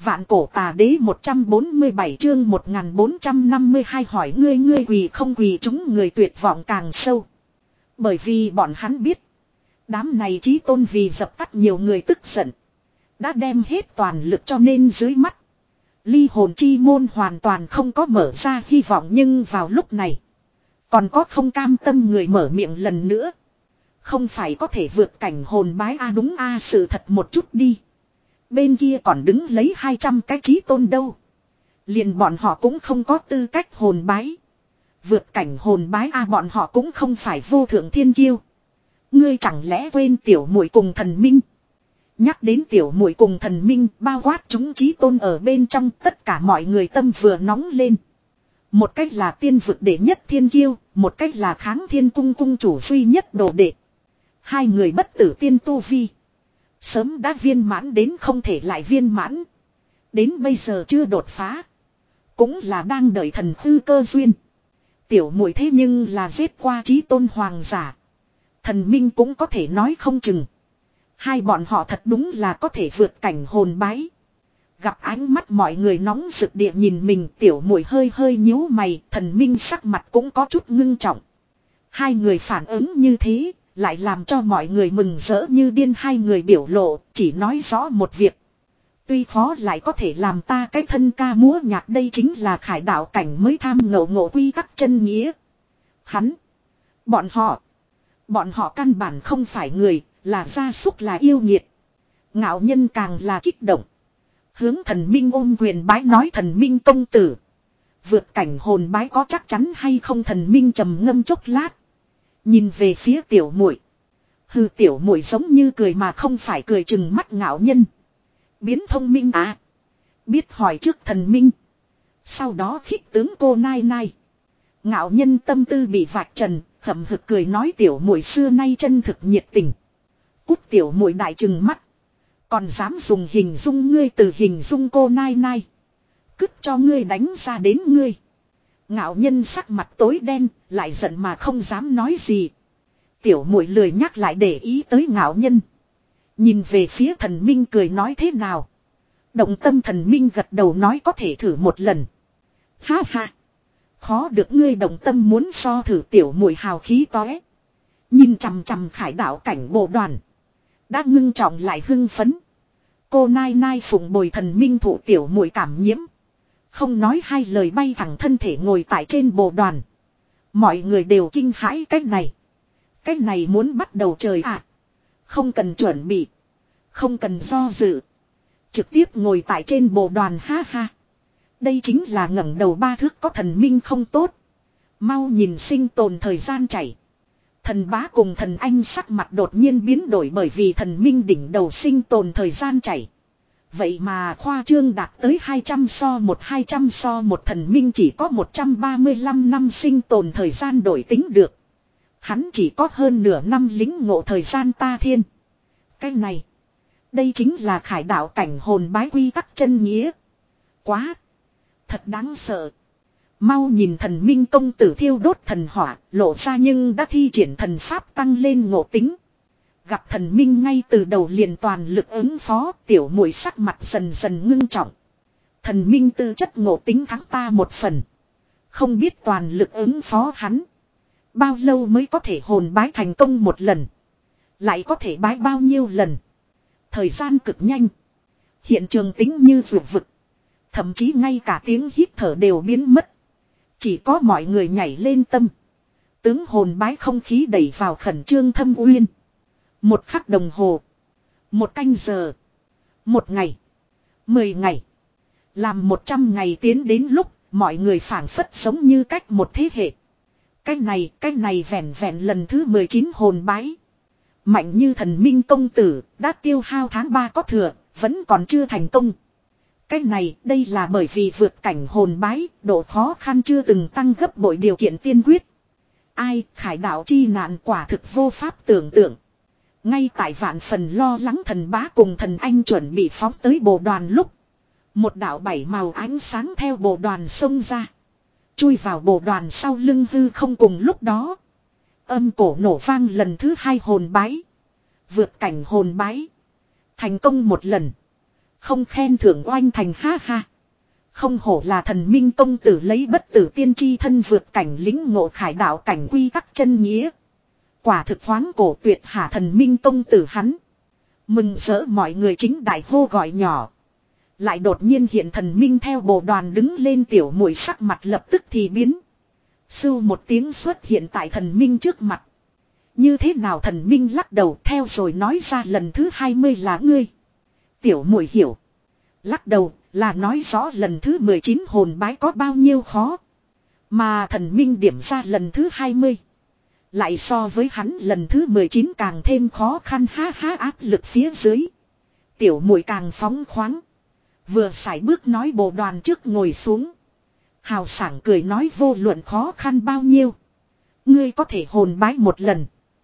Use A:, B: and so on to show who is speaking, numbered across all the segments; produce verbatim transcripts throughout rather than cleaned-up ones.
A: Vạn cổ tà đế một trăm bốn mươi bảy chương một nghìn bốn trăm năm mươi hai hỏi ngươi ngươi quỳ không quỳ chúng người tuyệt vọng càng sâu. Bởi vì bọn hắn biết. Đám này chí tôn vì dập tắt nhiều người tức giận. Đã đem hết toàn lực cho nên dưới mắt. Ly hồn chi môn hoàn toàn không có mở ra hy vọng nhưng vào lúc này. Còn có không cam tâm người mở miệng lần nữa. Không phải có thể vượt cảnh hồn bái a à đúng a à, sự thật một chút đi. Bên kia còn đứng lấy hai trăm cái chí tôn đâu. Liền bọn họ cũng không có tư cách hồn bái. Vượt cảnh hồn bái a à, bọn họ cũng không phải vô thượng thiên kiêu. Ngươi chẳng lẽ quên tiểu muội cùng thần minh. Nhắc đến tiểu muội cùng thần minh bao quát chúng chí tôn ở bên trong tất cả mọi người tâm vừa nóng lên. Một cách là tiên vực đệ nhất thiên kiêu, một cách là kháng thiên cung cung chủ duy nhất đồ đệ. Hai người bất tử tiên tu vi. Sớm đã viên mãn đến không thể lại viên mãn. Đến bây giờ chưa đột phá. Cũng là đang đợi thần tư cơ duyên. Tiểu muội thế nhưng là giết qua chí tôn hoàng giả. Thần minh cũng có thể nói không chừng. Hai bọn họ thật đúng là có thể vượt cảnh hồn bái. Gặp ánh mắt mọi người nóng rực địa nhìn mình tiểu muội hơi hơi nhíu mày. Thần minh sắc mặt cũng có chút ngưng trọng. Hai người phản ứng như thế. Lại làm cho mọi người mừng rỡ như điên hai người biểu lộ. Chỉ nói rõ một việc. Tuy khó lại có thể làm ta cái thân ca múa nhạc đây chính là khải đạo cảnh mới tham ngộ ngộ quy tắc chân nghĩa. Hắn. Bọn họ. Bọn họ căn bản không phải người. Là gia súc là yêu nghiệt. Ngạo nhân càng là kích động. Hướng thần minh ôm quyền bái nói thần minh công tử. Vượt cảnh hồn bái có chắc chắn hay không thần minh trầm ngâm chốc lát. Nhìn về phía tiểu muội. Hừ tiểu muội giống như cười mà không phải cười chừng mắt ngạo nhân. Biến thông minh à. Biết hỏi trước thần minh. Sau đó khích tướng cô nai nai. Ngạo nhân tâm tư bị vạch trần. Hậm hực cười nói tiểu muội xưa nay chân thực nhiệt tình. Cút tiểu muội đại trừng mắt. Còn dám dùng hình dung ngươi từ hình dung cô nai nai. Cứt cho ngươi đánh ra đến ngươi. Ngạo nhân sắc mặt tối đen, lại giận mà không dám nói gì. Tiểu muội lười nhắc lại để ý tới ngạo nhân. Nhìn về phía thần minh cười nói thế nào. Động tâm thần minh gật đầu nói có thể thử một lần. Ha ha. Khó được ngươi động tâm muốn so thử tiểu muội hào khí tóe. Nhìn chằm chằm khải đạo cảnh bộ đoàn. Đã ngưng trọng lại hưng phấn. Cô nai nai phụng bồi thần minh thụ tiểu muội cảm nhiễm. Không nói hai lời bay thẳng thân thể ngồi tại trên bộ đoàn. Mọi người đều kinh hãi cách này. Cách này muốn bắt đầu trời ạ. À. Không cần chuẩn bị. Không cần do dự. Trực tiếp ngồi tại trên bộ đoàn ha ha. Đây chính là ngẩng đầu ba thước có thần minh không tốt. Mau nhìn sinh tồn thời gian chảy. Thần bá cùng thần anh sắc mặt đột nhiên biến đổi bởi vì thần minh đỉnh đầu sinh tồn thời gian chảy. Vậy mà khoa trương đạt tới hai trăm so một hai trăm so một thần minh chỉ có một trăm ba mươi lăm năm sinh tồn thời gian đổi tính được. Hắn chỉ có hơn nửa năm lính ngộ thời gian ta thiên. Cái này. Đây chính là khải đạo cảnh hồn bái quy tắc chân nghĩa. Quá. Thật đáng sợ. Mau nhìn thần minh công tử thiêu đốt thần hỏa lộ ra nhưng đã thi triển thần pháp tăng lên ngộ tính. Gặp thần minh ngay từ đầu liền toàn lực ứng phó tiểu muội sắc mặt dần dần ngưng trọng. Thần minh tư chất ngộ tính thắng ta một phần. Không biết toàn lực ứng phó hắn. Bao lâu mới có thể hồn bái thành công một lần. Lại có thể bái bao nhiêu lần. Thời gian cực nhanh. Hiện trường tính như vượt vực. Thậm chí ngay cả tiếng hít thở đều biến mất. Chỉ có mọi người nhảy lên tâm. Tướng hồn bái không khí đẩy vào khẩn trương thâm uyên. Một khắc đồng hồ. Một canh giờ. Một ngày. Mười ngày. Làm một trăm ngày tiến đến lúc mọi người phảng phất sống như cách một thế hệ. Cái này, cái này vẹn vẹn lần thứ mười chín hồn bái. Mạnh như thần minh công tử đã tiêu hao tháng ba có thừa, vẫn còn chưa thành công. Cái này, đây là bởi vì vượt cảnh hồn bái, độ khó khăn chưa từng tăng gấp bội điều kiện tiên quyết. Ai, khải đạo chi nạn quả thực vô pháp tưởng tượng. Ngay tại vạn phần lo lắng thần bá cùng thần anh chuẩn bị phóng tới bộ đoàn lúc. Một đạo bảy màu ánh sáng theo bộ đoàn xông ra. Chui vào bộ đoàn sau lưng hư không cùng lúc đó. Âm cổ nổ vang lần thứ hai hồn bái. Vượt cảnh hồn bái. Thành công một lần. Không khen thưởng oanh thành ha ha. Không hổ là thần minh công tử lấy bất tử tiên chi thân vượt cảnh lính ngộ khải đạo cảnh quy tắc chân nghĩa. Quả thực khoáng cổ tuyệt hạ thần minh công tử hắn. Mừng rỡ mọi người chính đại hô gọi nhỏ. Lại đột nhiên hiện thần minh theo bộ đoàn đứng lên, tiểu muội sắc mặt lập tức thì biến. Sưu một tiếng xuất hiện tại thần minh trước mặt. Như thế nào? Thần minh lắc đầu theo rồi nói ra lần thứ hai mươi là ngươi. Tiểu muội hiểu. Lắc đầu là nói rõ lần thứ mười chín hồn bái có bao nhiêu khó. Mà thần minh điểm ra lần thứ hai mươi. Lại so với hắn lần thứ mười chín càng thêm khó khăn, ha ha. Áp lực phía dưới. Tiểu muội càng phóng khoáng. Vừa sải bước nói bộ đoàn trước ngồi xuống. Hào sảng cười nói vô luận khó khăn bao nhiêu. Ngươi có thể hồn bái một lần.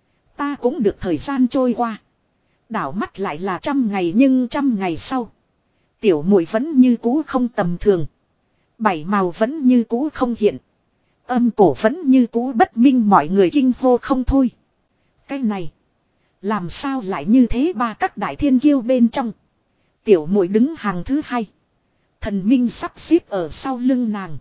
A: Ta cũng được thời gian trôi qua. Đảo mắt lại là trăm ngày, nhưng trăm ngày sau. Tiểu muội vẫn như cũ không tầm thường. Bảy màu vẫn như cũ không hiện. Âm cổ vẫn như cũ bất minh, mọi người kinh hô không thôi. Cái này. Làm sao lại như thế? Ba các đại thiên kiêu bên trong. Tiểu muội đứng hàng thứ hai. Thần minh sắp xếp ở sau lưng nàng.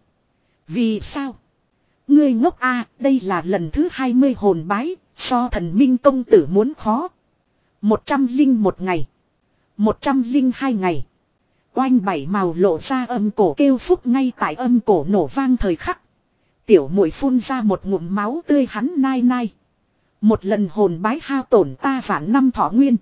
A: Vì sao? Ngươi ngốc a, à, đây là lần thứ hai mươi hồn bái, so thần minh công tử muốn khó. Một trăm linh một ngày. Một trăm linh hai ngày. Oanh bảy màu lộ ra âm cổ kêu phúc, ngay tại âm cổ nổ vang thời khắc. Tiểu muội phun ra một ngụm máu tươi, hắn nai nai. Một lần hồn bái hao tổn ta vạn năm thọ nguyên.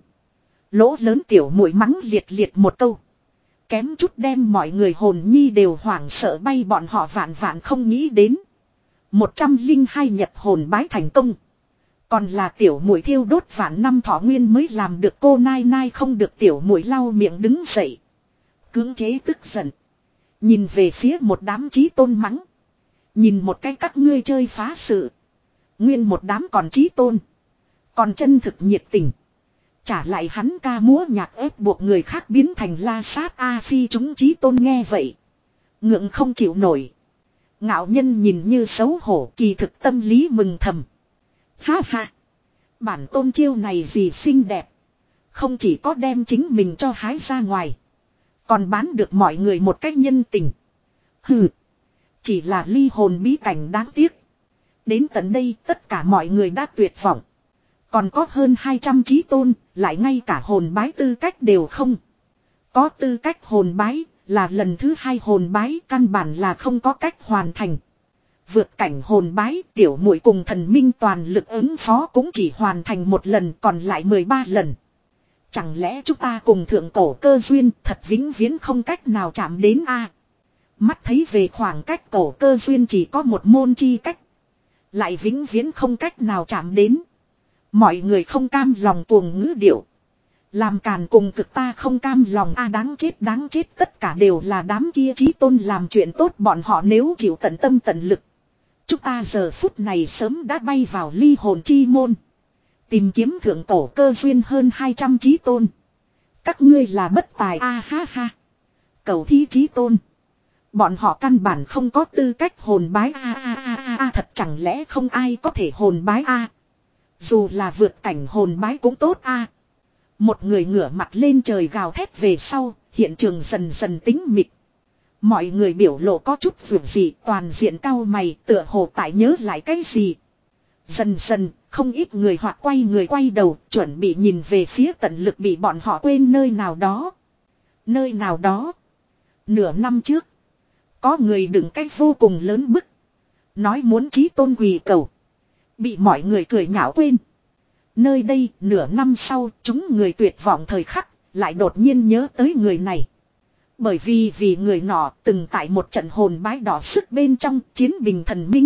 A: Lỗ lớn, tiểu muội mắng liệt liệt một câu. Kém chút đem mọi người hồn nhi đều hoảng sợ bay, bọn họ vạn vạn không nghĩ đến. Một trăm linh hai nhập hồn bái thành công. Còn là tiểu muội thiêu đốt vạn năm thọ nguyên mới làm được, cô nai nai không được. Tiểu muội lau miệng đứng dậy. Cưỡng chế tức giận. Nhìn về phía một đám chí tôn mắng. Nhìn một cái các ngươi chơi phá sự. Nguyên một đám còn chí tôn. Còn chân thực nhiệt tình. Trả lại hắn ca múa nhạc ép buộc người khác biến thành la sát a phi. Chúng chí tôn nghe vậy. Ngượng không chịu nổi. Ngạo nhân nhìn như xấu hổ, kỳ thực tâm lý mừng thầm. Ha ha. Bản tôn chiêu này gì xinh đẹp. Không chỉ có đem chính mình cho hái ra ngoài. Còn bán được mọi người một cách nhân tình. Hừ. Chỉ là ly hồn bí cảnh đáng tiếc. Đến tận đây tất cả mọi người đã tuyệt vọng. Còn có hơn hai trăm chí tôn, lại ngay cả hồn bái tư cách đều không. Có tư cách hồn bái, là lần thứ hai hồn bái, căn bản là không có cách hoàn thành. Vượt cảnh hồn bái, tiểu muội cùng thần minh toàn lực ứng phó cũng chỉ hoàn thành một lần, còn lại mười ba lần. Chẳng lẽ chúng ta cùng thượng cổ cơ duyên thật vĩnh viễn không cách nào chạm đến a? Mắt thấy về khoảng cách cổ cơ duyên chỉ có một môn chi cách. Lại vĩnh viễn không cách nào chạm đến. Mọi người không cam lòng tuồng ngữ điệu. Làm càn cùng cực ta không cam lòng a, đáng chết đáng chết, tất cả đều là đám kia chí tôn làm chuyện tốt, bọn họ nếu chịu tận tâm tận lực. Chúng ta giờ phút này sớm đã bay vào ly hồn chi môn. Tìm kiếm thượng cổ cơ duyên hơn hai trăm chí tôn. Các ngươi là bất tài a, à, ha ha. Cầu thi chí tôn. Bọn họ căn bản không có tư cách hồn bái a a a a, thật chẳng lẽ không ai có thể hồn bái a? Dù là vượt cảnh hồn bái cũng tốt a. Một người ngửa mặt lên trời gào thét về sau, hiện trường dần dần tĩnh mịch. Mọi người biểu lộ có chút vượt gì, toàn diện cau mày, tựa hồ tại nhớ lại cái gì. Dần dần, không ít người hoặc quay người quay đầu, chuẩn bị nhìn về phía tận lực bị bọn họ quên nơi nào đó. Nơi nào đó. Nửa năm trước, có người đựng cách vô cùng lớn bức. Nói muốn chí tôn quỳ cầu. Bị mọi người cười nhạo quên. Nơi đây, nửa năm sau, chúng người tuyệt vọng thời khắc, lại đột nhiên nhớ tới người này. Bởi vì vì người nọ từng tại một trận hồn bái đỏ sức bên trong chiến bình thần minh.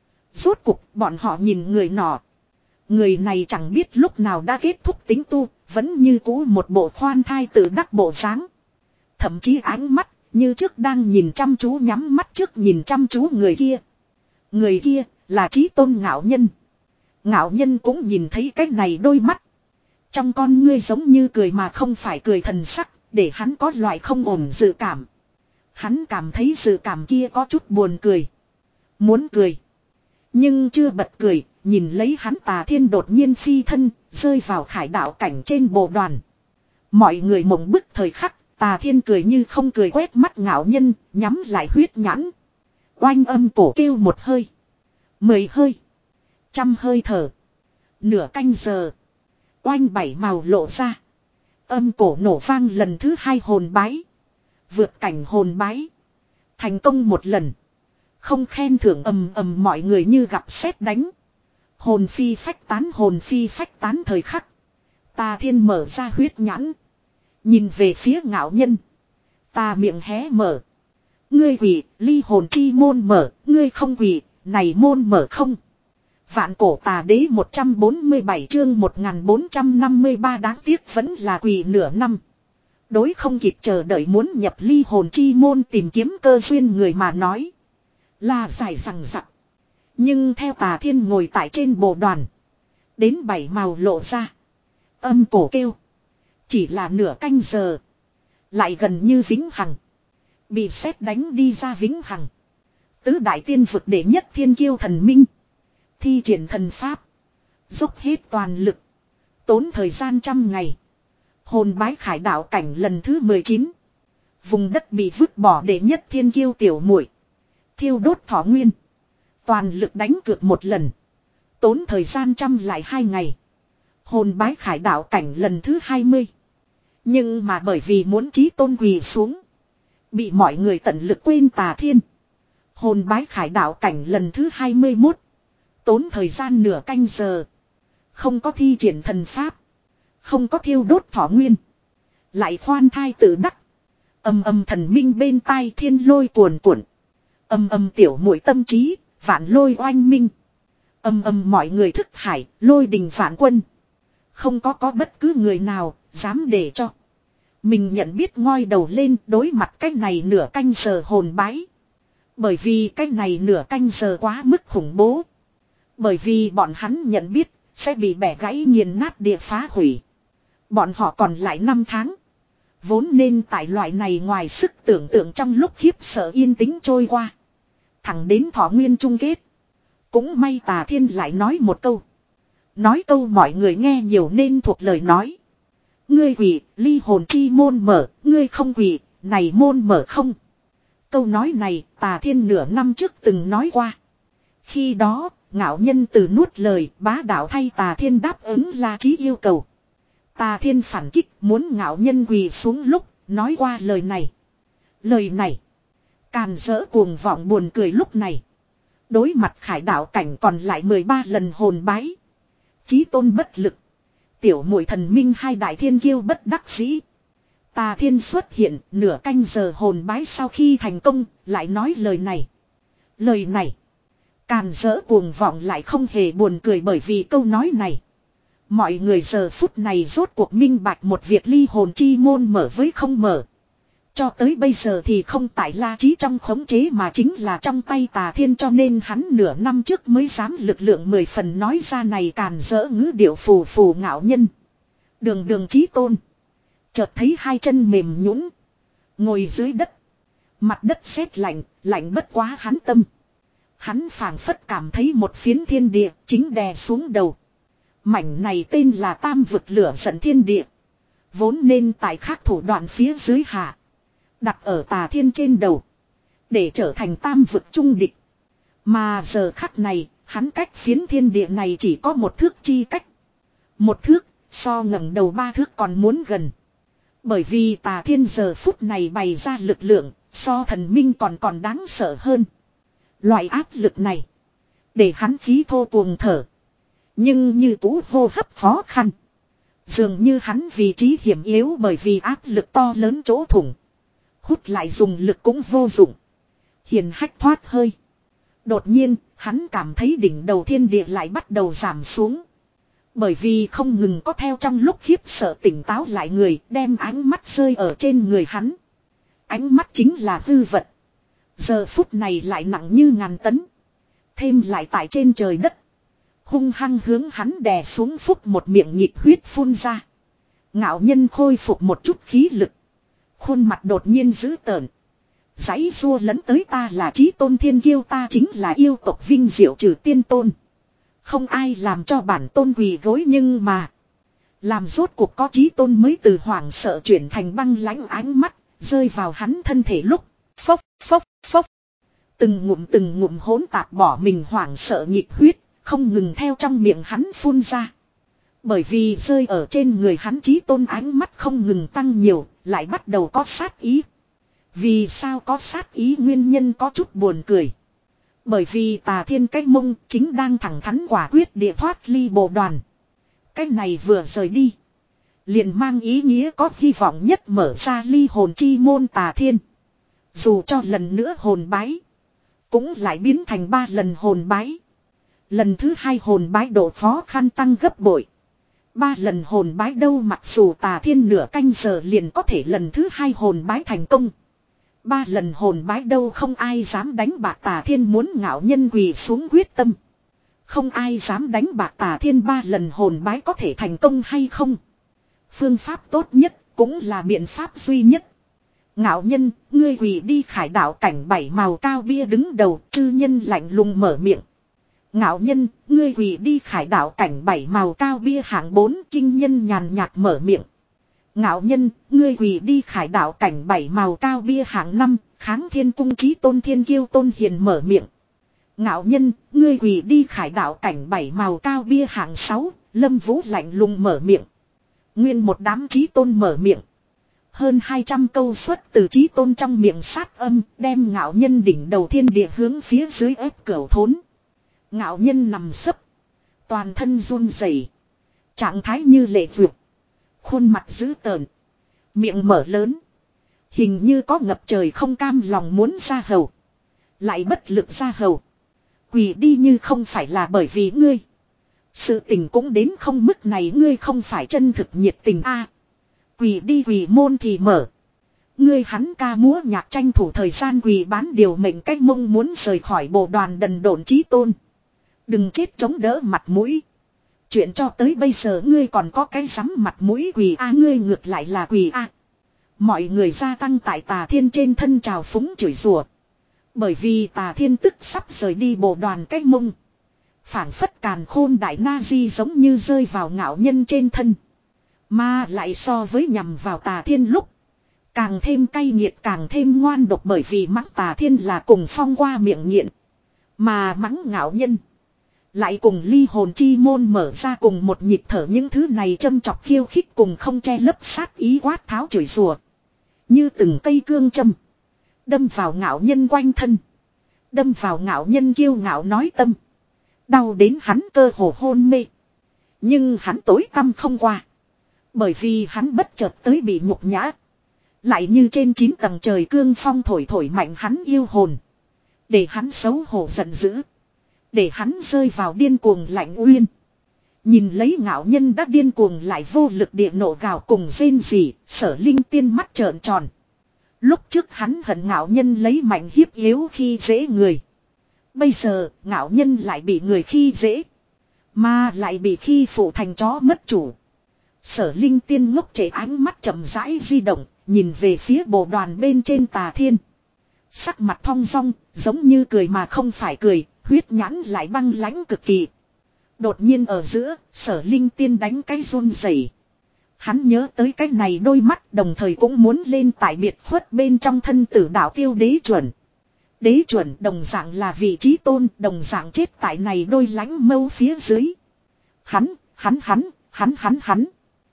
A: Rốt cục bọn họ nhìn người nọ. Người này chẳng biết lúc nào đã kết thúc tính tu, vẫn như cũ một bộ khoan thai tự đắc bộ dáng. Thậm chí ánh mắt, như trước đang nhìn chăm chú, nhắm mắt trước nhìn chăm chú người kia. Người kia, là chí tôn ngạo nhân. Ngạo nhân cũng nhìn thấy cái này đôi mắt. Trong con ngươi giống như cười mà không phải cười thần sắc, để hắn có loại không ổn dự cảm. Hắn cảm thấy dự cảm kia có chút buồn cười. Muốn cười. Nhưng chưa bật cười, nhìn lấy hắn Tà Thiên đột nhiên phi thân, rơi vào khải đạo cảnh trên bộ đoàn. Mọi người mộng bức thời khắc, Tà Thiên cười như không cười quét mắt Ngạo Nhân, nhắm lại huyết nhãn. Oanh âm cổ kêu một hơi. Mười hơi. Trăm hơi thở. Nửa canh giờ. Oanh bảy màu lộ ra. Âm cổ nổ vang lần thứ hai hồn bái. Vượt cảnh hồn bái. Thành công một lần. Không khen thưởng ầm ầm mọi người như gặp sét đánh. Hồn phi phách tán hồn phi phách tán thời khắc. Tà Thiên mở ra huyết nhãn. Nhìn về phía Ngạo Nhân. Tà miệng hé mở. Ngươi quỷ, ly hồn chi môn mở, ngươi không quỷ, này môn mở không. Vạn cổ tà đế một trăm bốn mươi bảy chương một nghìn bốn trăm năm mươi ba đáng tiếc vẫn là quỷ nửa năm. Đối không kịp chờ đợi muốn nhập ly hồn chi môn tìm kiếm cơ duyên người mà nói. Là dài rằng rặc. Nhưng theo Tà Thiên ngồi tại trên bồ đoàn. Đến bảy màu lộ ra. Âm cổ kêu. Chỉ là nửa canh giờ. Lại gần như vĩnh hằng. Bị sét đánh đi ra vĩnh hằng. Tứ đại tiên vực đệ nhất thiên kiêu thần minh. Thi triển thần pháp. Dốc hết toàn lực. Tốn thời gian trăm ngày. Hồn bái khải đạo cảnh lần thứ mười chín. Vùng đất bị vứt bỏ đệ nhất thiên kiêu tiểu muội thiêu đốt thọ nguyên. Toàn lực đánh cược một lần. Tốn thời gian trăm lại hai ngày. Hồn bái khải đạo cảnh lần thứ hai mươi. Nhưng mà bởi vì muốn chí tôn quỳ xuống. Bị mọi người tận lực quên Tà Thiên. Hồn bái khải đạo cảnh lần thứ hai mươi mốt. Tốn thời gian nửa canh giờ. Không có thi triển thần pháp. Không có thiêu đốt thọ nguyên. Lại khoan thai tự đắc. Âm âm thần minh bên tai thiên lôi cuồn cuộn. Âm âm tiểu muội tâm trí, vạn lôi oanh minh. Âm âm mọi người thức hải, lôi đình vạn quân. Không có có bất cứ người nào, dám để cho. Mình nhận biết ngoi đầu lên đối mặt cái này nửa canh giờ hồn bái. Bởi vì cái này nửa canh giờ quá mức khủng bố. Bởi vì bọn hắn nhận biết, sẽ bị bẻ gãy nghiền nát địa phá hủy. Bọn họ còn lại năm tháng. Vốn nên tại loại này ngoài sức tưởng tượng trong lúc khiếp sợ yên tĩnh trôi qua. Thẳng đến thọ nguyên chung kết. Cũng may Tà Thiên lại nói một câu. Nói câu mọi người nghe nhiều nên thuộc lời nói. Ngươi quỷ, ly hồn chi môn mở, ngươi không quỷ, này môn mở không. Câu nói này Tà Thiên nửa năm trước từng nói qua. Khi đó, Ngạo Nhân từ nuốt lời bá đạo thay Tà Thiên đáp ứng La Chí yêu cầu. Tà Thiên phản kích muốn Ngạo Nhân quỳ xuống lúc, nói qua lời này. Lời này. Càn rỡ cuồng vọng buồn cười lúc này. Đối mặt khải đạo cảnh còn lại mười ba lần hồn bái. Chí tôn bất lực. Tiểu muội thần minh hai đại thiên kiêu bất đắc dĩ. Tà Thiên xuất hiện nửa canh giờ hồn bái sau khi thành công, lại nói lời này. Lời này. Càn rỡ cuồng vọng lại không hề buồn cười bởi vì câu nói này. Mọi người giờ phút này rốt cuộc minh bạch một việc ly hồn chi môn mở với không mở. Cho tới bây giờ thì không tại La Chí trong khống chế mà chính là trong tay Tà Thiên cho nên hắn nửa năm trước mới dám lực lượng mười phần nói ra này càn rỡ ngữ điệu phù phù Ngạo Nhân. Đường đường chí tôn. Chợt thấy hai chân mềm nhũn ngồi dưới đất. Mặt đất sét lạnh, lạnh bất quá hắn tâm. Hắn phảng phất cảm thấy một phiến thiên địa chính đè xuống đầu. Mảnh này tên là Tam vực lửa giận thiên địa. Vốn nên tại khác thủ đoạn phía dưới hạ. Đặt ở Tà Thiên trên đầu. Để trở thành tam vực trung địch. Mà giờ khắc này, hắn cách phiến thiên địa này chỉ có một thước chi cách. Một thước, so ngẩng đầu ba thước còn muốn gần. Bởi vì Tà Thiên giờ phút này bày ra lực lượng, so thần minh còn còn đáng sợ hơn. Loại áp lực này, để hắn khí thô cuồng thở. Nhưng như cũ hô hấp khó khăn. Dường như hắn vị trí hiểm yếu bởi vì áp lực to lớn chỗ thủng. Hút lại dùng lực cũng vô dụng. Hiền hách thoát hơi. Đột nhiên, hắn cảm thấy đỉnh đầu thiên địa lại bắt đầu giảm xuống. Bởi vì không ngừng có theo trong lúc khiếp sợ tỉnh táo lại người đem ánh mắt rơi ở trên người hắn. Ánh mắt chính là hư vật. Giờ phút này lại nặng như ngàn tấn. Thêm lại tại trên trời đất. Hung hăng hướng hắn đè xuống phúc một miệng nhịp huyết phun ra. Ngạo Nhân khôi phục một chút khí lực. Khuôn mặt đột nhiên dữ tợn. Giãy rua lấn tới ta là chí tôn thiên kiêu ta chính là yêu tộc vinh diệu trừ tiên tôn. Không ai làm cho bản tôn quỳ gối nhưng mà. Làm rốt cuộc có chí tôn mới từ hoảng sợ chuyển thành băng lãnh ánh mắt, rơi vào hắn thân thể lúc. Phốc, phốc, phốc. Từng ngụm từng ngụm hỗn tạp bỏ mình hoảng sợ nhịp huyết, không ngừng theo trong miệng hắn phun ra. Bởi vì rơi ở trên người hắn chí tôn ánh mắt không ngừng tăng nhiều, lại bắt đầu có sát ý. Vì sao có sát ý nguyên nhân có chút buồn cười. Bởi vì Tà Thiên cái mông chính đang thẳng thắn quả quyết địa thoát ly bộ đoàn. Cái này vừa rời đi. Liền mang ý nghĩa có hy vọng nhất mở ra ly hồn chi môn Tà Thiên. Dù cho lần nữa hồn bái. Cũng lại biến thành ba lần hồn bái. Lần thứ hai hồn bái độ khó khăn tăng gấp bội. Ba lần hồn bái đâu mặc dù Tà Thiên nửa canh giờ liền có thể lần thứ hai hồn bái thành công. Ba lần hồn bái đâu không ai dám đánh bạc Tà Thiên muốn ngạo nhân quỳ xuống quyết tâm. Không ai dám đánh bạc Tà Thiên ba lần hồn bái có thể thành công hay không. Phương pháp tốt nhất cũng là biện pháp duy nhất. Ngạo nhân, ngươi quỳ đi khải đạo cảnh bảy màu cao bia đứng đầu, chư nhân lạnh lùng mở miệng. Ngạo nhân, ngươi quỳ đi khải đạo cảnh bảy màu cao bia hạng bốn kinh nhân nhàn nhạt mở miệng. Ngạo nhân, ngươi quỳ đi khải đạo cảnh bảy màu cao bia hạng năm, kháng thiên cung chí tôn thiên kiêu tôn hiền mở miệng. Ngạo nhân, ngươi quỳ đi khải đạo cảnh bảy màu cao bia hạng sáu, lâm vũ lạnh lùng mở miệng. Nguyên một đám chí tôn mở miệng. Hơn hai trăm câu xuất từ chí tôn trong miệng sát âm, đem ngạo nhân đỉnh đầu thiên địa hướng phía dưới ép cửu thốn. Ngạo nhân nằm sấp. Toàn thân run rẩy, trạng thái như lệ vượt. Khuôn mặt dữ tợn. Miệng mở lớn. Hình như có ngập trời không cam lòng muốn ra hầu. Lại bất lực ra hầu. Quỳ đi như không phải là bởi vì ngươi. Sự tình cũng đến không mức này ngươi không phải chân thực nhiệt tình a. Quỳ đi quỳ môn thì mở. Ngươi hắn ca múa nhạc tranh thủ thời gian quỳ bán điều mệnh cách mong muốn rời khỏi bộ đoàn đần độn chí tôn. Đừng chết chống đỡ mặt mũi. Chuyện cho tới bây giờ ngươi còn có cái sắm mặt mũi quỳ a ngươi ngược lại là quỳ a. Mọi người gia tăng tại Tà Thiên trên thân trào phúng chửi rủa. Bởi vì Tà Thiên tức sắp rời đi bộ đoàn cách mông. Phảng phất càn khôn đại na di giống như rơi vào ngạo nhân trên thân. Mà lại so với nhằm vào Tà Thiên lúc. Càng thêm cay nghiệt càng thêm ngoan độc bởi vì mắng Tà Thiên là cùng phong qua miệng nghiện. Mà mắng ngạo nhân. Lại cùng ly hồn chi môn mở ra cùng một nhịp thở những thứ này châm chọc khiêu khích cùng không che lấp sát ý quát tháo chửi rủa. Như từng cây cương châm. Đâm vào ngạo nhân quanh thân. Đâm vào ngạo nhân kiêu ngạo nói tâm. Đau đến hắn cơ hồ hôn mê. Nhưng hắn tối tâm không qua. Bởi vì hắn bất chợt tới bị nhục nhã. Lại như trên chín tầng trời cương phong thổi thổi mạnh hắn yêu hồn. Để hắn xấu hổ giận dữ. Để hắn rơi vào điên cuồng lạnh uyên. Nhìn lấy ngạo nhân đã điên cuồng lại vô lực địa nộ gào cùng rên rỉ, Sở Linh Tiên mắt trợn tròn. Lúc trước hắn hận ngạo nhân lấy mạnh hiếp yếu khi dễ người. Bây giờ ngạo nhân lại bị người khi dễ. Mà lại bị khi phụ thành chó mất chủ. Sở Linh Tiên ngốc trễ ánh mắt chậm rãi di động, nhìn về phía bộ đoàn bên trên Tà Thiên. Sắc mặt thong dong, giống như cười mà không phải cười, huyết nhãn lại băng lãnh cực kỳ. Đột nhiên ở giữa, Sở Linh Tiên đánh cái run rẩy. Hắn nhớ tới cái này đôi mắt đồng thời cũng muốn lên tại biệt khuất bên trong thân tử đạo tiêu đế chuẩn. Đế chuẩn đồng dạng là vị trí tôn, đồng dạng chết tại này đôi lánh mâu phía dưới. Hắn, hắn hắn, hắn hắn hắn.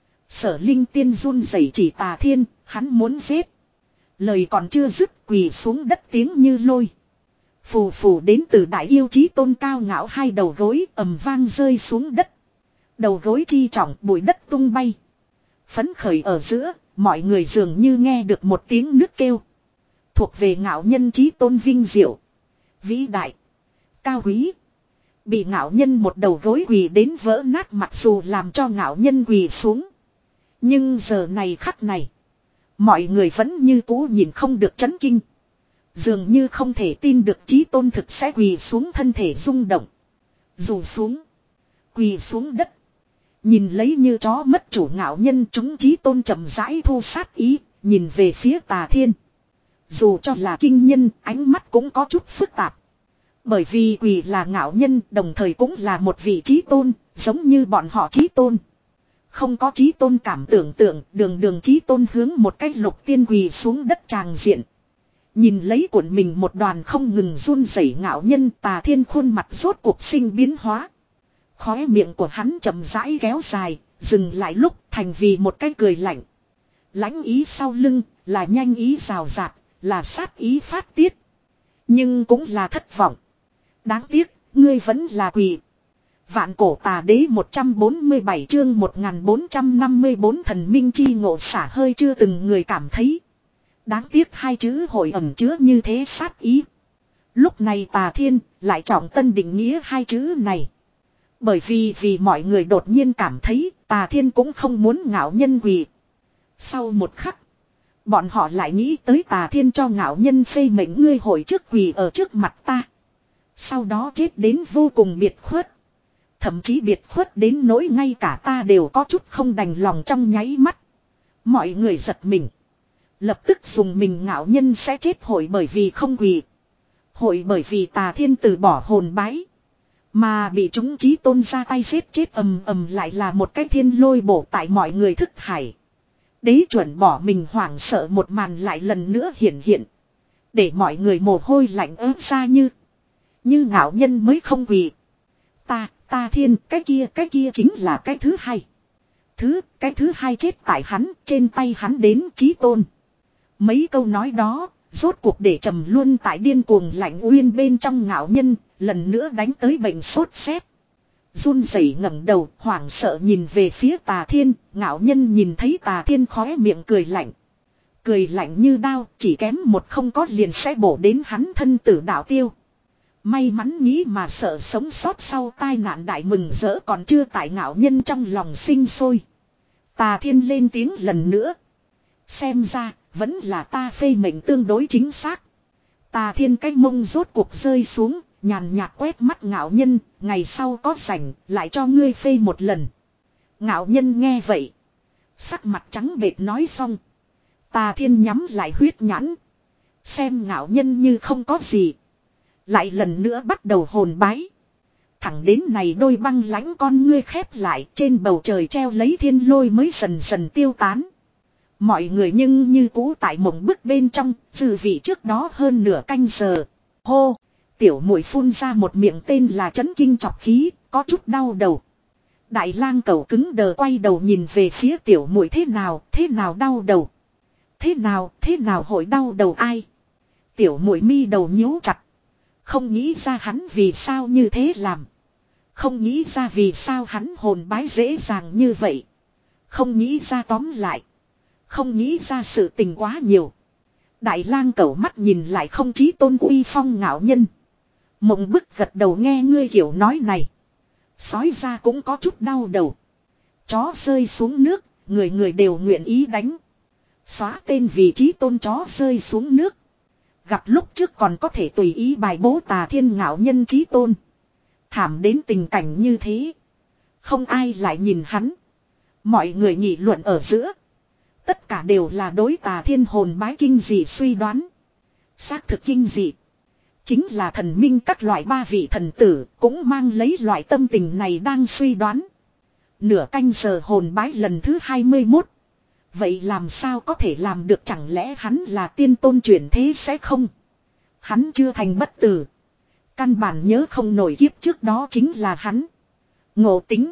A: Sở Linh Tiên run rẩy chỉ Tà Thiên, hắn muốn giết. Lời còn chưa dứt quỳ xuống đất tiếng như lôi. Phù phù đến từ đại yêu chí tôn cao ngạo hai đầu gối ầm vang rơi xuống đất. Đầu gối chi trọng bụi đất tung bay. Phấn khởi ở giữa, mọi người dường như nghe được một tiếng nước kêu. Thuộc về ngạo nhân chí tôn vinh diệu. Vĩ đại. Cao quý. Bị ngạo nhân một đầu gối quỳ đến vỡ nát mặc dù làm cho ngạo nhân quỳ xuống. Nhưng giờ này khắc này. Mọi người vẫn như cũ nhìn không được chấn kinh. Dường như không thể tin được chí tôn thực sẽ quỳ xuống thân thể rung động. Dù xuống. Quỳ xuống đất. Nhìn lấy như chó mất chủ ngạo nhân chúng chí tôn chậm rãi thu sát ý. Nhìn về phía Tà Thiên. Dù cho là kinh nhân ánh mắt cũng có chút phức tạp. Bởi vì quỳ là ngạo nhân đồng thời cũng là một vị chí tôn. Giống như bọn họ chí tôn. Không có chí tôn cảm tưởng tượng, đường đường chí tôn hướng một cách lục tiên quỳ xuống đất tràng diện. Nhìn lấy cuộn mình một đoàn không ngừng run rẩy ngạo nhân, Tà Thiên khuôn mặt rốt cuộc sinh biến hóa. Khóe miệng của hắn chậm rãi kéo dài, dừng lại lúc thành vì một cái cười lạnh. Lãnh ý sau lưng, là nhanh ý rào rạt, là sát ý phát tiết. Nhưng cũng là thất vọng. Đáng tiếc, ngươi vẫn là quỳ. Vạn cổ tà đế một trăm bốn mươi bảy chương một nghìn bốn trăm năm mươi tư thần minh chi ngộ xả hơi chưa từng người cảm thấy. Đáng tiếc hai chữ hội ẩn chứa như thế sát ý. Lúc này Tà Thiên lại trọng tân định nghĩa hai chữ này. Bởi vì vì mọi người đột nhiên cảm thấy Tà Thiên cũng không muốn ngạo nhân quỳ. Sau một khắc, bọn họ lại nghĩ tới Tà Thiên cho ngạo nhân phê mệnh ngươi hồi trước quỳ ở trước mặt ta. Sau đó chết đến vô cùng biệt khuất. Thậm chí biệt khuất đến nỗi ngay cả ta đều có chút không đành lòng trong nháy mắt. Mọi người giật mình. Lập tức dùng mình ngạo nhân sẽ chết hội bởi vì không quỳ. Hội bởi vì Tà Thiên từ bỏ hồn bái. Mà bị chúng chí tôn ra tay giết chết ầm ầm lại là một cái thiên lôi bổ tại mọi người thức hải. Đế chuẩn bỏ mình hoảng sợ một màn lại lần nữa hiện hiện. Để mọi người mồ hôi lạnh ớt ra như. Như ngạo nhân mới không quỳ. Ta, ta Thiên, cái kia, cái kia chính là cái thứ hai. Thứ, cái thứ hai chết tại hắn, trên tay hắn đến chí tôn. Mấy câu nói đó, rốt cuộc để trầm luôn tại điên cuồng lạnh uyên bên trong ngạo nhân, lần nữa đánh tới bệnh sốt rét. Run rẩy ngẩng đầu, hoảng sợ nhìn về phía Tà Thiên, ngạo nhân nhìn thấy Tà Thiên khóe miệng cười lạnh. Cười lạnh như đao, chỉ kém một không có liền sẽ bổ đến hắn thân tử đạo tiêu. May mắn nghĩ mà sợ sống sót sau tai nạn đại mừng rỡ còn chưa tại ngạo nhân trong lòng sinh sôi. Tà Thiên lên tiếng lần nữa. Xem ra, vẫn là ta phê mệnh tương đối chính xác. Tà Thiên cái mông rốt cuộc rơi xuống, nhàn nhạt quét mắt ngạo nhân, ngày sau có rảnh, lại cho ngươi phê một lần. Ngạo nhân nghe vậy. Sắc mặt trắng bệch nói xong. Tà Thiên nhắm lại huyết nhãn. Xem ngạo nhân như không có gì. Lại lần nữa bắt đầu hồn bái. Thẳng đến này đôi băng lãnh con ngươi khép lại trên bầu trời treo lấy thiên lôi mới dần dần tiêu tán. Mọi người nhưng như cũ tại mộng bức bên trong, dư vị trước đó hơn nửa canh giờ. Hô, tiểu muội phun ra một miệng tên là chấn kinh chọc khí, có chút đau đầu. Đại lang cẩu cứng đờ quay đầu nhìn về phía tiểu muội thế nào, thế nào đau đầu. Thế nào, thế nào hội đau đầu ai. Tiểu muội mi đầu nhíu chặt. Không nghĩ ra hắn vì sao như thế làm. Không nghĩ ra vì sao hắn hồn bái dễ dàng như vậy. Không nghĩ ra tóm lại. Không nghĩ ra sự tình quá nhiều. Đại lang cẩu mắt nhìn lại không chí tôn uy phong ngạo nhân. Mộng bức gật đầu nghe ngươi kiểu nói này. Sói ra cũng có chút đau đầu. Chó rơi xuống nước, người người đều nguyện ý đánh. Xóa tên vì chí tôn chó rơi xuống nước. Gặp lúc trước còn có thể tùy ý bài bố Tà Thiên ngạo nhân chí tôn. Thảm đến tình cảnh như thế. Không ai lại nhìn hắn. Mọi người nghị luận ở giữa. Tất cả đều là đối Tà Thiên hồn bái kinh dị suy đoán. Xác thực kinh dị. Chính là thần minh các loại ba vị thần tử cũng mang lấy loại tâm tình này đang suy đoán. Nửa canh giờ hồn bái lần thứ hai mươi mốt. Vậy làm sao có thể làm được chẳng lẽ hắn là tiên tôn chuyển thế sẽ không? Hắn chưa thành bất tử. Căn bản nhớ không nổi kiếp trước đó chính là hắn. Ngộ tính.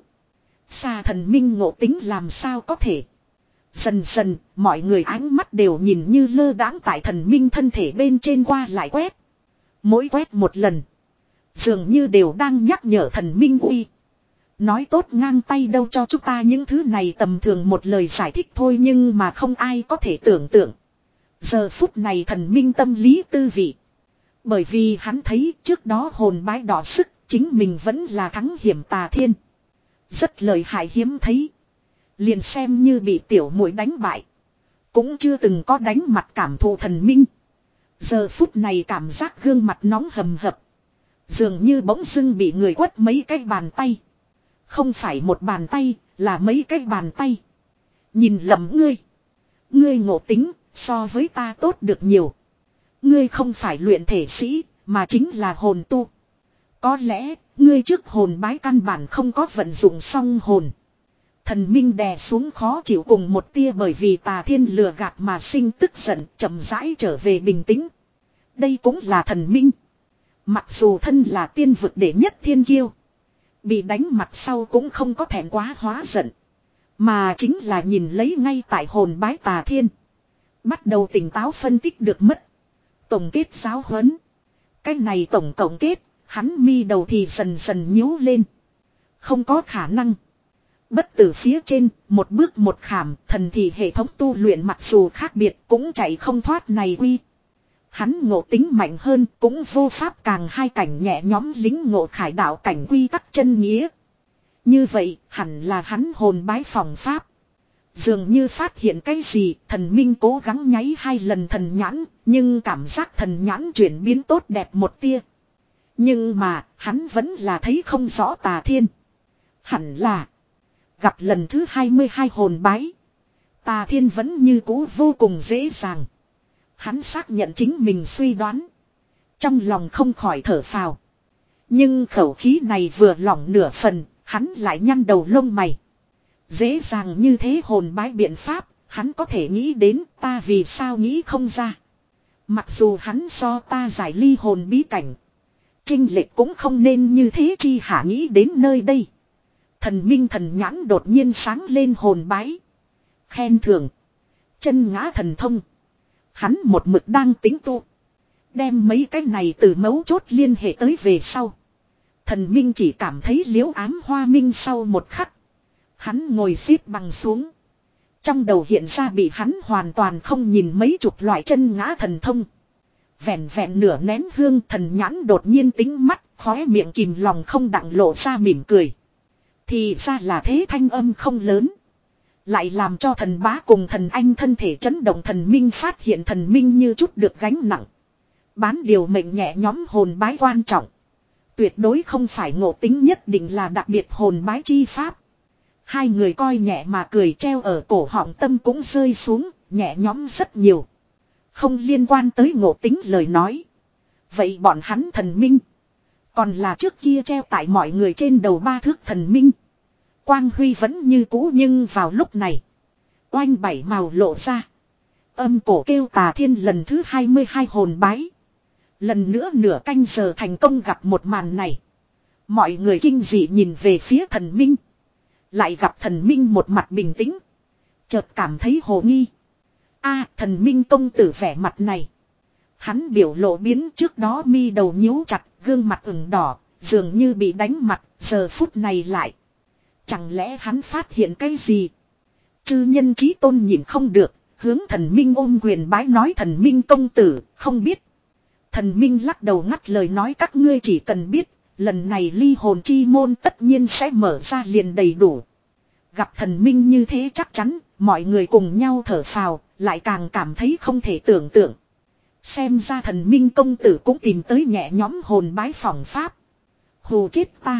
A: Xa thần minh ngộ tính làm sao có thể. Dần dần mọi người ánh mắt đều nhìn như lơ đãng tại thần minh thân thể bên trên qua lại quét. Mỗi quét một lần. Dường như đều đang nhắc nhở thần minh uy. Nói tốt ngang tay đâu cho chúng ta những thứ này tầm thường một lời giải thích thôi nhưng mà không ai có thể tưởng tượng. Giờ phút này thần minh tâm lý tư vị. Bởi vì hắn thấy trước đó hồn bái đỏ sức chính mình vẫn là thắng hiểm Tà Thiên. Rất lợi hại hiếm thấy. Liền xem như bị tiểu muội đánh bại. Cũng chưa từng có đánh mặt cảm thụ thần minh. Giờ phút này cảm giác gương mặt nóng hầm hập. Dường như bỗng dưng bị người quất mấy cái bàn tay. Không phải một bàn tay, là mấy cái bàn tay. Nhìn lầm ngươi. Ngươi ngộ tính, so với ta tốt được nhiều. Ngươi không phải luyện thể sĩ, mà chính là hồn tu. Có lẽ, ngươi trước hồn bái căn bản không có vận dụng song hồn. Thần minh đè xuống khó chịu cùng một tia bởi vì Tà Thiên lừa gạt mà sinh tức giận, chậm rãi trở về bình tĩnh. Đây cũng là thần minh. Mặc dù thân là tiên vực đệ nhất thiên kiêu, bị đánh mặt sau cũng không có thẹn quá hóa giận, mà chính là nhìn lấy ngay tại hồn bái Tà Thiên, bắt đầu tỉnh táo phân tích được mất. Tổng kết giáo huấn. Cái này tổng tổng kết, hắn mi đầu thì dần dần nhíu lên. Không có khả năng. Bất tử phía trên, một bước một khảm, thần thì hệ thống tu luyện mặc dù khác biệt cũng chạy không thoát này quy. Hắn ngộ tính mạnh hơn, cũng vô pháp càng hai cảnh nhẹ nhóm lính ngộ khải đạo cảnh quy tắc chân nghĩa. Như vậy, hẳn là hắn hồn bái phòng pháp. Dường như phát hiện cái gì, thần minh cố gắng nháy hai lần thần nhãn, nhưng cảm giác thần nhãn chuyển biến tốt đẹp một tia. Nhưng mà, hắn vẫn là thấy không rõ Tà Thiên. Hẳn là gặp lần thứ hai mươi hai hồn bái, Tà Thiên vẫn như cũ vô cùng dễ dàng. Hắn xác nhận chính mình suy đoán, trong lòng không khỏi thở phào. Nhưng khẩu khí này vừa lỏng nửa phần, hắn lại nhăn đầu lông mày. Dễ dàng như thế hồn bái biện pháp, hắn có thể nghĩ đến, ta vì sao nghĩ không ra. Mặc dù hắn so ta giải ly hồn bí cảnh, chênh lệch cũng không nên như thế chi hả nghĩ đến nơi đây. Thần minh thần nhãn đột nhiên sáng lên hồn bái. Khen thưởng. Chân ngã thần thông. Hắn một mực đang tính tu. Đem mấy cái này từ mấu chốt liên hệ tới về sau. Thần minh chỉ cảm thấy liễu ám hoa minh sau một khắc. Hắn ngồi xếp bằng xuống. Trong đầu hiện ra bị hắn hoàn toàn không nhìn mấy chục loại chân ngã thần thông. Vẹn vẹn nửa nén hương thần nhãn đột nhiên tính mắt, khóe miệng kìm lòng không đặng lộ ra mỉm cười. Thì ra là thế, thanh âm không lớn, lại làm cho thần bá cùng thần anh thân thể chấn động. Thần minh phát hiện thần minh như chút được gánh nặng. Bán điều mệnh nhẹ nhóm hồn bái quan trọng. Tuyệt đối không phải ngộ tính nhất định là đặc biệt hồn bái chi pháp. Hai người coi nhẹ mà cười treo ở cổ họng tâm cũng rơi xuống, nhẹ nhóm rất nhiều. Không liên quan tới ngộ tính lời nói. Vậy bọn hắn thần minh, còn là trước kia treo tại mọi người trên đầu ba thước thần minh, quang huy vẫn như cũ. Nhưng vào lúc này, oanh bảy màu lộ ra. Âm cổ kêu Tà Thiên lần thứ hai mươi hai hồn bái. Lần nữa nửa canh giờ thành công. Gặp một màn này, mọi người kinh dị nhìn về phía thần minh. Lại gặp thần minh một mặt bình tĩnh, chợt cảm thấy hồ nghi. A, thần minh công tử vẻ mặt này. Hắn biểu lộ biến, trước đó mi đầu nhíu chặt, gương mặt ửng đỏ, dường như bị đánh mặt, giờ phút này lại. Chẳng lẽ hắn phát hiện cái gì? Chư nhân chí tôn nhìn không được, hướng thần minh ôm quyền bái nói: thần minh công tử, không biết. Thần minh lắc đầu ngắt lời nói: các ngươi chỉ cần biết, lần này ly hồn chi môn tất nhiên sẽ mở ra liền đầy đủ. Gặp thần minh như thế chắc chắn, mọi người cùng nhau thở phào, lại càng cảm thấy không thể tưởng tượng. Xem ra thần minh công tử cũng tìm tới nhẹ nhóm hồn bái phòng pháp. Hù chết ta.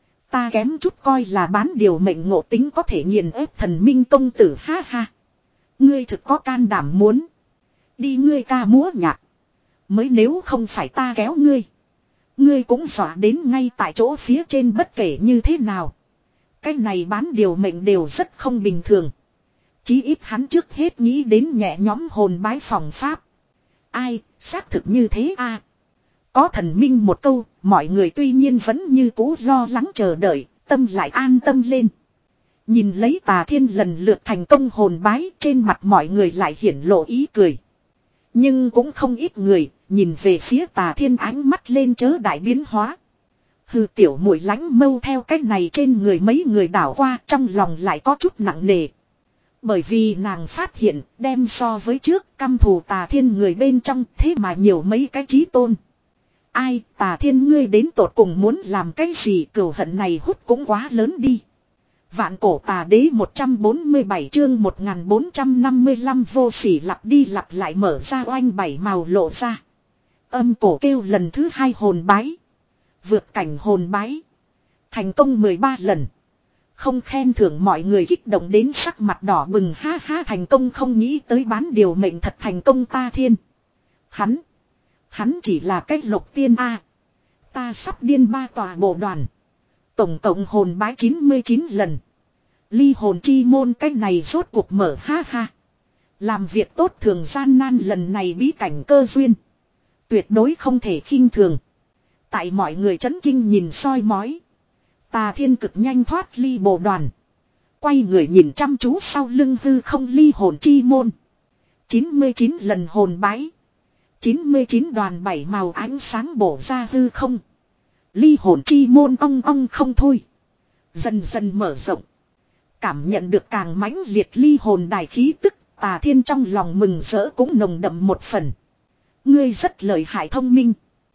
A: Ta kém chút coi là bán điều mệnh ngộ tính có thể nghiền ép thần minh công tử, ha ha. Ngươi thực có can đảm muốn đi ngươi ca múa nhạc. Mới nếu không phải ta kéo ngươi, ngươi cũng dọa đến ngay tại chỗ phía trên. Bất kể như thế nào, cái này bán điều mệnh đều rất không bình thường. Chí ít hắn trước hết nghĩ đến nhẹ nhóm hồn bái phòng pháp. Ai, xác thực như thế a. À, có thần minh một câu, mọi người tuy nhiên vẫn như cũ lo lắng chờ đợi, tâm lại an tâm lên. Nhìn lấy Tà Thiên lần lượt thành công hồn bái, trên mặt mọi người lại hiển lộ ý cười. Nhưng cũng không ít người nhìn về phía Tà Thiên ánh mắt lên chớ đại biến hóa. Hư tiểu muội lánh mâu theo cách này trên người mấy người đảo qua, trong lòng lại có chút nặng nề. Bởi vì nàng phát hiện, đem so với trước căm thù Tà Thiên người bên trong, thế mà nhiều mấy cái chí tôn. Ai, Tà Thiên ngươi đến tột cùng muốn làm cái gì? Cừu hận này hút cũng quá lớn đi. Vạn cổ tà đế một trăm bốn mươi bảy chương một nghìn bốn trăm năm mươi lăm vô sỉ lặp đi lặp lại mở ra oanh bảy màu lộ ra. Âm cổ kêu lần thứ hai hồn bái. Vượt cảnh hồn bái. Thành công mười ba lần. Không khen thưởng mọi người kích động đến sắc mặt đỏ bừng, ha ha. Thành công, không nghĩ tới bán điều mệnh thật thành công. Ta Thiên. Hắn. Hắn chỉ là cách lục tiên A. Ta sắp điên ba tòa bộ đoàn. Tổng cộng hồn bái chín mươi chín lần. Ly hồn chi môn cách này rốt cuộc mở ha ha. Làm việc tốt thường gian nan lần này bí cảnh cơ duyên. Tuyệt đối không thể khinh thường. Tại mọi người chấn kinh nhìn soi mói. Tà Thiên cực nhanh thoát ly bộ đoàn. Quay người nhìn chăm chú sau lưng hư không ly hồn chi môn. chín mươi chín lần hồn bái. chín mươi chín đoàn bảy màu ánh sáng bổ ra hư không. Ly hồn chi môn ong ong không thôi. Dần dần mở rộng. Cảm nhận được càng mãnh liệt ly hồn đài khí tức. Tà Thiên trong lòng mừng rỡ cũng nồng đậm một phần. Ngươi rất lợi hại thông minh.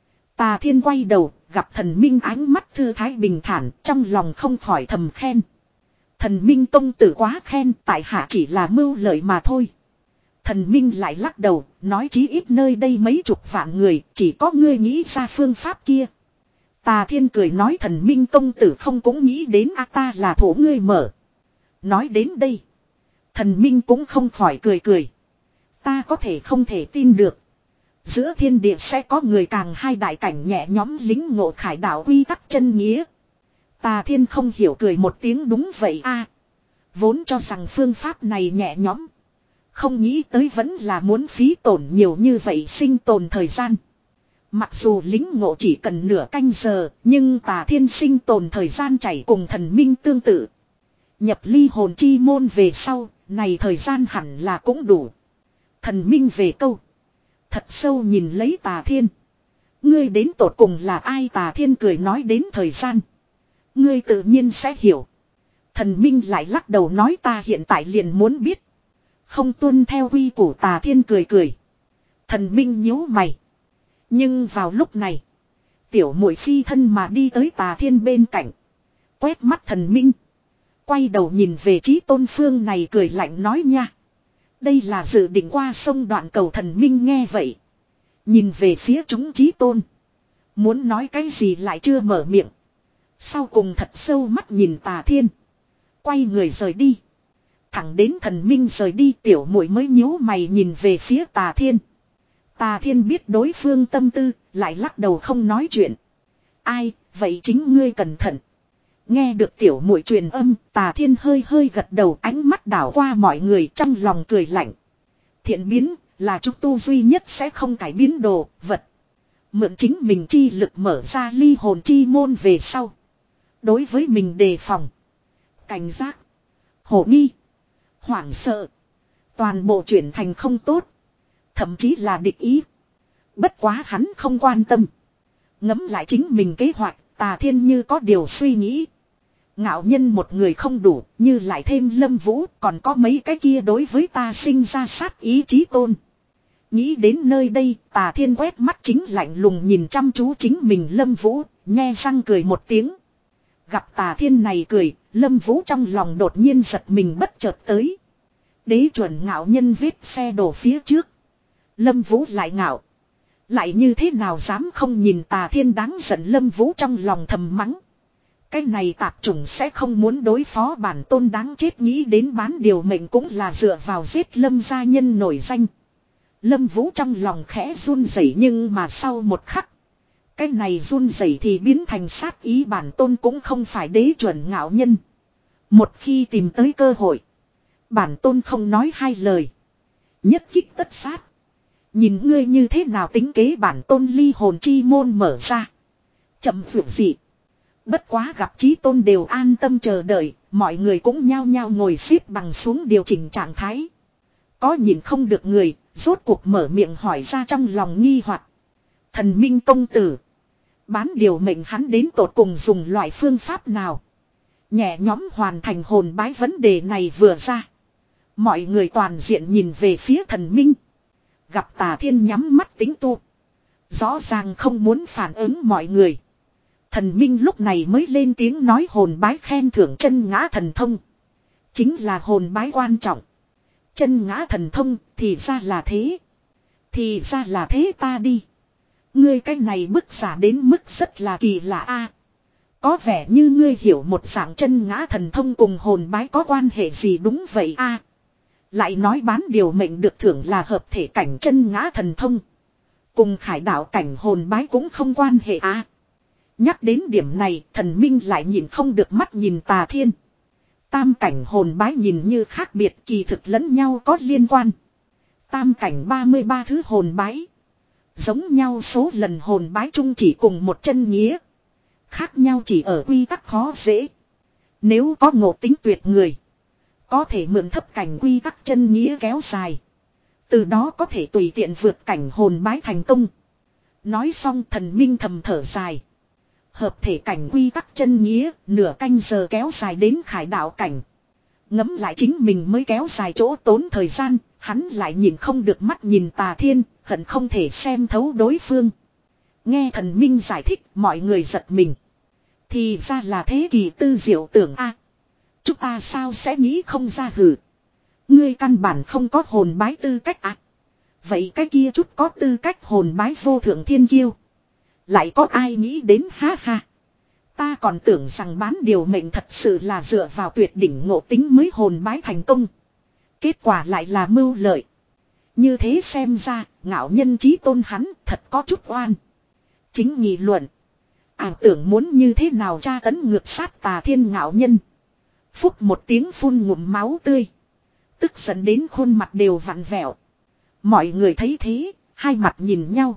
A: Tà Thiên quay đầu, gặp thần minh ánh mắt thư thái bình thản, trong lòng không khỏi thầm khen. Thần minh công tử quá khen, tại hạ chỉ là mưu lợi mà thôi. Thần minh lại lắc đầu, nói chí ít nơi đây mấy chục vạn người, chỉ có ngươi nghĩ ra phương pháp kia. Tà Thiên cười nói thần minh công tử không cũng nghĩ đến a ta là thủ ngươi mở. Nói đến đây. Thần minh cũng không khỏi cười cười. Ta có thể không thể tin được. Giữa thiên địa sẽ có người càng hai đại cảnh nhẹ nhóm lính ngộ khải đạo quy tắc chân nghĩa. Tà Thiên không hiểu cười một tiếng đúng vậy a. Vốn cho rằng phương pháp này nhẹ nhóm. Không nghĩ tới vẫn là muốn phí tổn nhiều như vậy sinh tồn thời gian. Mặc dù lính ngộ chỉ cần nửa canh giờ, nhưng Tà Thiên sinh tồn thời gian chảy cùng thần minh tương tự. Nhập ly hồn chi môn về sau, này thời gian hẳn là cũng đủ. Thần minh về câu. Thật sâu nhìn lấy Tà Thiên. Ngươi đến tột cùng là ai? Tà Thiên cười nói đến thời gian. Ngươi tự nhiên sẽ hiểu. Thần minh lại lắc đầu nói ta hiện tại liền muốn biết. Không tuân theo quy củ. Tà Thiên cười cười. Thần minh nhíu mày. Nhưng vào lúc này. Tiểu muội phi thân mà đi tới Tà Thiên bên cạnh. Quét mắt thần minh. Quay đầu nhìn về Chí Tôn phương này cười lạnh nói nha. Đây là dự định qua sông đoạn cầu. Thần minh nghe vậy. Nhìn về phía chúng Chí Tôn. Muốn nói cái gì lại chưa mở miệng. Sau cùng thật sâu mắt nhìn Tà Thiên. Quay người rời đi. Thẳng đến thần minh rời đi tiểu muội mới nhíu mày nhìn về phía Tà Thiên. Tà Thiên biết đối phương tâm tư, lại lắc đầu không nói chuyện. Ai, vậy chính ngươi cẩn thận. Nghe được tiểu muội truyền âm, Tà Thiên hơi hơi gật đầu ánh mắt đảo qua mọi người trong lòng cười lạnh. Thiện biến, là chúng tu duy nhất sẽ không cải biến đồ, vật. Mượn chính mình chi lực mở ra ly hồn chi môn về sau. Đối với mình đề phòng. Cảnh giác. Hổ nghi. Hoảng sợ. Toàn bộ chuyển thành không tốt. Thậm chí là địch ý. Bất quá hắn không quan tâm. Ngẫm lại chính mình kế hoạch, Tà Thiên như có điều suy nghĩ. Ngạo nhân một người không đủ, như lại thêm Lâm Vũ, còn có mấy cái kia đối với ta sinh ra sát ý Chí Tôn. Nghĩ đến nơi đây, Tà Thiên quét mắt chính lạnh lùng nhìn chăm chú chính mình Lâm Vũ, nhe răng cười một tiếng. Gặp Tà Thiên này cười, Lâm Vũ trong lòng đột nhiên giật mình bất chợt tới. Đế chuẩn ngạo nhân vết xe đổ phía trước. Lâm Vũ lại ngạo. Lại như thế nào dám không nhìn Tà Thiên đáng giận. Lâm Vũ trong lòng thầm mắng. Cái này tạp chủng sẽ không muốn đối phó bản tôn đáng chết. Nghĩ đến bán điều mệnh cũng là dựa vào giết Lâm gia nhân nổi danh. Lâm Vũ trong lòng khẽ run rẩy nhưng mà sau một khắc. Cái này run rẩy thì biến thành sát ý. Bản tôn cũng không phải đế chuẩn ngạo nhân. Một khi tìm tới cơ hội. Bản tôn không nói hai lời. Nhất kích tất sát. Nhìn ngươi như thế nào tính kế. Bản tôn ly hồn chi môn mở ra. Chậm vượt dị. Bất quá gặp Chí Tôn đều an tâm chờ đợi. Mọi người cũng nhao nhao ngồi xếp bằng xuống điều chỉnh trạng thái. Có nhìn không được người. Rốt cuộc mở miệng hỏi ra trong lòng nghi hoặc. Thần minh công tử. Bán điều mệnh hắn đến tột cùng dùng loại phương pháp nào. Nhẹ nhóm hoàn thành hồn bái. Vấn đề này vừa ra. Mọi người toàn diện nhìn về phía thần minh. Gặp Tà Thiên nhắm mắt tính tu. Rõ ràng không muốn phản ứng mọi người. Thần minh lúc này mới lên tiếng nói hồn bái khen thưởng chân ngã thần thông. Chính là hồn bái quan trọng. Chân ngã thần thông thì ra là thế. Thì ra là thế ta đi. Ngươi cái này bức giả đến mức rất là kỳ lạ a. Có vẻ như ngươi hiểu một dạng chân ngã thần thông cùng hồn bái có quan hệ gì đúng vậy a. Lại nói bán điều mệnh được thưởng là hợp thể cảnh chân ngã thần thông. Cùng khải đạo cảnh hồn bái cũng không quan hệ à. Nhắc đến điểm này thần minh lại nhìn không được mắt nhìn Tà Thiên. Tam cảnh hồn bái nhìn như khác biệt kỳ thực lẫn nhau có liên quan. Tam cảnh ba mươi ba thứ hồn bái. Giống nhau số lần hồn bái chung chỉ cùng một chân nghĩa. Khác nhau chỉ ở quy tắc khó dễ. Nếu có ngộ tính tuyệt người. Có thể mượn thấp cảnh quy tắc chân nghĩa kéo dài. Từ đó có thể tùy tiện vượt cảnh hồn bái thành công. Nói xong thần minh thầm thở dài. Hợp thể cảnh quy tắc chân nghĩa, nửa canh giờ kéo dài đến khải đạo cảnh. Ngẫm lại chính mình mới kéo dài chỗ tốn thời gian, hắn lại nhìn không được mắt nhìn Tà Thiên, hận không thể xem thấu đối phương. Nghe thần minh giải thích, mọi người giật mình. Thì ra là thế, kỳ tư diệu tưởng a. Chúng ta sao sẽ nghĩ không ra hử. Ngươi căn bản không có hồn bái tư cách à. Vậy cái kia chút có tư cách hồn bái vô thượng thiên kiêu. Lại có ai nghĩ đến ha ha. Ta còn tưởng rằng bán điều mệnh thật sự là dựa vào tuyệt đỉnh ngộ tính mới hồn bái thành công. Kết quả lại là mưu lợi. Như thế xem ra, ngạo nhân chí tôn hắn thật có chút oan. Chính nghị luận. Ảo tưởng muốn như thế nào tra tấn ngược sát Tà Thiên ngạo nhân. Phúc một tiếng phun ngụm máu tươi. Tức giận đến khuôn mặt đều vặn vẹo. Mọi người thấy thế, hai mặt nhìn nhau.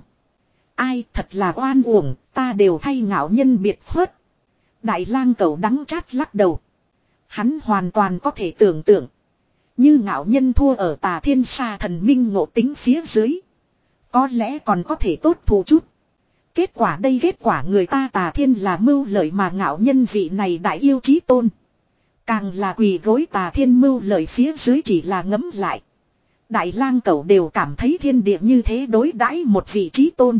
A: Ai thật là oan uổng, ta đều thay ngạo nhân biệt khuất. Đại lang cẩu đắng chát lắc đầu. Hắn hoàn toàn có thể tưởng tượng. Như ngạo nhân thua ở Tà Thiên xa thần minh ngộ tính phía dưới. Có lẽ còn có thể tốt thù chút. Kết quả đây kết quả người ta Tà Thiên là mưu lợi mà ngạo nhân vị này đại yêu chí tôn. Càng là quỳ gối Tà Thiên mưu lợi phía dưới chỉ là ngấm lại. Đại lang cẩu đều cảm thấy thiên địa như thế đối đãi một vị chí tôn.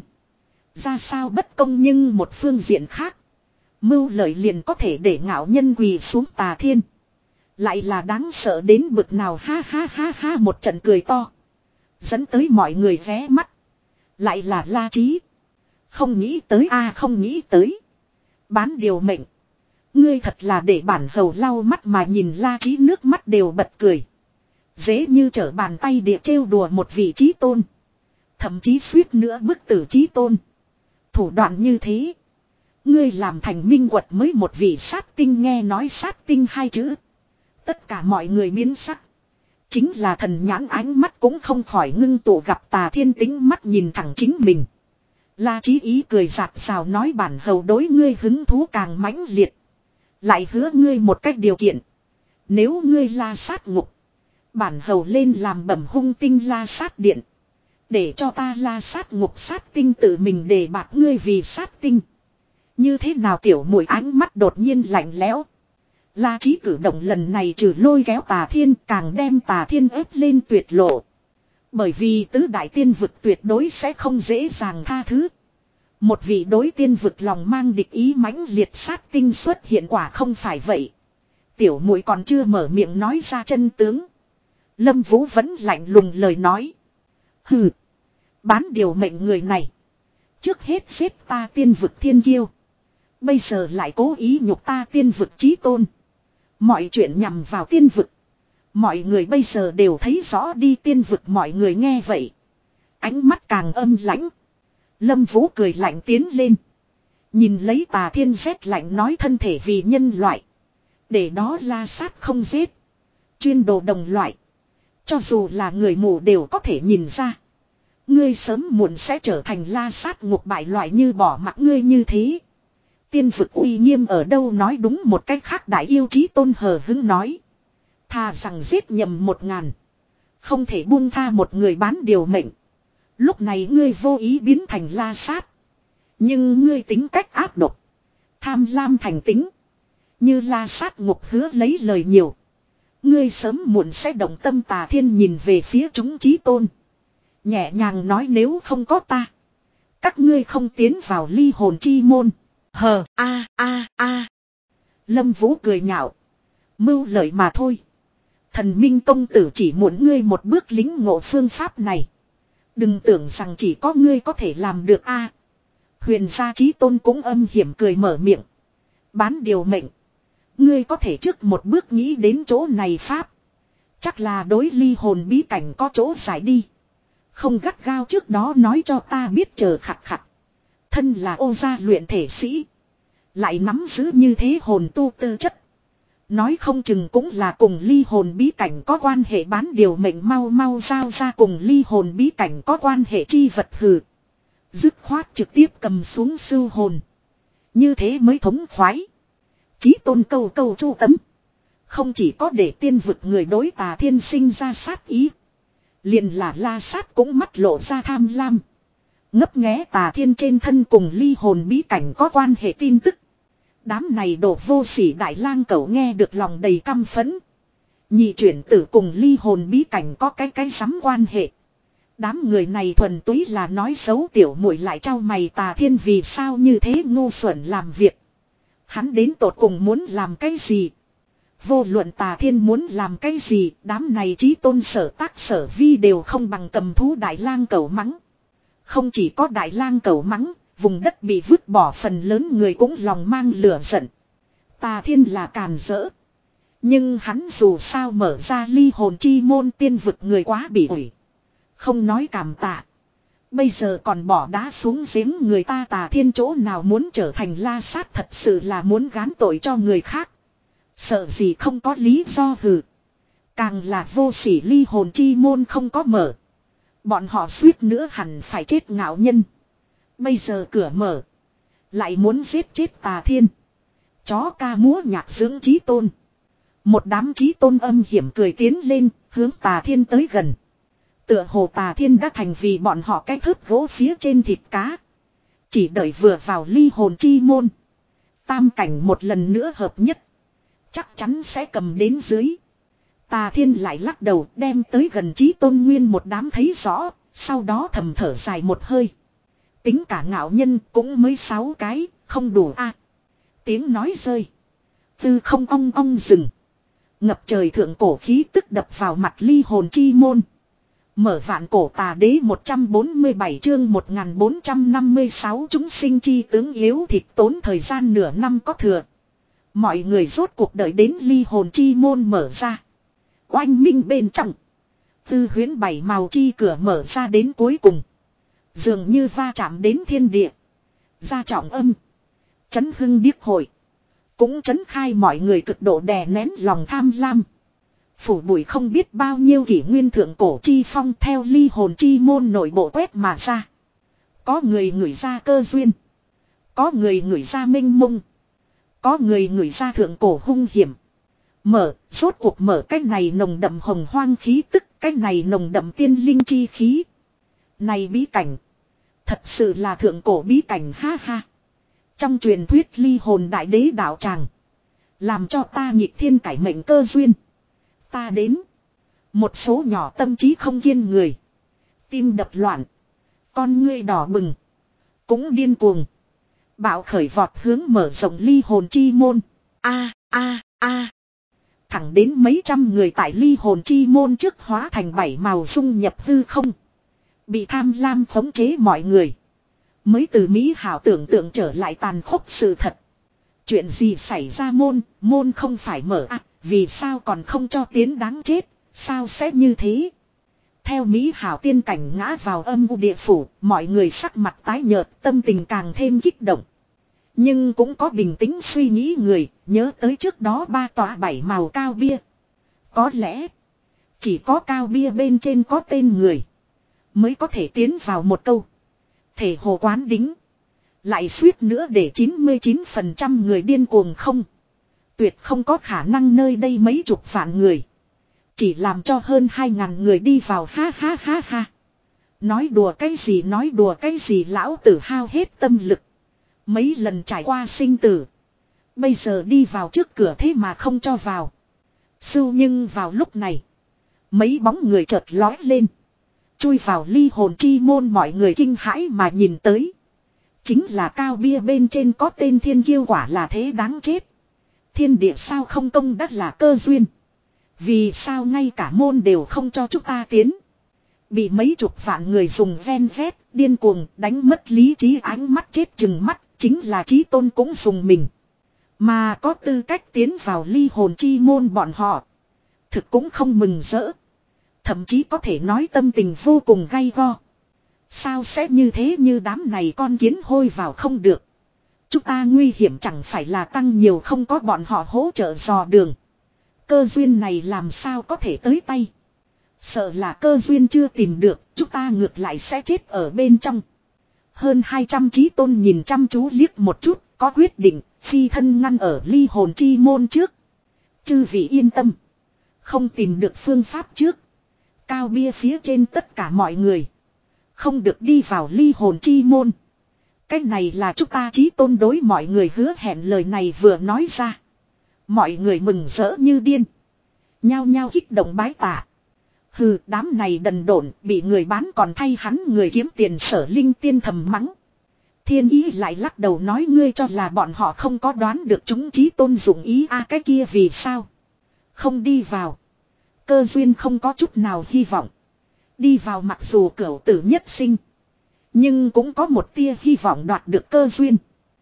A: Ra sao bất công, nhưng một phương diện khác. Mưu lợi liền có thể để ngạo nhân quỳ xuống Tà Thiên. Lại là đáng sợ đến bực nào, ha ha ha ha, một trận cười to. Dẫn tới mọi người ghé mắt. Lại là La Chí. Không nghĩ tới a không nghĩ tới. Bán điều mệnh. Ngươi thật là để bản hầu lau mắt mà nhìn. La Chí nước mắt đều bật cười. Dễ như trở bàn tay địa trêu đùa một vị chí tôn. Thậm chí suýt nữa bức tử chí tôn. Thủ đoạn như thế. Ngươi làm thành minh quật mới một vị sát tinh, nghe nói sát tinh hai chữ. Tất cả mọi người biến sắc. Chính là thần nhãn ánh mắt cũng không khỏi ngưng tụ, gặp Tà Thiên tính mắt nhìn thẳng chính mình. La Chí ý cười giạt rào nói, bản hầu đối ngươi hứng thú càng mãnh liệt. Lại hứa ngươi một cách điều kiện. Nếu ngươi la sát ngục, bản hầu lên làm bẩm hung tinh la sát điện. Để cho ta la sát ngục sát tinh tự mình đề bạt ngươi vì sát tinh. Như thế nào? Tiểu muội ánh mắt đột nhiên lạnh lẽo. La Chí cử động lần này trừ lôi kéo Tà Thiên, càng đem Tà Thiên ép lên tuyệt lộ. Bởi vì tứ đại tiên vực tuyệt đối sẽ không dễ dàng tha thứ. Một vị đối tiên vực lòng mang địch ý mãnh liệt sát tinh xuất hiện, quả không phải vậy. Tiểu muội còn chưa mở miệng nói ra chân tướng. Lâm Vũ vẫn lạnh lùng lời nói. Hừ. Bán điều mệnh người này. Trước hết xếp ta tiên vực thiên kiêu. Bây giờ lại cố ý nhục ta tiên vực chí tôn. Mọi chuyện nhằm vào tiên vực. Mọi người bây giờ đều thấy rõ đi. Tiên vực mọi người nghe vậy. Ánh mắt càng âm lãnh. Lâm Vũ cười lạnh tiến lên. Nhìn lấy Tà Thiên rét lạnh nói, thân thể vì nhân loại. Để đó la sát không giết. Chuyên đồ đồng loại. Cho dù là người mù đều có thể nhìn ra. Ngươi sớm muộn sẽ trở thành la sát ngục bại loại, như bỏ mặc ngươi như thế. Tiên vực uy nghiêm ở đâu? Nói đúng một cách khác, đại yêu chí tôn hờ hứng nói. Thà rằng giết nhầm một ngàn. Không thể buông tha một người bán điều mệnh. Lúc này ngươi vô ý biến thành la sát. Nhưng ngươi tính cách ác độc. Tham lam thành tính. Như la sát ngục hứa lấy lời nhiều. Ngươi sớm muộn sẽ động tâm. Tà Thiên nhìn về phía chúng chí tôn. Nhẹ nhàng nói, nếu không có ta, các ngươi không tiến vào ly hồn chi môn. Hờ a a a. Lâm Vũ cười nhạo. Mưu lợi mà thôi. Thần minh công tử chỉ muốn ngươi một bước lính ngộ phương pháp này. Đừng tưởng rằng chỉ có ngươi có thể làm được a. Huyền gia chí tôn cũng âm hiểm cười mở miệng. Bán điều mệnh. Ngươi có thể trước một bước nghĩ đến chỗ này pháp. Chắc là đối ly hồn bí cảnh có chỗ giải đi. Không gắt gao trước đó nói cho ta biết, chờ khặt khặt. Thân là ô gia luyện thể sĩ. Lại nắm giữ như thế hồn tu tư chất. Nói không chừng cũng là cùng ly hồn bí cảnh có quan hệ, bán điều mệnh mau mau giao ra cùng ly hồn bí cảnh có quan hệ chi vật hừ. Dứt khoát trực tiếp cầm xuống sưu hồn. Như thế mới thống khoái. Chí tôn câu câu chu tấm. Không chỉ có để tiên vực người đối Tà Thiên sinh ra sát ý. Liền là La Sát cũng mắt lộ ra tham lam. Ngấp nghé Tà Thiên trên thân cùng ly hồn bí cảnh có quan hệ tin tức. Đám này đổ vô sỉ đại lang cẩu nghe được lòng đầy căm phẫn. Nhị chuyển tử cùng ly hồn bí cảnh có cái cái sắm quan hệ. Đám người này thuần túy là nói xấu tiểu muội, lại trao mày Tà Thiên vì sao như thế ngu xuẩn làm việc. Hắn đến tột cùng muốn làm cái gì? Vô luận Tà Thiên muốn làm cái gì, đám này chí tôn sở tác sở vi đều không bằng cầm thú đại lang cẩu mắng. Không chỉ có đại lang cẩu mắng, vùng đất bị vứt bỏ phần lớn người cũng lòng mang lửa giận. Tà Thiên là càn rỡ. Nhưng hắn dù sao mở ra ly hồn chi môn tiên vực người quá bị ủi. Không nói cảm tạ. Bây giờ còn bỏ đá xuống giếng người ta, Tà Thiên chỗ nào muốn trở thành La Sát, thật sự là muốn gán tội cho người khác. Sợ gì không có lý do hừ. Càng là vô sỉ ly hồn chi môn không có mở. Bọn họ suýt nữa hẳn phải chết ngạo nhân. Bây giờ cửa mở. Lại muốn giết chết Tà Thiên. Chó ca múa nhạc dưỡng chí tôn. Một đám chí tôn âm hiểm cười tiến lên, hướng Tà Thiên tới gần. Tựa hồ Tà Thiên đã thành vì bọn họ cái thớt gỗ phía trên thịt cá. Chỉ đợi vừa vào ly hồn chi môn. Tam cảnh một lần nữa hợp nhất. Chắc chắn sẽ cầm đến dưới. Tà Thiên lại lắc đầu đem tới gần chí tôn nguyên một đám thấy rõ. Sau đó thầm thở dài một hơi. Tính cả ngạo nhân cũng mới sáu cái, không đủ a. À, tiếng nói rơi. Tư không ong ong rừng. Ngập trời thượng cổ khí tức đập vào mặt ly hồn chi môn. Mở vạn cổ tà đế một trăm bốn mươi bảy chương một nghìn bốn trăm năm mươi sáu chúng sinh chi tướng yếu thịt tốn thời gian nửa năm có thừa. Mọi người rốt cuộc đợi đến ly hồn chi môn mở ra. Oanh minh bên trong. Tư huyến bảy màu chi cửa mở ra đến cuối cùng. Dường như va chạm đến thiên địa. Gia trọng âm. Chấn hưng điếc hội. Cũng chấn khai mọi người cực độ đè nén lòng tham lam. Phủ bụi không biết bao nhiêu kỷ nguyên thượng cổ chi phong theo ly hồn chi môn nội bộ quét mà ra. Có người ngửi ra cơ duyên. Có người ngửi ra minh mông. Có người ngửi ra thượng cổ hung hiểm. Mở, rốt cuộc mở cái này nồng đậm hồng hoang khí tức, cái này nồng đậm tiên linh chi khí. Này bí cảnh. Thật sự là thượng cổ bí cảnh ha ha. Trong truyền thuyết ly hồn đại đế đạo tràng. Làm cho ta nhịp thiên cải mệnh cơ duyên. Ta đến. Một số nhỏ tâm trí không kiên người. Tim đập loạn. Con ngươi đỏ bừng. Cũng điên cuồng. Bạo khởi vọt hướng mở rộng ly hồn chi môn. A a a. Thẳng đến mấy trăm người tại ly hồn chi môn trước hóa thành bảy màu dung nhập hư không. Bị tham lam khống chế mọi người. Mới từ Mỹ hảo tưởng tượng trở lại tàn khốc sự thật. Chuyện gì xảy ra môn, môn không phải mở à, vì sao còn không cho tiến đáng chết, sao sẽ như thế. Theo Mỹ hảo tiên cảnh ngã vào âm u địa phủ, mọi người sắc mặt tái nhợt, tâm tình càng thêm kích động. Nhưng cũng có bình tĩnh suy nghĩ người, nhớ tới trước đó ba tòa bảy màu cao bia. Có lẽ, chỉ có cao bia bên trên có tên người, mới có thể tiến vào một câu. Thể hồ quán đính. Lại suýt nữa để chín mươi chín phần trăm người điên cuồng không. Tuyệt không có khả năng nơi đây mấy chục vạn người. Chỉ làm cho hơn hai ngàn người đi vào ha ha ha ha. Nói đùa cái gì nói đùa cái gì lão tử hao hết tâm lực. Mấy lần trải qua sinh tử. Bây giờ đi vào trước cửa thế mà không cho vào. Sưu nhưng vào lúc này. Mấy bóng người chợt lói lên. Chui vào ly hồn chi môn mọi người kinh hãi mà nhìn tới. Chính là cao bia bên trên có tên thiên kiêu quả là thế đáng chết. Thiên địa sao không công đắc là cơ duyên. Vì sao ngay cả môn đều không cho chúng ta tiến. Bị mấy chục vạn người dùng ven vét, điên cuồng, đánh mất lý trí ánh mắt chết chừng mắt, chính là chí tôn cũng dùng mình. Mà có tư cách tiến vào ly hồn chi môn bọn họ. Thực cũng không mừng rỡ. Thậm chí có thể nói tâm tình vô cùng gay go. Sao sẽ như thế như đám này con kiến hôi vào không được. Chúng ta nguy hiểm chẳng phải là tăng nhiều, không có bọn họ hỗ trợ dò đường. Cơ duyên này làm sao có thể tới tay. Sợ là cơ duyên chưa tìm được, chúng ta ngược lại sẽ chết ở bên trong. Hơn hai trăm chí tôn nhìn chăm chú liếc một chút, có quyết định, phi thân ngăn ở ly hồn chi môn trước. Chư vị yên tâm. Không tìm được phương pháp trước. Cao bia phía trên tất cả mọi người. Không được đi vào ly hồn chi môn. Cái này là chúng ta chí tôn đối mọi người hứa hẹn, lời này vừa nói ra. Mọi người mừng rỡ như điên. Nhao nhao kích động bái tạ. Hừ, đám này đần độn, bị người bán còn thay hắn người kiếm tiền. Sở Linh Tiên thầm mắng. Thiên Ý lại lắc đầu nói, ngươi cho là bọn họ không có đoán được chúng chí tôn dụng ý a à, cái kia vì sao không đi vào. Cơ duyên không có chút nào hy vọng. Đi vào mặc dù cửu tử nhất sinh, nhưng cũng có một tia hy vọng đoạt được cơ duyên.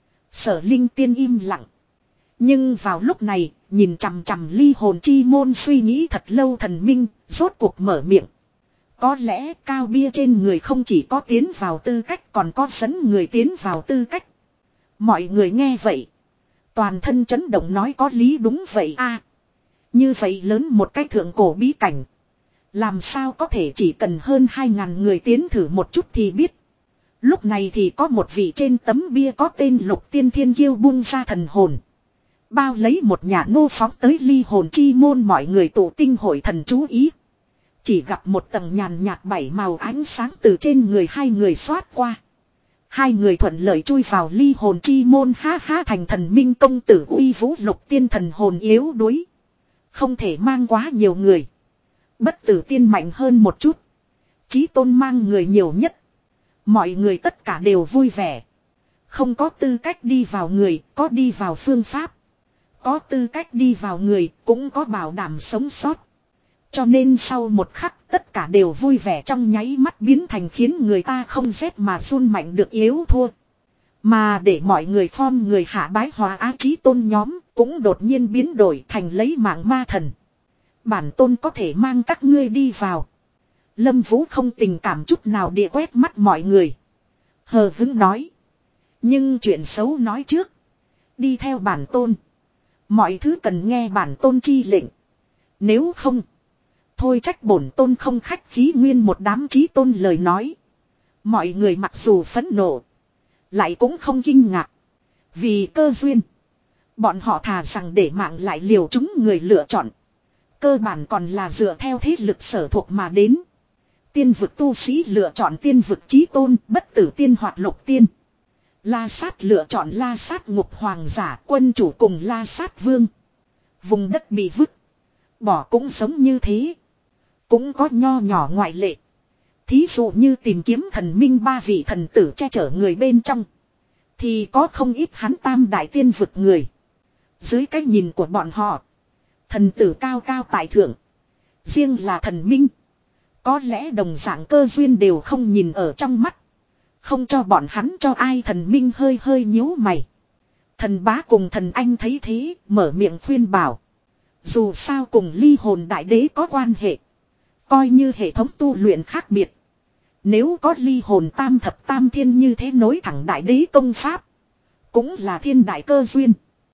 A: Sở Linh Tiên im lặng. Nhưng vào lúc này, nhìn chằm chằm ly hồn chi môn suy nghĩ thật lâu thần minh, rốt cuộc mở miệng. Có lẽ cao bia trên người không chỉ có tiến vào tư cách, còn có dẫn người tiến vào tư cách. Mọi người nghe vậy, toàn thân chấn động nói có lý, đúng vậy a à, như vậy lớn một cái thượng cổ bí cảnh, làm sao có thể chỉ cần hơn hai ngàn người tiến thử một chút thì biết. Lúc này thì có một vị trên tấm bia có tên Lục Tiên Thiên Kiêu buông ra thần hồn. Bao lấy một nhà nô phóng tới ly hồn chi môn, mọi người tụ tinh hội thần chú ý. Chỉ gặp một tầng nhàn nhạt bảy màu ánh sáng từ trên người hai người xoát qua. Hai người thuận lợi chui vào ly hồn chi môn, ha ha, thành thần minh công tử uy vũ. Lục tiên thần hồn yếu đuối, không thể mang quá nhiều người. Bất tử tiên mạnh hơn một chút, chí tôn mang người nhiều nhất. Mọi người tất cả đều vui vẻ. Không có tư cách đi vào người, có đi vào phương pháp. Có tư cách đi vào người, cũng có bảo đảm sống sót. Cho nên sau một khắc tất cả đều vui vẻ, trong nháy mắt biến thành khiến người ta không rét mà run mạnh được yếu thua. Mà để mọi người form người hạ bái hòa á chí tôn nhóm cũng đột nhiên biến đổi thành lấy mạng ma thần. Bản tôn có thể mang các ngươi đi vào. Lâm Vũ không tình cảm chút nào địa quét mắt mọi người. Hờ hững nói. Nhưng chuyện xấu nói trước. Đi theo bản tôn. Mọi thứ cần nghe bản tôn chi lệnh. Nếu không, thôi trách bổn tôn không khách khí. Nguyên một đám chí tôn lời nói. Mọi người mặc dù phẫn nộ, lại cũng không kinh ngạc. Vì cơ duyên, bọn họ thà rằng để mạng lại liều chúng người lựa chọn. Cơ bản còn là dựa theo thế lực sở thuộc mà đến. Tiên vực tu sĩ lựa chọn tiên vực chí tôn, bất tử tiên hoặc lục tiên. La Sát lựa chọn La Sát ngục hoàng giả, quân chủ cùng La Sát vương. Vùng đất bị vứt bỏ cũng sống như thế. Cũng có nho nhỏ ngoại lệ. Thí dụ như tìm kiếm thần minh ba vị thần tử che chở người bên trong, thì có không ít hắn tam đại tiên vực người. Dưới cái nhìn của bọn họ, thần tử cao cao tại thượng. Riêng là thần minh, có lẽ đồng dạng cơ duyên đều không nhìn ở trong mắt. Không cho bọn hắn cho ai. Thần minh hơi hơi nhíu mày. Thần bá cùng thần anh thấy thế, mở miệng khuyên bảo. Dù sao cùng ly hồn đại đế có quan hệ, coi như hệ thống tu luyện khác biệt. Nếu có ly hồn tam thập tam thiên như thế nối thẳng đại đế công pháp, cũng là thiên đại cơ duyên.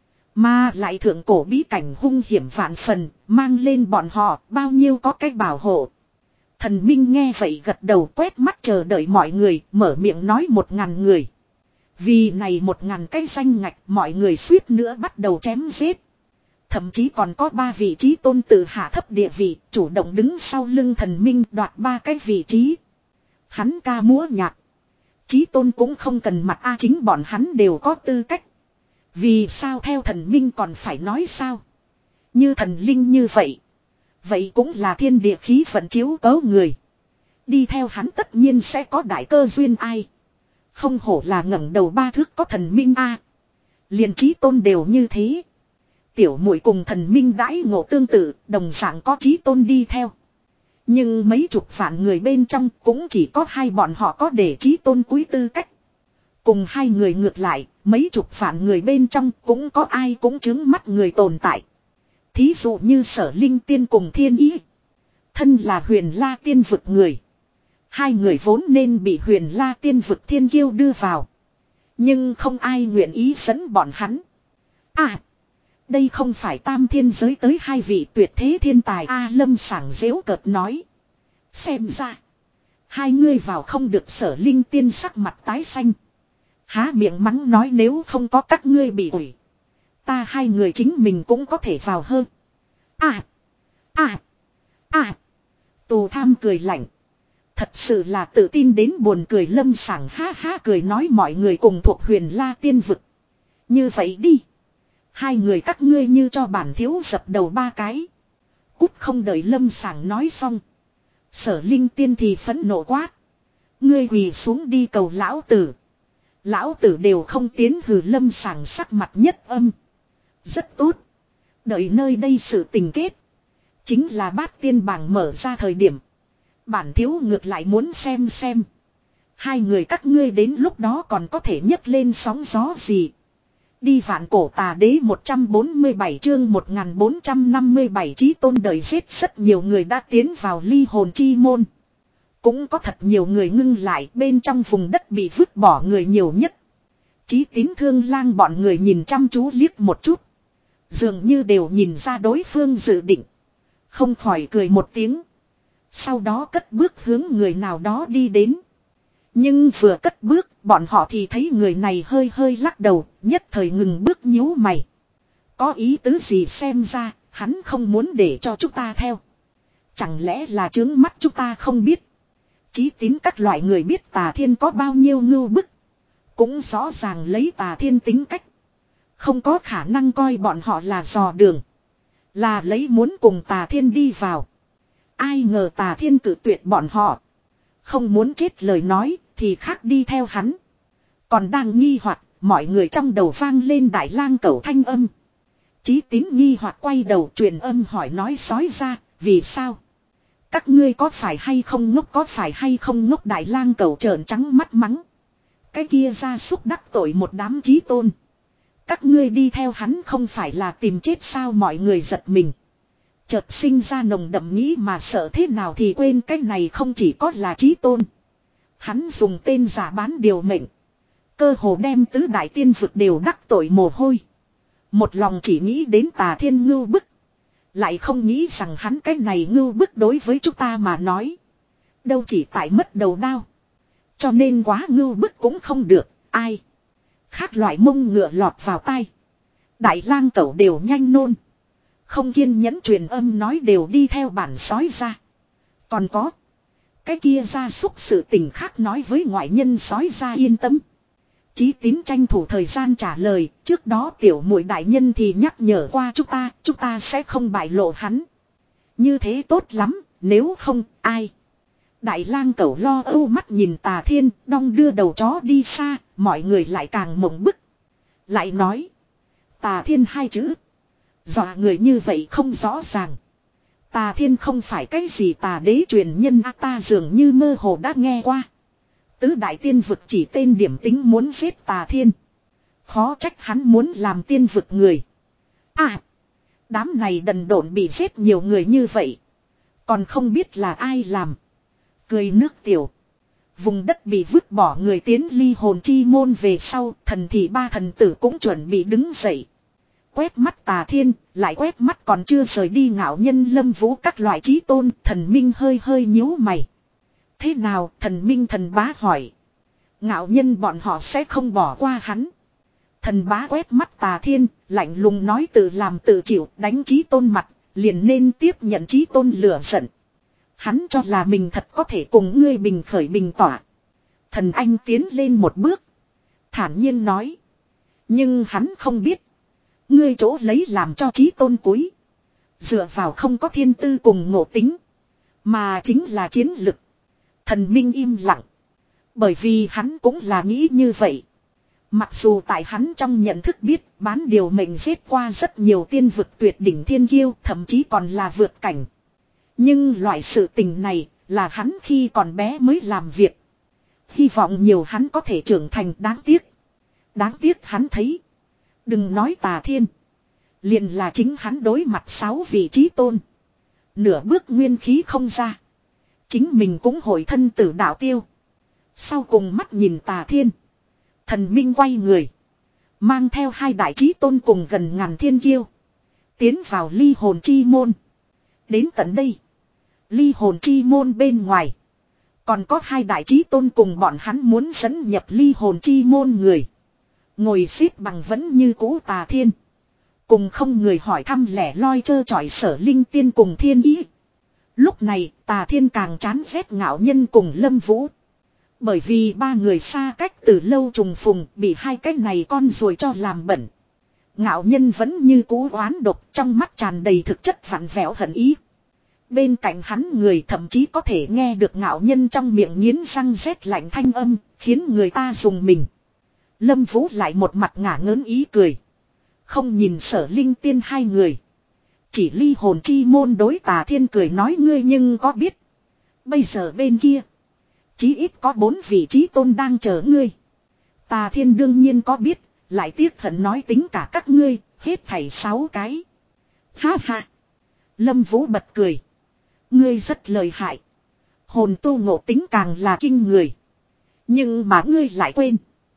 A: Mà lại thượng cổ bí cảnh hung hiểm vạn phần, mang lên bọn họ bao nhiêu có cách bảo hộ. Thần minh nghe vậy gật đầu, quét mắt chờ đợi mọi người, mở miệng nói một ngàn người. Vì này một ngàn cái danh ngạch, mọi người suýt nữa bắt đầu chém giết. Thậm chí còn có ba vị trí tôn tự hạ thấp địa vị, chủ động đứng sau lưng thần minh đoạt ba cái vị trí. Hắn ca múa nhạc, chí tôn cũng không cần mặt a, chính bọn hắn đều có tư cách. Vì sao theo thần minh còn phải nói sao? Như thần linh như vậy, vậy cũng là thiên địa khí vận chiếu cấu người. Đi theo hắn tất nhiên sẽ có đại cơ duyên ai. Không hổ là ngẩng đầu ba thước có thần minh a. Liền chí tôn đều như thế. Tiểu muội cùng thần minh đãi ngộ tương tự, đồng dạng có chí tôn đi theo. Nhưng mấy chục vạn người bên trong cũng chỉ có hai bọn họ có để chí tôn quý tư cách. Cùng hai người ngược lại, mấy chục vạn người bên trong cũng có ai cũng chứng mắt người tồn tại. Thí dụ như Sở Linh Tiên cùng Thiên Ý. Thân là Huyền La tiên vực người. Hai người vốn nên bị Huyền La tiên vực thiên kiêu đưa vào. Nhưng không ai nguyện ý dẫn bọn hắn. À. Đây không phải tam thiên giới tới hai vị tuyệt thế thiên tài. A Lâm sảng dễu cợt nói. Xem ra. Hai ngươi vào không được. Sở Linh Tiên sắc mặt tái xanh. Há miệng mắng nói nếu không có các ngươi bị ủi. Ta hai người chính mình cũng có thể vào hơn. À. À. À. Tù tham cười lạnh. Thật sự là tự tin đến buồn cười. Lâm sảng ha ha cười nói mọi người cùng thuộc Huyền La Tiên vực. Như vậy đi. Hai người các ngươi như cho bản thiếu dập đầu ba cái. Cút không đợi Lâm sảng nói xong. Sở Linh Tiên thì phẫn nộ quát. Ngươi quỳ xuống đi cầu lão tử. Lão tử đều không tiến. Hừ. Lâm sảng sắc mặt nhất âm. Rất tốt. Đợi nơi đây sự tình kết. Chính là bát tiên bảng mở ra thời điểm. Bản thiếu ngược lại muốn xem xem. Hai người các ngươi đến lúc đó còn có thể nhấc lên sóng gió gì. Đi vạn cổ tà đế một trăm bốn mươi bảy chương một nghìn bốn trăm năm mươi bảy chí tôn đời giết rất nhiều người đã tiến vào ly hồn chi môn. Cũng có thật nhiều người ngưng lại bên trong vùng đất bị vứt bỏ người nhiều nhất. Chí tín thương lang bọn người nhìn chăm chú liếc một chút. Dường như đều nhìn ra đối phương dự định. Không khỏi cười một tiếng. Sau đó cất bước hướng người nào đó đi đến. Nhưng vừa cất bước, bọn họ thì thấy người này hơi hơi lắc đầu, nhất thời ngừng bước nhíu mày. Có ý tứ gì xem ra, hắn không muốn để cho chúng ta theo. Chẳng lẽ là trướng mắt chúng ta không biết. Chí tín các loại người biết Tà Thiên có bao nhiêu ngưu bức. Cũng rõ ràng lấy Tà Thiên tính cách. Không có khả năng coi bọn họ là dò đường. Là lấy muốn cùng Tà Thiên đi vào. Ai ngờ Tà Thiên cự tuyệt bọn họ. Không muốn chết lời nói thì khác đi theo hắn. Còn đang nghi hoặc mọi người trong đầu vang lên Đại Lang Cẩu thanh âm. Chí tín nghi hoặc quay đầu truyền âm hỏi nói sói ra. Vì sao? Các ngươi có phải hay không ngốc có phải hay không ngốc. Đại Lang Cẩu trợn trắng mắt mắng. Cái kia ra xúc đắc tội một đám chí tôn. Các ngươi đi theo hắn không phải là tìm chết sao. Mọi người giật mình. Chợt sinh ra nồng đậm nghĩ mà sợ thế nào thì quên cái này không chỉ có là chí tôn. Hắn dùng tên giả bán điều mệnh. Cơ hồ đem tứ đại tiên vực đều đắc tội mồ hôi. Một lòng chỉ nghĩ đến Tà Thiên ngưu bức. Lại không nghĩ rằng hắn cái này ngưu bức đối với chúng ta mà nói. Đâu chỉ tại mất đầu đao. Cho nên quá ngưu bức cũng không được. Ai. Khác loại mông ngựa lọt vào tai. Đại Lang Cẩu đều nhanh nôn. Không kiên nhẫn truyền âm nói đều đi theo bản sói ra. Còn có. Cái kia ra xúc sự tình khác nói với ngoại nhân sói ra yên tâm. Chí tín tranh thủ thời gian trả lời. Trước đó tiểu muội đại nhân thì nhắc nhở qua chúng ta. Chúng ta sẽ không bại lộ hắn. Như thế tốt lắm. Nếu không ai. Đại Lang Cẩu lo âu mắt nhìn Tà Thiên. Đong đưa đầu chó đi xa. Mọi người lại càng mộng bức. Lại nói. Tà Thiên hai chữ. Dọa người như vậy không rõ ràng. Tà Thiên không phải cái gì tà đế truyền nhân a ta dường như mơ hồ đã nghe qua. Tứ đại tiên vực chỉ tên điểm tính muốn giết Tà Thiên. Khó trách hắn muốn làm tiên vực người. À. Đám này đần độn bị giết nhiều người như vậy. Còn không biết là ai làm. Cười nước tiểu. Vùng đất bị vứt bỏ người tiến ly hồn chi môn về sau. Thần thì ba thần tử cũng chuẩn bị đứng dậy. Quét mắt Tà Thiên, lại quét mắt còn chưa rời đi Ngạo Nhân Lâm Vũ các loại chí tôn, thần minh hơi hơi nhíu mày. Thế nào, thần minh thần bá hỏi. Ngạo Nhân bọn họ sẽ không bỏ qua hắn. Thần bá quét mắt Tà Thiên, lạnh lùng nói tự làm tự chịu, đánh chí tôn mặt, liền nên tiếp nhận chí tôn lửa giận. Hắn cho là mình thật có thể cùng ngươi bình khởi bình tỏa. Thần anh tiến lên một bước, thản nhiên nói. Nhưng hắn không biết. Ngươi chỗ lấy làm cho chí tôn cúi. Dựa vào không có thiên tư cùng ngộ tính. Mà chính là chiến lực. Thần minh im lặng. Bởi vì hắn cũng là nghĩ như vậy. Mặc dù tại hắn trong nhận thức biết bán điều mệnh giết qua rất nhiều tiên vực tuyệt đỉnh thiên kiêu. Thậm chí còn là vượt cảnh. Nhưng loại sự tình này là hắn khi còn bé mới làm việc. Hy vọng nhiều hắn có thể trưởng thành đáng tiếc. Đáng tiếc hắn thấy. Đừng nói Tà Thiên. Liền là chính hắn đối mặt sáu vị chí tôn. Nửa bước nguyên khí không ra. Chính mình cũng hồi thân tử đạo tiêu. Sau cùng mắt nhìn Tà Thiên. Thần minh quay người. Mang theo hai đại chí tôn cùng gần ngàn thiên kiêu. Tiến vào ly hồn chi môn. Đến tận đây. Ly hồn chi môn bên ngoài. Còn có hai đại chí tôn cùng bọn hắn muốn dẫn nhập ly hồn chi môn người. Ngồi xếp bằng vẫn như cũ Tà Thiên. Cùng không người hỏi thăm lẻ loi trơ trọi Sở Linh Tiên cùng Thiên Ý. Lúc này Tà Thiên càng chán ghét Ngạo Nhân cùng Lâm Vũ. Bởi vì ba người xa cách từ lâu trùng phùng bị hai cái này con ruồi cho làm bẩn. Ngạo Nhân vẫn như cú oán độc trong mắt tràn đầy thực chất vặn vẹo hận ý. Bên cạnh hắn người thậm chí có thể nghe được Ngạo Nhân trong miệng nghiến răng rét lạnh thanh âm, khiến người ta dùng mình. Lâm Vũ lại một mặt ngả ngớn ý cười. Không nhìn Sở Linh Tiên hai người. Chỉ ly hồn chi môn đối Tà Thiên cười nói ngươi nhưng có biết. Bây giờ bên kia. Chí ít có bốn vị chí tôn đang chờ ngươi. Tà Thiên đương nhiên có biết. Lại tiếc hận nói tính cả các ngươi. Hết thảy sáu cái. Ha ha. Lâm Vũ bật cười. Ngươi rất lợi hại. Hồn tu ngộ tính càng là kinh người. Nhưng mà ngươi lại quên.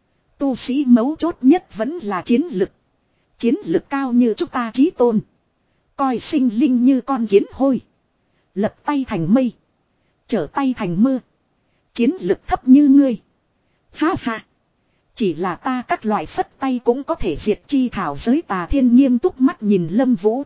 A: Tu sĩ mấu chốt nhất vẫn là chiến lực. Chiến lực cao như chúng ta chí tôn. Coi sinh linh như con kiến hôi. Lật tay thành mây. Trở tay thành mưa. Chiến lực thấp như ngươi. Ha ha. Chỉ là ta các loại phất tay cũng có thể diệt chi thảo giới. Tà Thiên nghiêm túc mắt nhìn Lâm Vũ.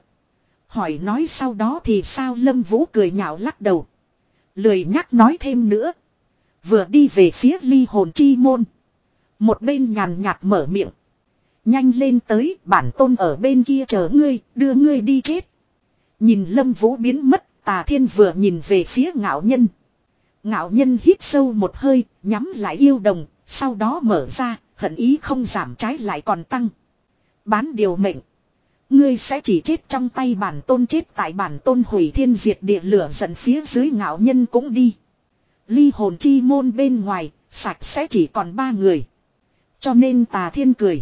A: Hỏi nói sau đó thì sao? Lâm Vũ cười nhạo lắc đầu. Lười nhắc nói thêm nữa. Vừa đi về phía ly hồn chi môn. Một bên nhàn nhạt mở miệng. Nhanh lên tới, bản tôn ở bên kia chờ ngươi, đưa ngươi đi chết. Nhìn Lâm Vũ biến mất, Tà Thiên vừa nhìn về phía Ngạo Nhân. Ngạo Nhân hít sâu một hơi, nhắm lại yêu đồng, sau đó mở ra, hận ý không giảm trái lại còn tăng. Bán điều mệnh. Ngươi sẽ chỉ chết trong tay bản tôn, chết tại bản tôn hủy thiên diệt địa lửa giận phía dưới. Ngạo Nhân cũng đi. Ly hồn chi môn bên ngoài, sạch sẽ chỉ còn ba người. Cho nên Tà Thiên cười.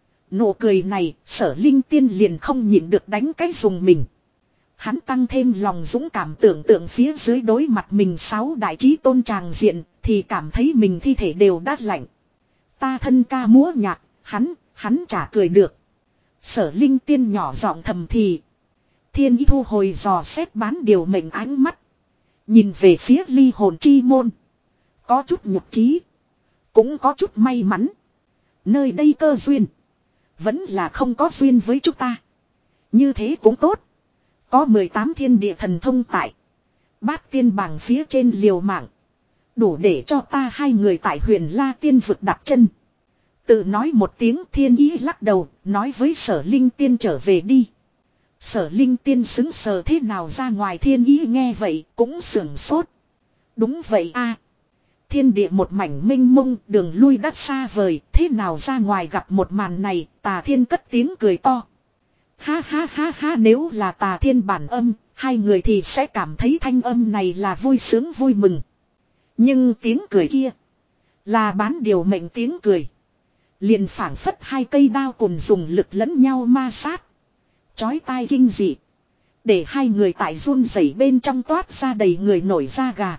A: Nụ cười này, Sở Linh Tiên liền không nhịn được đánh cái dùng mình. Hắn tăng thêm lòng dũng cảm tưởng tượng phía dưới đối mặt mình sáu đại chí tôn tràng diện, thì cảm thấy mình thi thể đều đát lạnh. Ta thân ca múa nhạc, hắn, hắn chả cười được. Sở Linh Tiên nhỏ giọng thầm thì. Thiên Ý thu hồi dò xét bán điều mệnh ánh mắt. Nhìn về phía ly hồn chi môn. Có chút nhục trí. Cũng có chút may mắn. Nơi đây cơ duyên. Vẫn là không có duyên với chúng ta. Như thế cũng tốt. Có mười tám thiên địa thần thông tại. Bát tiên bảng phía trên liều mạng. Đủ để cho ta hai người tại Huyền La Tiên vực đặt chân. Tự nói một tiếng. Thiên Ý lắc đầu. Nói với Sở Linh Tiên trở về đi. Sở Linh Tiên xứng sờ thế nào ra ngoài. Thiên Ý nghe vậy cũng sưởng sốt. Đúng vậy a. Thiên địa một mảnh minh mông, đường lui đắt xa vời, thế nào ra ngoài gặp một màn này. Tà Thiên cất tiếng cười to. Ha ha ha ha, nếu là Tà Thiên bản âm, hai người thì sẽ cảm thấy thanh âm này là vui sướng vui mừng. Nhưng tiếng cười kia là bán điều mệnh tiếng cười. Liền phảng phất hai cây đao cùng dùng lực lẫn nhau ma sát. Chói tai kinh dị. Để hai người tại run rẩy bên trong toát ra đầy người nổi da gà.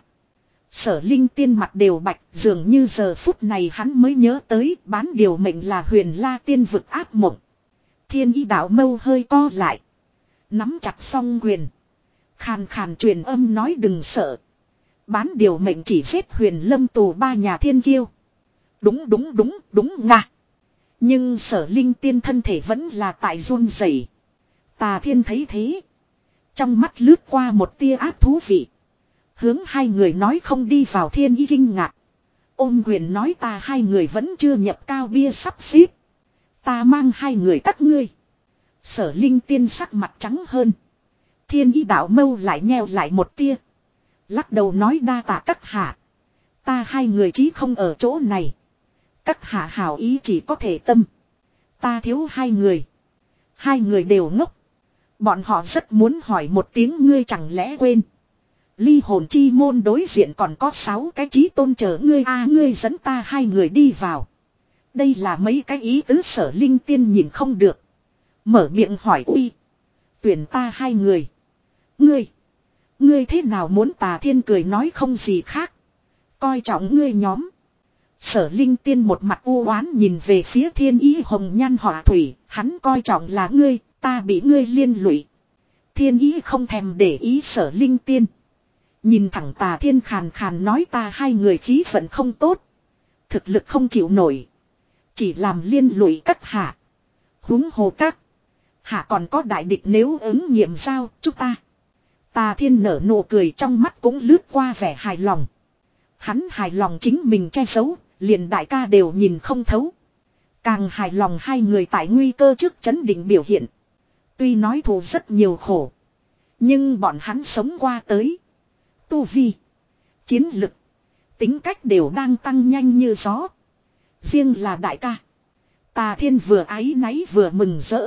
A: Sở Linh Tiên mặt đều bạch, dường như giờ phút này hắn mới nhớ tới bán điều mệnh là Huyền La Tiên vực ác mộng. Thiên Ý đạo mâu hơi co lại. Nắm chặt song quyền. Khàn khàn truyền âm nói đừng sợ. Bán điều mệnh chỉ giết Huyền Lâm tù ba nhà thiên kiêu. Đúng đúng đúng, đúng nga. Nhưng Sở Linh Tiên thân thể vẫn là tại run rẩy. Tà Thiên thấy thế. Trong mắt lướt qua một tia áp thú vị. Hướng hai người nói không đi vào. Thiên Ý kinh ngạc. Ôm quyền nói ta hai người vẫn chưa nhập cao bia sắp xếp. Ta mang hai người các ngươi. Sở Linh Tiên sắc mặt trắng hơn. Thiên Ý đạo mâu lại nheo lại một tia. Lắc đầu nói đa tạ các hạ. Ta hai người chí không ở chỗ này. Các hạ hảo ý chỉ có thể tâm. Ta thiếu hai người. Hai người đều ngốc. Bọn họ rất muốn hỏi một tiếng ngươi chẳng lẽ quên. Ly hồn chi môn đối diện còn có sáu cái chí tôn chờ ngươi a à, ngươi dẫn ta hai người đi vào. Đây là mấy cái ý tứ. Sở Linh Tiên nhìn không được. Mở miệng hỏi uy. Tuyển ta hai người. Ngươi. Ngươi thế nào muốn? Tà Thiên cười nói không gì khác. Coi trọng ngươi nhóm. Sở Linh Tiên một mặt u oán nhìn về phía Thiên Ý hồng nhan họa thủy, hắn coi trọng là ngươi, ta bị ngươi liên lụy. Thiên Ý không thèm để ý Sở Linh Tiên. Nhìn thẳng Tà Thiên khàn khàn nói ta hai người khí vận không tốt. Thực lực không chịu nổi. Chỉ làm liên lụy các hạ. Huống hồ các hạ còn có đại địch nếu ứng nghiệm giao chúng ta. Tà Thiên nở nụ cười trong mắt cũng lướt qua vẻ hài lòng. Hắn hài lòng chính mình che giấu, liền đại ca đều nhìn không thấu. Càng hài lòng hai người tại nguy cơ trước chấn định biểu hiện. Tuy nói thù rất nhiều khổ, nhưng bọn hắn sống qua tới. Tu vi, chiến lực, tính cách đều đang tăng nhanh như gió. Riêng là đại ca, Tà Thiên vừa áy náy vừa mừng rỡ.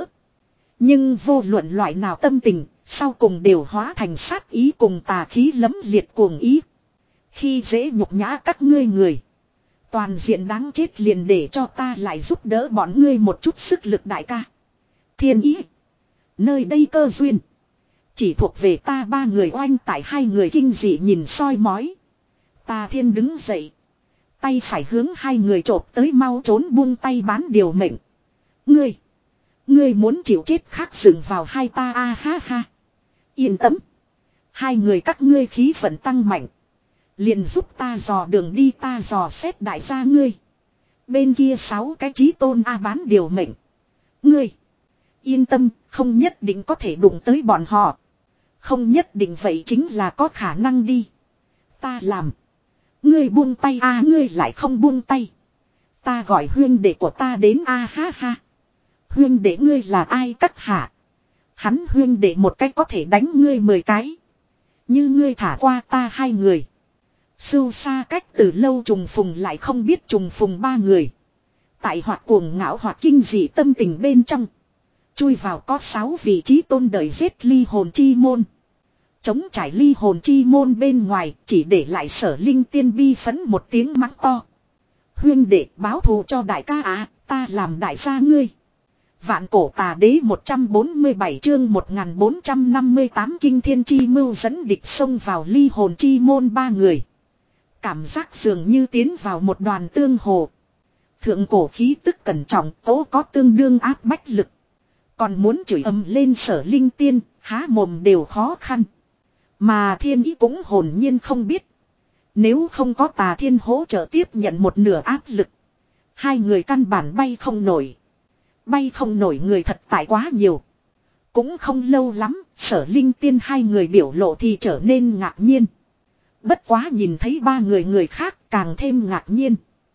A: Nhưng vô luận loại nào tâm tình, sau cùng đều hóa thành sát ý cùng tà khí lấm liệt cuồng ý. Khi dễ nhục nhã các ngươi người, toàn diện đáng chết liền để cho ta lại giúp đỡ bọn ngươi một chút sức lực đại ca. Thiên Ý, nơi đây cơ duyên chỉ thuộc về ta ba người oanh tại hai người kinh dị nhìn soi mói. Tà Thiên đứng dậy, tay phải hướng hai người chộp tới mau trốn buông tay bán điều mệnh. Ngươi, ngươi muốn chịu chết khác dừng vào hai ta a à, ha ha. Yên tâm, hai người các ngươi khí vận tăng mạnh. Liền giúp ta dò đường đi ta dò xét đại gia ngươi. Bên kia sáu cái chí tôn a bán điều mệnh. Ngươi, yên tâm, không nhất định có thể đụng tới bọn họ. Không nhất định vậy chính là có khả năng đi. Ta làm. Ngươi buông tay a ngươi lại không buông tay. Ta gọi huyên đệ của ta đến a à, ha ha. Huyên đệ ngươi là ai các hạ? Hắn huyên đệ một cách có thể đánh ngươi mười cái. Như ngươi thả qua ta hai người. Sưu xa cách từ lâu trùng phùng lại không biết trùng phùng ba người. Tại hoạt cuồng ngạo hoạt kinh dị tâm tình bên trong. Chui vào có sáu vị trí tôn đời giết ly hồn chi môn. Chống trải ly hồn chi môn bên ngoài chỉ để lại Sở Linh Tiên bi phấn một tiếng mắng to. Huyên đệ báo thù cho đại ca à, ta làm đại gia ngươi. Vạn cổ tà đế một trăm bốn mươi bảy chương một nghìn bốn trăm năm mươi tám kinh thiên chi mưu dẫn địch xông vào ly hồn chi môn ba người. Cảm giác dường như tiến vào một đoàn tương hồ. Thượng cổ khí tức cẩn trọng tố có tương đương áp bách lực. Còn muốn chửi ầm lên Sở Linh Tiên, há mồm đều khó khăn. Mà Thiên Ý cũng hồn nhiên không biết. Nếu không có Tà Thiên hỗ trợ tiếp nhận một nửa áp lực, hai người căn bản bay không nổi. Bay không nổi người thật tại quá nhiều. Cũng không lâu lắm, Sở Linh Tiên hai người biểu lộ thì trở nên ngạc nhiên. Bất quá nhìn thấy ba người người khác càng thêm ngạc nhiên.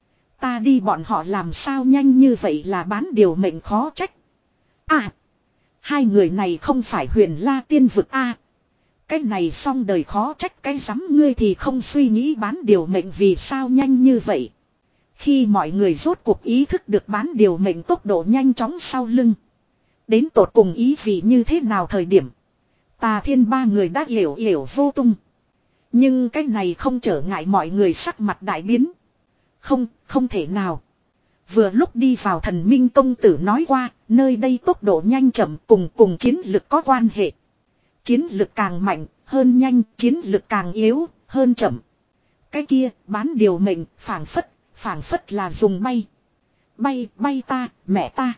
A: Ta đi bọn họ làm sao nhanh như vậy là bán điều mệnh khó trách. À, hai người này không phải Huyền La Tiên vực a. À, cái này xong đời khó trách cái rắm ngươi thì không suy nghĩ bán điều mệnh vì sao nhanh như vậy. Khi mọi người rốt cuộc ý thức được bán điều mệnh tốc độ nhanh chóng sau lưng. Đến tột cùng ý vị như thế nào thời điểm. Tà Thiên ba người đã hiểu hiểu vô tung. Nhưng cái này không trở ngại mọi người sắc mặt đại biến. Không, không thể nào. Vừa lúc đi vào Thần Minh công tử nói qua, nơi đây tốc độ nhanh chậm cùng cùng chiến lực có quan hệ. Chiến lực càng mạnh, hơn nhanh, chiến lực càng yếu, hơn chậm. Cái kia, bán điều mệnh, phảng phất, phảng phất là dùng bay. Bay, bay ta, mẹ ta.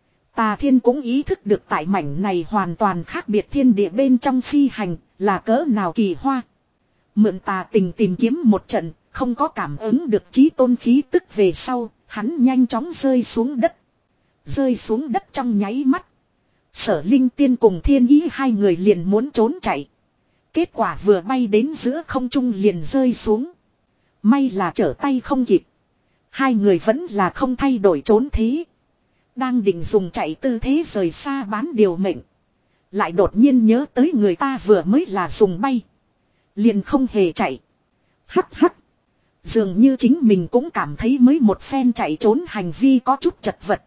A: Tà Thiên cũng ý thức được tại mảnh này hoàn toàn khác biệt thiên địa bên trong phi hành, là cỡ nào kỳ hoa. Mượn tà tình tìm kiếm một trận, không có cảm ứng được chí tôn khí tức về sau, hắn nhanh chóng rơi xuống đất. Rơi xuống đất trong nháy mắt. Sở Linh Tiên cùng Thiên Ý hai người liền muốn trốn chạy. Kết quả vừa bay đến giữa không trung liền rơi xuống. May là trở tay không kịp. Hai người vẫn là không thay đổi trốn thế. Đang định dùng chạy tư thế rời xa bán điều mệnh. Lại đột nhiên nhớ tới người ta vừa mới là dùng bay. Liền không hề chạy. Hắc hắc. Dường như chính mình cũng cảm thấy mới một phen chạy trốn hành vi có chút chật vật.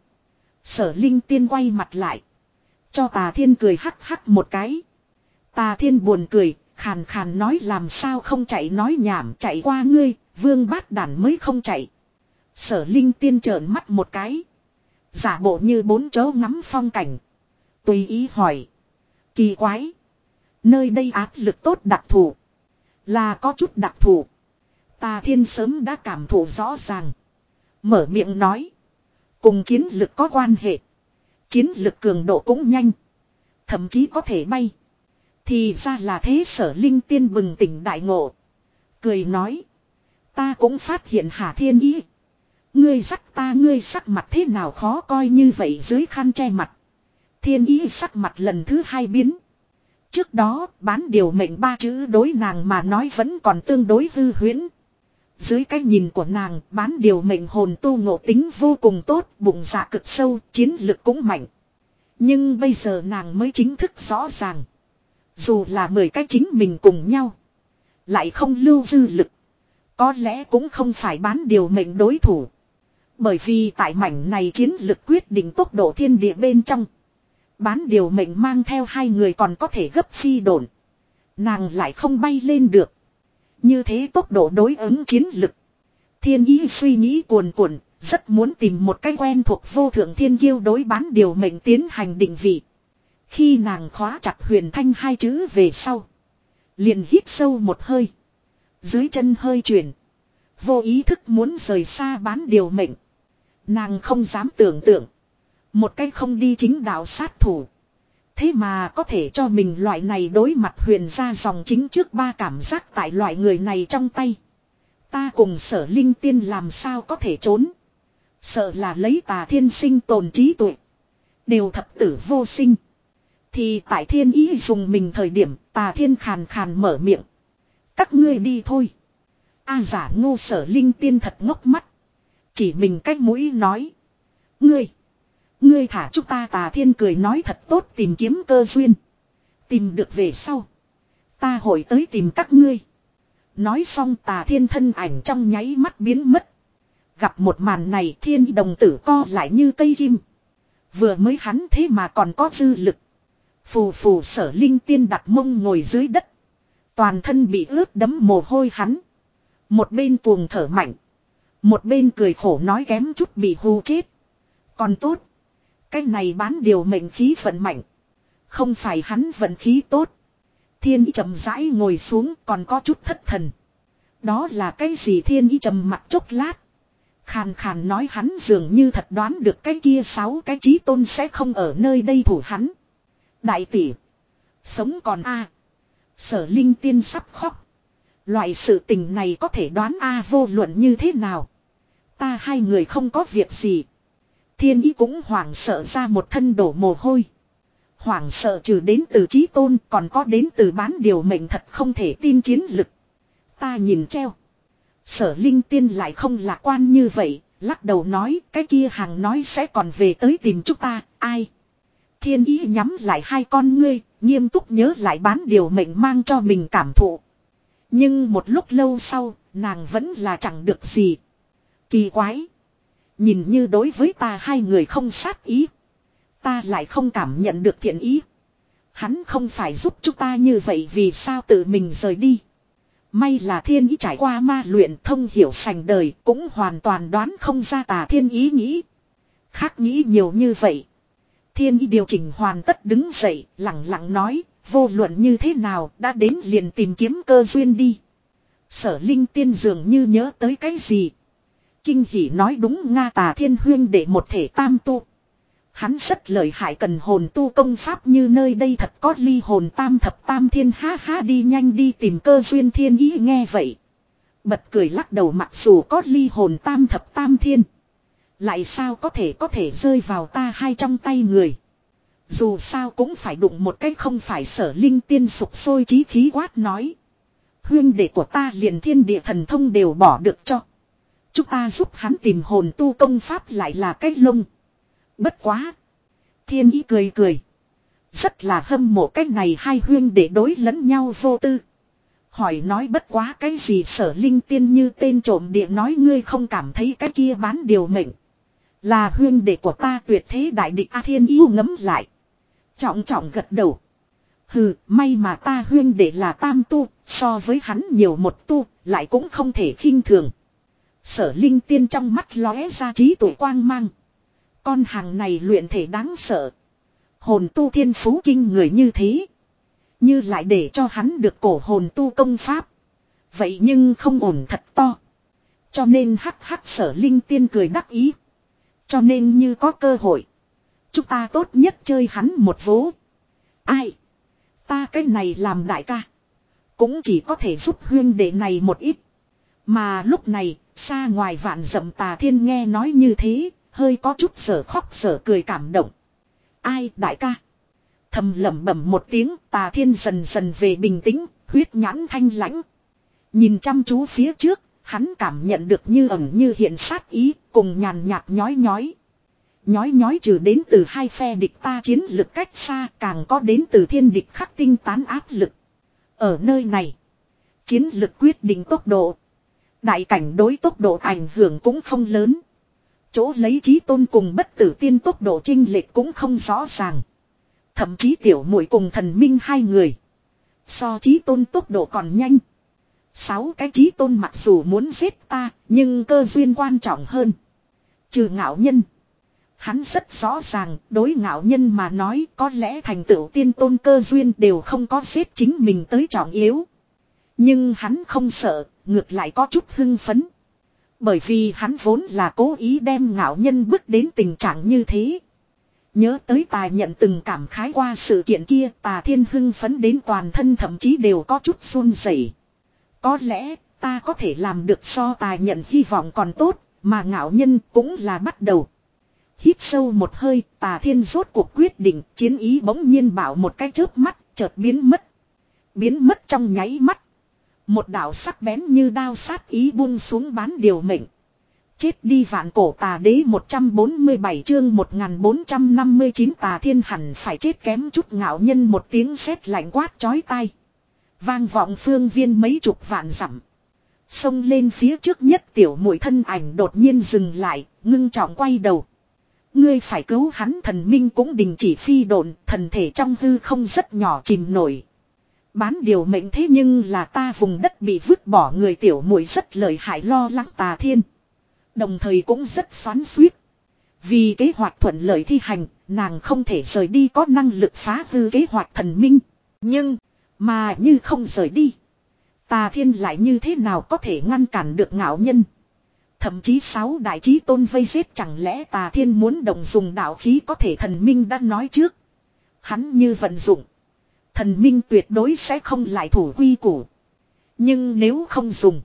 A: Sở Linh Tiên quay mặt lại. Cho Tà Thiên cười hắc hắc một cái. Tà Thiên buồn cười, khàn khàn nói làm sao không chạy nói nhảm chạy qua ngươi, vương bát đản mới không chạy. Sở Linh Tiên trợn mắt một cái. Giả bộ như bốn chó ngắm phong cảnh. Tùy ý hỏi. Kỳ quái. Nơi đây áp lực tốt đặc thù. Là có chút đặc thù. Tà Thiên sớm đã cảm thụ rõ ràng. Mở miệng nói. Cùng chiến lực có quan hệ. Chiến lực cường độ cũng nhanh. Thậm chí có thể bay. Thì ra là thế. Sở Linh Tiên bừng tỉnh đại ngộ. Cười nói. Ta cũng phát hiện Hà Thiên Ý. Ngươi dắt ta ngươi sắc mặt thế nào khó coi như vậy dưới khăn che mặt. Thiên Ý sắc mặt lần thứ hai biến. Trước đó bán điều mệnh ba chữ đối nàng mà nói vẫn còn tương đối hư huyễn. Dưới cái nhìn của nàng bán điều mệnh hồn tu ngộ tính vô cùng tốt, bụng dạ cực sâu, chiến lực cũng mạnh. Nhưng bây giờ nàng mới chính thức rõ ràng. Dù là mười cái chính mình cùng nhau. Lại không lưu dư lực. Có lẽ cũng không phải bán điều mệnh đối thủ. Bởi vì tại mảnh này chiến lực quyết định tốc độ thiên địa bên trong. Bán điều mệnh mang theo hai người còn có thể gấp phi độn. Nàng lại không bay lên được. Như thế tốc độ đối ứng chiến lực. Thiên Ý suy nghĩ cuồn cuộn, rất muốn tìm một cái quen thuộc vô thượng thiên kiêu đối bán điều mệnh tiến hành định vị. Khi nàng khóa chặt huyền thanh hai chữ về sau. Liền hít sâu một hơi. Dưới chân hơi chuyển. Vô ý thức muốn rời xa bán điều mệnh. Nàng không dám tưởng tượng. Một cái không đi chính đạo sát thủ. Thế mà có thể cho mình loại này đối mặt huyền ra dòng chính trước ba cảm giác tại loại người này trong tay. Ta cùng Sở Linh Tiên làm sao có thể trốn. Sợ là lấy Tà Thiên sinh tồn trí tuệ. Đều thập tử vô sinh. Thì tại Thiên Ý dùng mình thời điểm Tà Thiên khàn khàn mở miệng. Các ngươi đi thôi. A giả ngu Sở Linh Tiên thật ngốc mắt. Chỉ mình cách mũi nói. Ngươi. Ngươi thả chúng ta. Tà Thiên cười nói thật tốt tìm kiếm cơ duyên. Tìm được về sau. Ta hội tới tìm các ngươi. Nói xong Tà Thiên thân ảnh trong nháy mắt biến mất. Gặp một màn này Thiên đồng tử co lại như cây kim. Vừa mới hắn thế mà còn có dư lực. Phù phù Sở Linh Tiên đặt mông ngồi dưới đất. Toàn thân bị ướt đẫm mồ hôi hắn. Một bên cuồng thở mạnh. Một bên cười khổ nói kém chút bị hù chết. Còn tốt. Cái này bán điều mệnh khí vận mạnh. Không phải hắn vận khí tốt. Thiên Ý chậm rãi ngồi xuống còn có chút thất thần. Đó là cái gì? Thiên Ý trầm mặt chốc lát. Khàn khàn nói hắn dường như thật đoán được cái kia sáu cái chí tôn sẽ không ở nơi đây thủ hắn. Đại tỷ. Sống còn a. Sở Linh Tiên sắp khóc. Loại sự tình này có thể đoán a vô luận như thế nào. Ta hai người không có việc gì. Thiên Ý cũng hoảng sợ ra một thân đổ mồ hôi. Hoảng sợ trừ đến từ chí tôn còn có đến từ bán điều mệnh thật không thể tin chiến lực. Ta nhìn treo. Sở Linh Tiên lại không lạc quan như vậy, lắc đầu nói cái kia hàng nói sẽ còn về tới tìm chúng ta, ai. Thiên Ý nhắm lại hai con ngươi, nghiêm túc nhớ lại bán điều mệnh mang cho mình cảm thụ. Nhưng một lúc lâu sau, nàng vẫn là chẳng được gì. Kỳ quái. Nhìn như đối với ta hai người không sát ý. Ta lại không cảm nhận được thiện ý. Hắn không phải giúp chúng ta như vậy vì sao tự mình rời đi. May là Thiên Ý trải qua ma luyện thông hiểu sành đời cũng hoàn toàn đoán không ra Tà Thiên ý nghĩ. Khác nghĩ nhiều như vậy. Thiên Ý điều chỉnh hoàn tất đứng dậy lặng lặng nói vô luận như thế nào đã đến liền tìm kiếm cơ duyên đi. Sở Linh Tiên dường như nhớ tới cái gì. Kinh hỉ nói đúng Nga Tà Thiên huyên để một thể tam tu. Hắn rất lợi hại cần hồn tu công pháp như nơi đây thật có ly hồn tam thập tam thiên ha ha đi nhanh đi tìm cơ duyên. Thiên Ý nghe vậy. Bật cười lắc đầu mặc dù có ly hồn tam thập tam thiên. Lại sao có thể có thể rơi vào ta hai trong tay người. Dù sao cũng phải đụng một cách không phải. Sở Linh Tiên sục sôi chí khí quát nói. Huyên đệ của ta liền thiên địa thần thông đều bỏ được cho. Chúng ta giúp hắn tìm hồn tu công pháp lại là cái lông. Bất quá. Thiên Ý cười cười. Rất là hâm mộ cái này hai huyên để đối lẫn nhau vô tư. Hỏi nói bất quá cái gì. Sở Linh Tiên như tên trộm địa nói ngươi không cảm thấy cái kia bán điều mệnh. Là huyên đệ của ta tuyệt thế đại địch. A Thiên Ý ngấm lại. Trọng trọng gật đầu. Hừ may mà ta huyên đệ là tam tu. So với hắn nhiều một tu lại cũng không thể khinh thường. Sở Linh Tiên trong mắt lóe ra trí tuệ quang mang. Con hàng này luyện thể đáng sợ. Hồn tu thiên phú kinh người như thế. Như lại để cho hắn được cổ hồn tu công pháp. Vậy nhưng không ổn thật to. Cho nên hắc hắc Sở Linh Tiên cười đắc ý. Cho nên như có cơ hội, chúng ta tốt nhất chơi hắn một vố. Ai? Ta cái này làm đại ca, cũng chỉ có thể giúp huyên đệ này một ít. Mà lúc này, xa ngoài vạn dặm Tà Thiên nghe nói như thế, hơi có chút sở khóc sở cười cảm động. Ai đại ca? Thầm lẩm bẩm một tiếng, Tà Thiên dần dần về bình tĩnh, huyết nhãn thanh lãnh. Nhìn chăm chú phía trước, hắn cảm nhận được như ẩn như hiện sát ý, cùng nhàn nhạt nhói nhói. Nhói nhói trừ đến từ hai phe địch ta chiến lực cách xa, càng có đến từ thiên địch khắc tinh tán áp lực. Ở nơi này, chiến lực quyết định tốc độ. Đại cảnh đối tốc độ ảnh hưởng cũng không lớn. Chỗ lấy chí tôn cùng bất tử tiên tốc độ chênh lệch cũng không rõ ràng. Thậm chí tiểu muội cùng thần minh hai người, so chí tôn tốc độ còn nhanh. Sáu cái chí tôn mặc dù muốn giết ta, nhưng cơ duyên quan trọng hơn. Trừ ngạo nhân, hắn rất rõ ràng, đối ngạo nhân mà nói có lẽ thành tựu tiên tôn cơ duyên đều không có giết chính mình tới trọng yếu. Nhưng hắn không sợ, ngược lại có chút hưng phấn. Bởi vì hắn vốn là cố ý đem ngạo nhân bước đến tình trạng như thế. Nhớ tới Tà Nhận từng cảm khái qua sự kiện kia, Tà Thiên hưng phấn đến toàn thân thậm chí đều có chút run rẩy. Có lẽ ta có thể làm được so Tà Nhận hy vọng còn tốt, mà ngạo nhân cũng là bắt đầu. Hít sâu một hơi, Tà Thiên rốt cuộc quyết định, chiến ý bỗng nhiên bảo một cái chớp mắt, chợt biến mất. Biến mất trong nháy mắt. Một đạo sắc bén như đao sát ý buông xuống bán điều mệnh. Chết đi vạn cổ tà đế một trăm bốn mươi bảy chương một nghìn bốn trăm năm mươi chín Tà Thiên hẳn phải chết kém chút ngạo nhân một tiếng sét lạnh quát chói tai. Vang vọng phương viên mấy chục vạn dặm. Xông lên phía trước nhất tiểu muội thân ảnh đột nhiên dừng lại, ngưng trọng quay đầu. Ngươi phải cứu hắn, thần minh cũng đình chỉ phi độn, thần thể trong hư không rất nhỏ chìm nổi. Bán điều mệnh thế nhưng là ta vùng đất bị vứt bỏ người tiểu muội rất lợi hại lo lắng Tà Thiên. Đồng thời cũng rất xoắn xuýt. Vì kế hoạch thuận lợi thi hành, nàng không thể rời đi có năng lực phá hư kế hoạch thần minh. Nhưng, mà như không rời đi, Tà Thiên lại như thế nào có thể ngăn cản được ngạo nhân. Thậm chí sáu đại chí tôn vây giết, chẳng lẽ Tà Thiên muốn động dùng đạo khí có thể thần minh đã nói trước. Hắn như vận dụng, thần minh tuyệt đối sẽ không lại thủ quy củ. Nhưng nếu không dùng,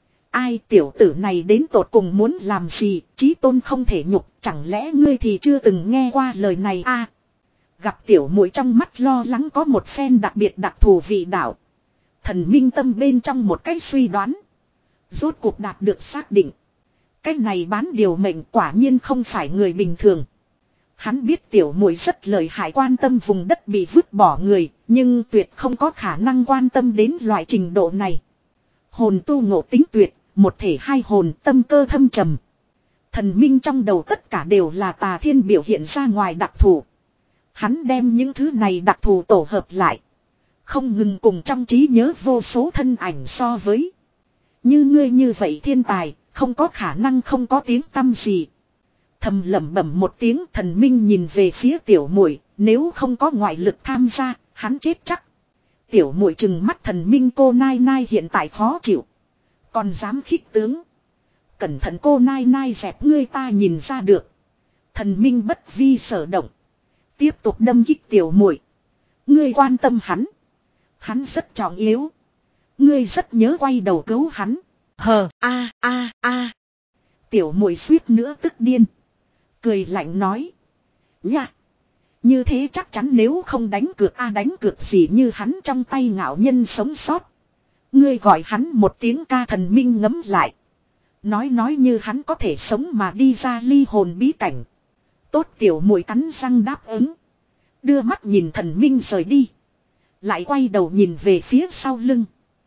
A: ai tiểu tử này đến tột cùng muốn làm gì, chí tôn không thể nhục, chẳng lẽ ngươi thì chưa từng nghe qua lời này a? À, gặp tiểu muội trong mắt lo lắng có một phen đặc biệt đặc thù vị đạo. Thần minh tâm bên trong một cái suy đoán, rốt cuộc đạt được xác định. Cái này bán điều mệnh quả nhiên không phải người bình thường. Hắn biết tiểu muội rất lợi hại, quan tâm vùng đất bị vứt bỏ người, nhưng tuyệt không có khả năng quan tâm đến loại trình độ này. Hồn tu ngộ tính tuyệt, một thể hai hồn, tâm cơ thâm trầm. Thần minh trong đầu tất cả đều là Tà Thiên biểu hiện ra ngoài đặc thù. Hắn đem những thứ này đặc thù tổ hợp lại, không ngừng cùng trong trí nhớ vô số thân ảnh so với. Như ngươi như vậy thiên tài, không có khả năng không có tiếng tăm gì. Thầm lẩm bẩm một tiếng, thần minh nhìn về phía tiểu muội, nếu không có ngoại lực tham gia, hắn chết chắc. Tiểu muội chừng mắt thần minh, cô nai nai hiện tại khó chịu, còn dám khích tướng. Cẩn thận cô nai nai dẹp ngươi, ta nhìn ra được. Thần minh bất vi sở động, tiếp tục đâm kích tiểu muội. Ngươi quan tâm hắn, hắn rất trọng yếu. Ngươi rất nhớ quay đầu cứu hắn. Hờ a a a. Tiểu muội suýt nữa tức điên, cười lạnh nói. Nha, như thế chắc chắn nếu không đánh cược a, đánh cược gì như hắn trong tay ngạo nhân sống sót. Ngươi gọi hắn một tiếng ca. Thần minh ngấm lại, nói nói như hắn có thể sống mà đi ra ly hồn bí cảnh. Tốt, tiểu muội cắn răng đáp ứng, đưa mắt nhìn thần minh rời đi, lại quay đầu nhìn về phía sau lưng,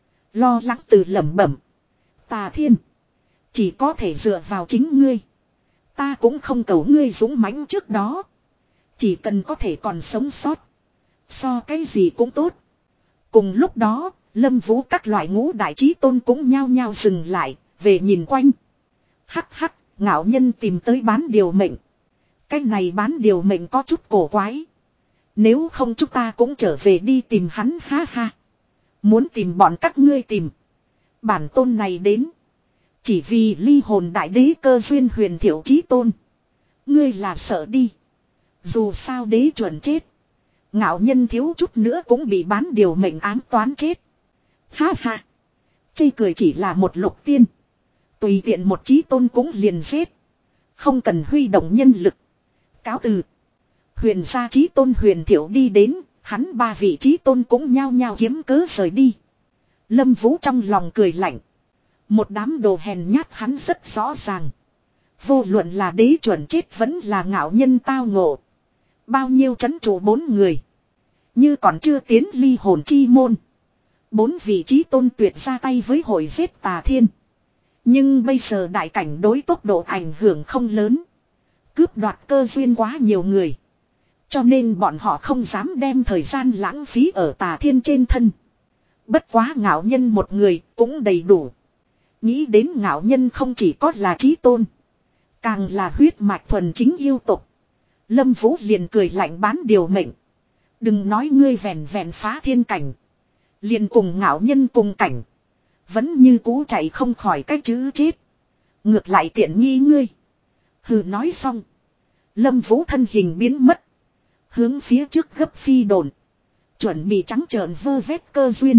A: lo lắng từ lẩm bẩm. Tà Thiên, chỉ có thể dựa vào chính ngươi. Ta cũng không cầu ngươi dũng mãnh trước đó, chỉ cần có thể còn sống sót, so cái gì cũng tốt. Cùng lúc đó, Lâm Vũ các loại ngũ đại chí tôn cũng nhao nhao dừng lại, về nhìn quanh. Hắc hắc, ngạo nhân tìm tới bán điều mệnh. Cái này bán điều mệnh có chút cổ quái. Nếu không chúng ta cũng trở về đi tìm hắn, ha ha. Muốn tìm bọn các ngươi tìm. Bản tôn này đến, Chỉ vì ly hồn đại đế Cơ Duyên huyền thiểu chí tôn. Ngươi là sợ đi. Dù sao đế chuẩn chết. Ngạo nhân thiếu chút nữa cũng bị bán điều mệnh ám toán chết. Ha ha. Chê cười chỉ là một lục tiên. Tùy tiện một chí tôn cũng liền giết. Không cần huy động nhân lực. Cáo từ. Huyền gia chí tôn huyền thiểu đi đến. Hắn ba vị chí tôn cũng nhao nhao kiếm cớ rời đi. Lâm Vũ trong lòng cười lạnh. Một đám đồ hèn nhát hắn rất rõ ràng. Vô luận là đế chuẩn chết vẫn là ngạo nhân tao ngộ. Bao nhiêu chấn trụ bốn người. Như còn chưa tiến ly hồn chi môn. Bốn vị chí tôn tuyệt ra tay với hội giết tà thiên. Nhưng bây giờ đại cảnh đối tốc độ ảnh hưởng không lớn. Cướp đoạt cơ duyên quá nhiều người. Cho nên bọn họ không dám đem thời gian lãng phí ở tà thiên trên thân. Bất quá ngạo nhân một người cũng đầy đủ. Nghĩ đến ngạo nhân không chỉ có là chí tôn. Càng là huyết mạch thuần chính yêu tục. Lâm Vũ liền cười lạnh bán điều mệnh. Đừng nói ngươi vẹn vẹn phá thiên cảnh. Liền cùng ngạo nhân cùng cảnh. Vẫn như cũ chạy không khỏi cái chữ chết. Ngược lại tiện nghi ngươi. Hừ nói xong. Lâm Vũ thân hình biến mất. Hướng phía trước gấp phi đồn. Chuẩn bị trắng trợn vơ vét cơ duyên.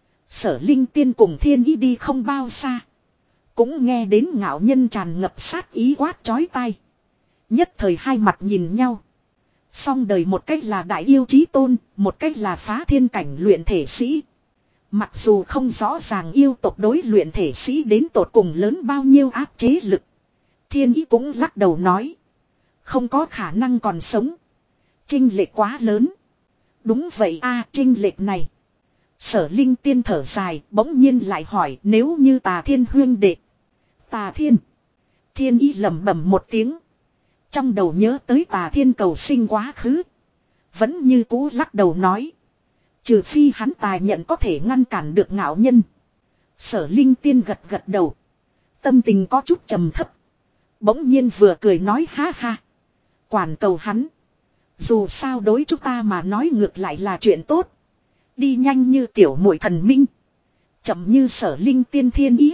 A: Sở Linh Tiên cùng Thiên Ý đi không bao xa. Cũng nghe đến ngạo nhân tràn ngập sát ý quát chói tai. Nhất thời hai mặt nhìn nhau. Song đời một cách là đại yêu chí tôn, một cách là phá thiên cảnh luyện thể sĩ. Mặc dù không rõ ràng yêu tộc đối luyện thể sĩ đến tột cùng lớn bao nhiêu áp chế lực. Thiên Ý cũng lắc đầu nói. Không có khả năng còn sống. Chênh lệch quá lớn. Đúng vậy a, chênh lệch này. Sở Linh Tiên thở dài, bỗng nhiên lại hỏi nếu như Tà Thiên huyên đệ. Tà Thiên. Thiên Ý lẩm bẩm một tiếng. Trong đầu nhớ tới Tà Thiên cầu sinh quá khứ. Vẫn như cũ lắc đầu nói. Trừ phi hắn tài nhận có thể ngăn cản được ngạo nhân. Sở Linh Tiên gật gật đầu. Tâm tình có chút trầm thấp. Bỗng nhiên vừa cười nói ha ha. Quản cầu hắn. Dù sao đối chúng ta mà nói ngược lại là chuyện tốt. Đi nhanh như tiểu muội thần minh. Chậm như Sở Linh Tiên Thiên Ý.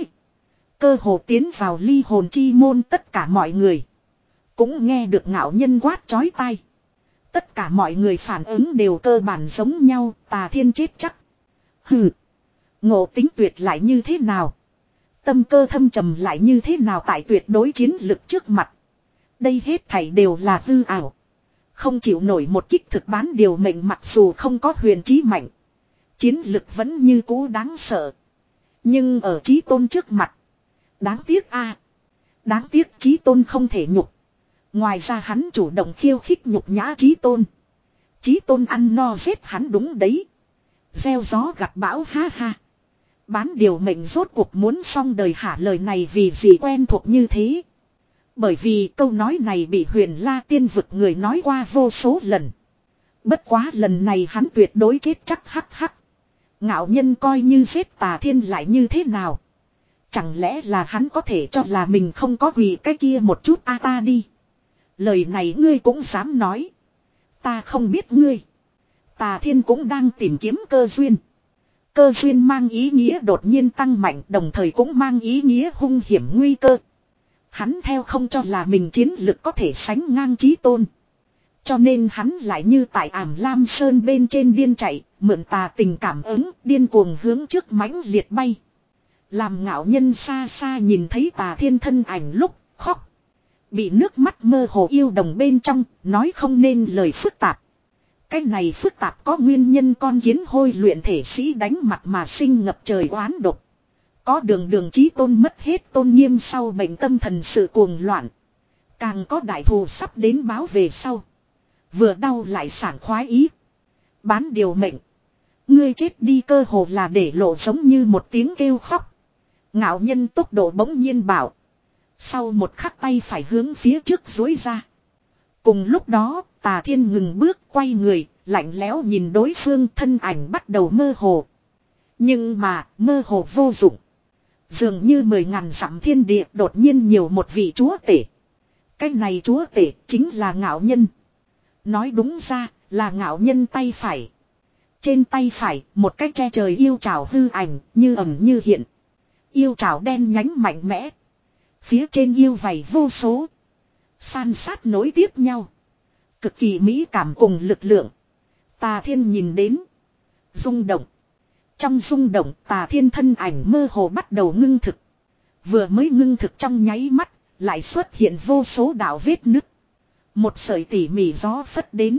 A: Cơ hồ tiến vào ly hồn chi môn tất cả mọi người. Cũng nghe được ngạo nhân quát chói tai. Tất cả mọi người phản ứng đều cơ bản giống nhau, Tà Thiên chết chắc. Hừ. Ngộ tính tuyệt lại như thế nào? Tâm cơ thâm trầm lại như thế nào tại tuyệt đối chiến lực trước mặt? Đây hết thảy đều là hư ảo. Không chịu nổi một kích thực bán điều mệnh mặc dù không có huyền chí mạnh. Chiến lực vẫn như cũ đáng sợ. Nhưng ở chí tôn trước mặt. Đáng tiếc a, đáng tiếc chí tôn không thể nhục. Ngoài ra hắn chủ động khiêu khích nhục nhã chí tôn. Chí tôn ăn no giết hắn đúng đấy. Gieo gió gặt bão ha ha. Bán điều mệnh rốt cuộc muốn xong đời hả, lời này vì gì quen thuộc như thế. Bởi vì câu nói này bị Huyền La Tiên vực người nói qua vô số lần. Bất quá lần này hắn tuyệt đối chết chắc hắc hắc. Ngạo nhân coi như giết Tà Thiên lại như thế nào. Chẳng lẽ là hắn có thể cho là mình không có quỳ cái kia một chút a ta đi. Lời này ngươi cũng dám nói. Ta không biết ngươi. Tà Thiên cũng đang tìm kiếm cơ duyên. Cơ duyên mang ý nghĩa đột nhiên tăng mạnh, đồng thời cũng mang ý nghĩa hung hiểm nguy cơ. Hắn theo không cho là mình chiến lực có thể sánh ngang chí tôn. Cho nên hắn lại như tại Ảm Lam Sơn bên trên điên chạy, mượn tà tình cảm ứng, điên cuồng hướng trước mãnh liệt bay. Làm ngạo nhân xa xa nhìn thấy Tà Thiên thân ảnh lúc khóc. Bị nước mắt mơ hồ yêu đồng bên trong, nói không nên lời phức tạp. Cái này phức tạp có nguyên nhân con kiến hôi luyện thể sĩ đánh mặt mà sinh ngập trời oán độc. Có đường đường chí tôn mất hết tôn nghiêm sau bệnh tâm thần sự cuồng loạn. Càng có đại thù sắp đến báo về sau. Vừa đau lại sảng khoái ý. Bán điều mệnh. Ngươi chết đi cơ hồ là để lộ giống như một tiếng kêu khóc. Ngạo nhân tốc độ bỗng nhiên bảo. Sau một khắc tay phải hướng phía trước duỗi ra. Cùng lúc đó, Tà Thiên ngừng bước quay người, lạnh lẽo nhìn đối phương, thân ảnh bắt đầu mơ hồ. Nhưng mà, mơ hồ vô dụng. Dường như mười ngàn dặm thiên địa đột nhiên nhiều một vị chúa tể. Cái này chúa tể chính là ngạo nhân. Nói đúng ra, là ngạo nhân tay phải. Trên tay phải, một cái che trời yêu trảo hư ảnh, như ẩn như hiện. Yêu trảo đen nhánh mạnh mẽ. Phía trên yêu vảy vô số. San sát nối tiếp nhau. Cực kỳ mỹ cảm cùng lực lượng. Tà Thiên nhìn đến. Rung động. Trong rung động Tà Thiên thân ảnh mơ hồ bắt đầu ngưng thực. Vừa mới ngưng thực trong nháy mắt. Lại xuất hiện vô số đạo vết nứt. Một sợi tỉ mỉ gió phất đến.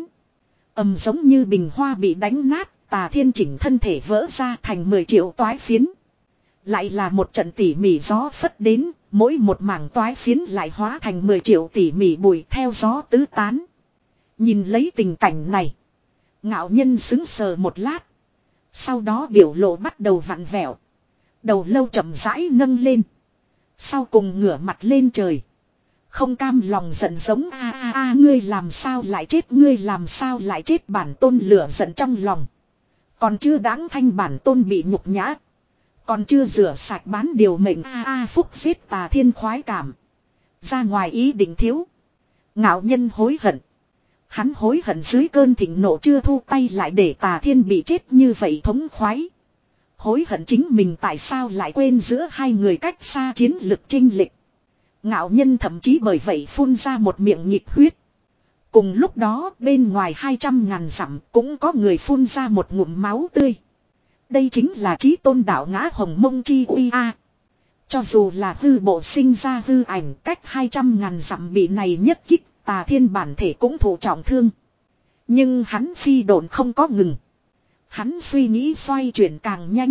A: Ầm giống như bình hoa bị đánh nát. Tà Thiên chỉnh thân thể vỡ ra thành mười triệu toái phiến. Lại là một trận tỉ mỉ gió phất đến. Mỗi một mảng toái phiến lại hóa thành mười triệu tỉ mỉ bụi theo gió tứ tán. Nhìn lấy tình cảnh này. Ngạo Nhân sững sờ một lát. Sau đó biểu lộ bắt đầu vặn vẹo. Đầu lâu chậm rãi nâng lên. Sau cùng ngửa mặt lên trời. Không cam lòng giận giống a a a ngươi làm sao lại chết, ngươi làm sao lại chết, bản tôn lửa giận trong lòng. Còn chưa đáng thanh bản tôn bị nhục nhã. Còn chưa rửa sạch bán điều mệnh a a phúc giết Tà Thiên khoái cảm. Ra ngoài ý định thiếu. Ngạo Nhân hối hận. Hắn hối hận dưới cơn thịnh nộ chưa thu tay lại để Tà Thiên bị chết như vậy thống khoái. Hối hận chính mình tại sao lại quên giữa hai người cách xa chiến lực chênh lệch. Ngạo Nhân thậm chí bởi vậy phun ra một miệng nhiệt huyết. Cùng lúc đó bên ngoài hai trăm ngàn dặm cũng có người phun ra một ngụm máu tươi. Đây chính là chí tôn đạo ngã hồng mông chi uy a. Cho dù là hư bộ sinh ra hư ảnh cách hai trăm ngàn dặm bị này nhất kích, Tà Thiên bản thể cũng thụ trọng thương. Nhưng hắn phi độn không có ngừng. Hắn suy nghĩ xoay chuyển càng nhanh.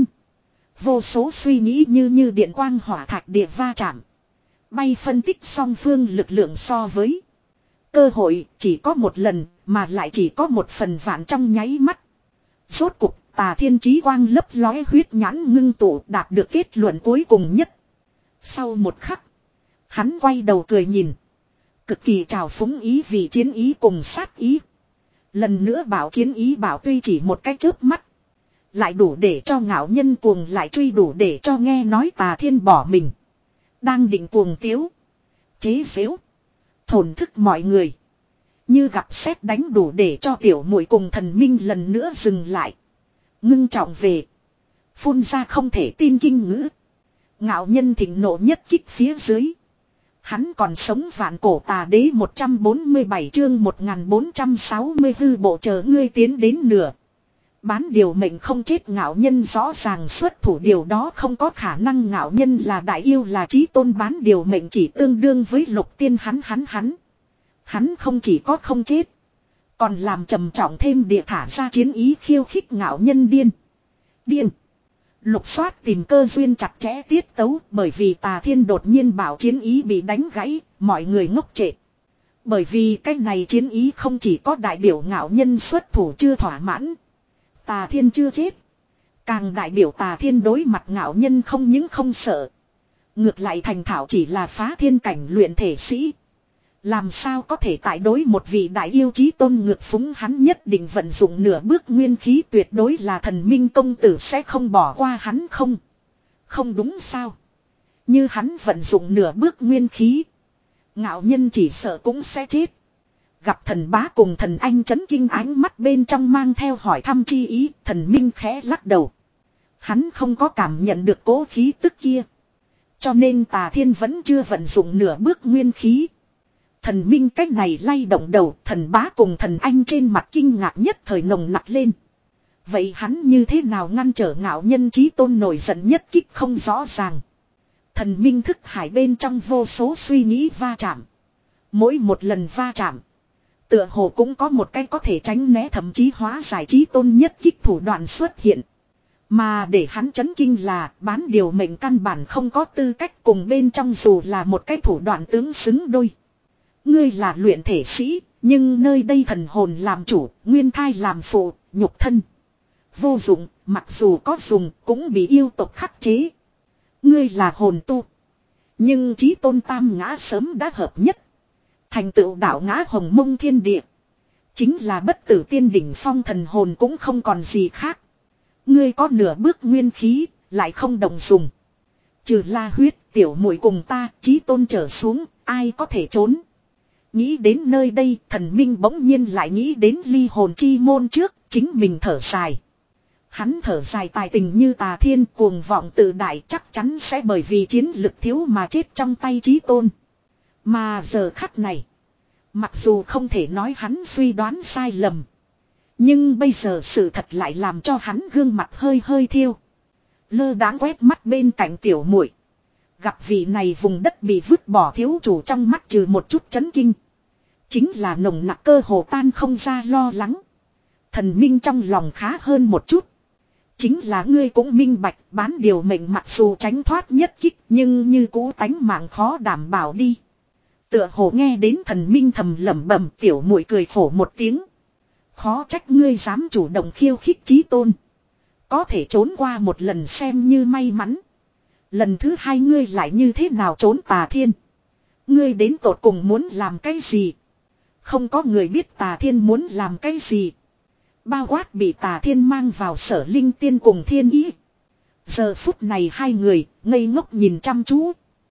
A: Vô số suy nghĩ như như điện quang hỏa thạch địa va chạm. Bay phân tích song phương lực lượng so với. Cơ hội chỉ có một lần mà lại chỉ có một phần vạn trong nháy mắt. Rốt cục Tà Thiên chí quang lấp lóe huyết nhãn ngưng tụ đạt được kết luận cuối cùng nhất. Sau một khắc. Hắn quay đầu cười nhìn. Cực kỳ trào phúng ý vì chiến ý cùng sát ý. Lần nữa bảo chiến ý bảo tuy chỉ một cái chớp mắt. Lại đủ để cho Ngạo Nhân cuồng lại truy, đủ để cho nghe nói Tà Thiên bỏ mình. Đang định cuồng tiếu. Chế giễu. Thổn thức mọi người. Như gặp sét đánh đủ để cho tiểu muội cùng thần minh lần nữa dừng lại. Ngưng trọng về. Phun ra không thể tin kinh ngữ. Ngạo Nhân thịnh nộ nhất kích phía dưới. Hắn còn sống vạn cổ tà đế một trăm bốn mươi bảy chương một nghìn bốn trăm sáu mươi hư bộ chờ ngươi tiến đến nửa. Bán điều mệnh không chết, Ngạo Nhân rõ ràng xuất thủ, điều đó không có khả năng. Ngạo Nhân là đại yêu là chí tôn, bán điều mệnh chỉ tương đương với lục tiên, hắn hắn hắn. Hắn không chỉ có không chết. Còn làm trầm trọng thêm địa thả ra chiến ý khiêu khích Ngạo Nhân điên. Điên. Lục soát tìm cơ duyên chặt chẽ tiết tấu, bởi vì Tà Thiên đột nhiên bảo chiến ý bị đánh gãy, mọi người ngốc trệ. Bởi vì cái này chiến ý không chỉ có đại biểu Ngạo Nhân xuất thủ chưa thỏa mãn. Tà Thiên chưa chết. Càng đại biểu Tà Thiên đối mặt Ngạo Nhân không những không sợ. Ngược lại thành thạo chỉ là phá thiên cảnh luyện thể sĩ. Làm sao có thể tại đối một vị đại yêu chí tôn ngược phúng, hắn nhất định vận dụng nửa bước nguyên khí, tuyệt đối là thần minh công tử sẽ không bỏ qua hắn không. Không đúng sao. Như hắn vận dụng nửa bước nguyên khí. Ngạo Nhân chỉ sợ cũng sẽ chết. Gặp thần bá cùng thần anh chấn kinh, ánh mắt bên trong mang theo hỏi thăm chi ý, thần minh khẽ lắc đầu. Hắn không có cảm nhận được cố khí tức kia. Cho nên Tà Thiên vẫn chưa vận dụng nửa bước nguyên khí. Thần minh cách này lay động đầu, thần bá cùng thần anh trên mặt kinh ngạc nhất thời nồng nặc lên. Vậy hắn như thế nào ngăn trở Ngạo Nhân chí tôn nổi giận nhất kích không rõ ràng. Thần minh thức hải bên trong vô số suy nghĩ va chạm. Mỗi một lần va chạm, tựa hồ cũng có một cái có thể tránh né thậm chí hóa giải chí tôn nhất kích thủ đoạn xuất hiện. Mà để hắn chấn kinh là bán điều mệnh căn bản không có tư cách cùng bên trong dù là một cái thủ đoạn tướng xứng đôi. Ngươi là luyện thể sĩ, nhưng nơi đây thần hồn làm chủ, nguyên thai làm phụ, nhục thân vô dụng, mặc dù có dùng cũng bị yêu tộc khắc chế. Ngươi là hồn tu, nhưng chí tôn tam ngã sớm đã hợp nhất, thành tựu đạo ngã hồng mông thiên địa. Chính là bất tử tiên đỉnh phong thần hồn cũng không còn gì khác. Ngươi có nửa bước nguyên khí, lại không đồng dùng. Trừ La Huyết, tiểu muội cùng ta, chí tôn trở xuống, ai có thể trốn. Nghĩ đến nơi đây, thần minh bỗng nhiên lại nghĩ đến ly hồn chi môn trước, chính mình thở dài. Hắn thở dài tài tình như Tà Thiên cuồng vọng tự đại chắc chắn sẽ bởi vì chiến lực thiếu mà chết trong tay Chí Tôn. Mà giờ khắc này, mặc dù không thể nói hắn suy đoán sai lầm, nhưng bây giờ sự thật lại làm cho hắn gương mặt hơi hơi thiêu. Lơ đãng quét mắt bên cạnh tiểu muội, gặp vị này vùng đất bị vứt bỏ thiếu chủ trong mắt trừ một chút chấn kinh, chính là nồng nặc cơ hồ tan không ra lo lắng. Thần minh trong lòng khá hơn một chút. Chính là ngươi cũng minh bạch bán điều mệnh mặc dù tránh thoát nhất kích nhưng như cũ tánh mạng khó đảm bảo đi. Tựa hồ nghe đến thần minh thầm lẩm bẩm, tiểu muội cười khổ một tiếng. Khó trách ngươi dám chủ động khiêu khích Chí Tôn. Có thể trốn qua một lần xem như may mắn. Lần thứ hai ngươi lại như thế nào trốn Tà Thiên? Ngươi đến tột cùng muốn làm cái gì? Không có người biết Tà Thiên muốn làm cái gì. Bao quát bị Tà Thiên mang vào Sở Linh Tiên cùng Thiên Ý. Giờ phút này hai người ngây ngốc nhìn chăm chú.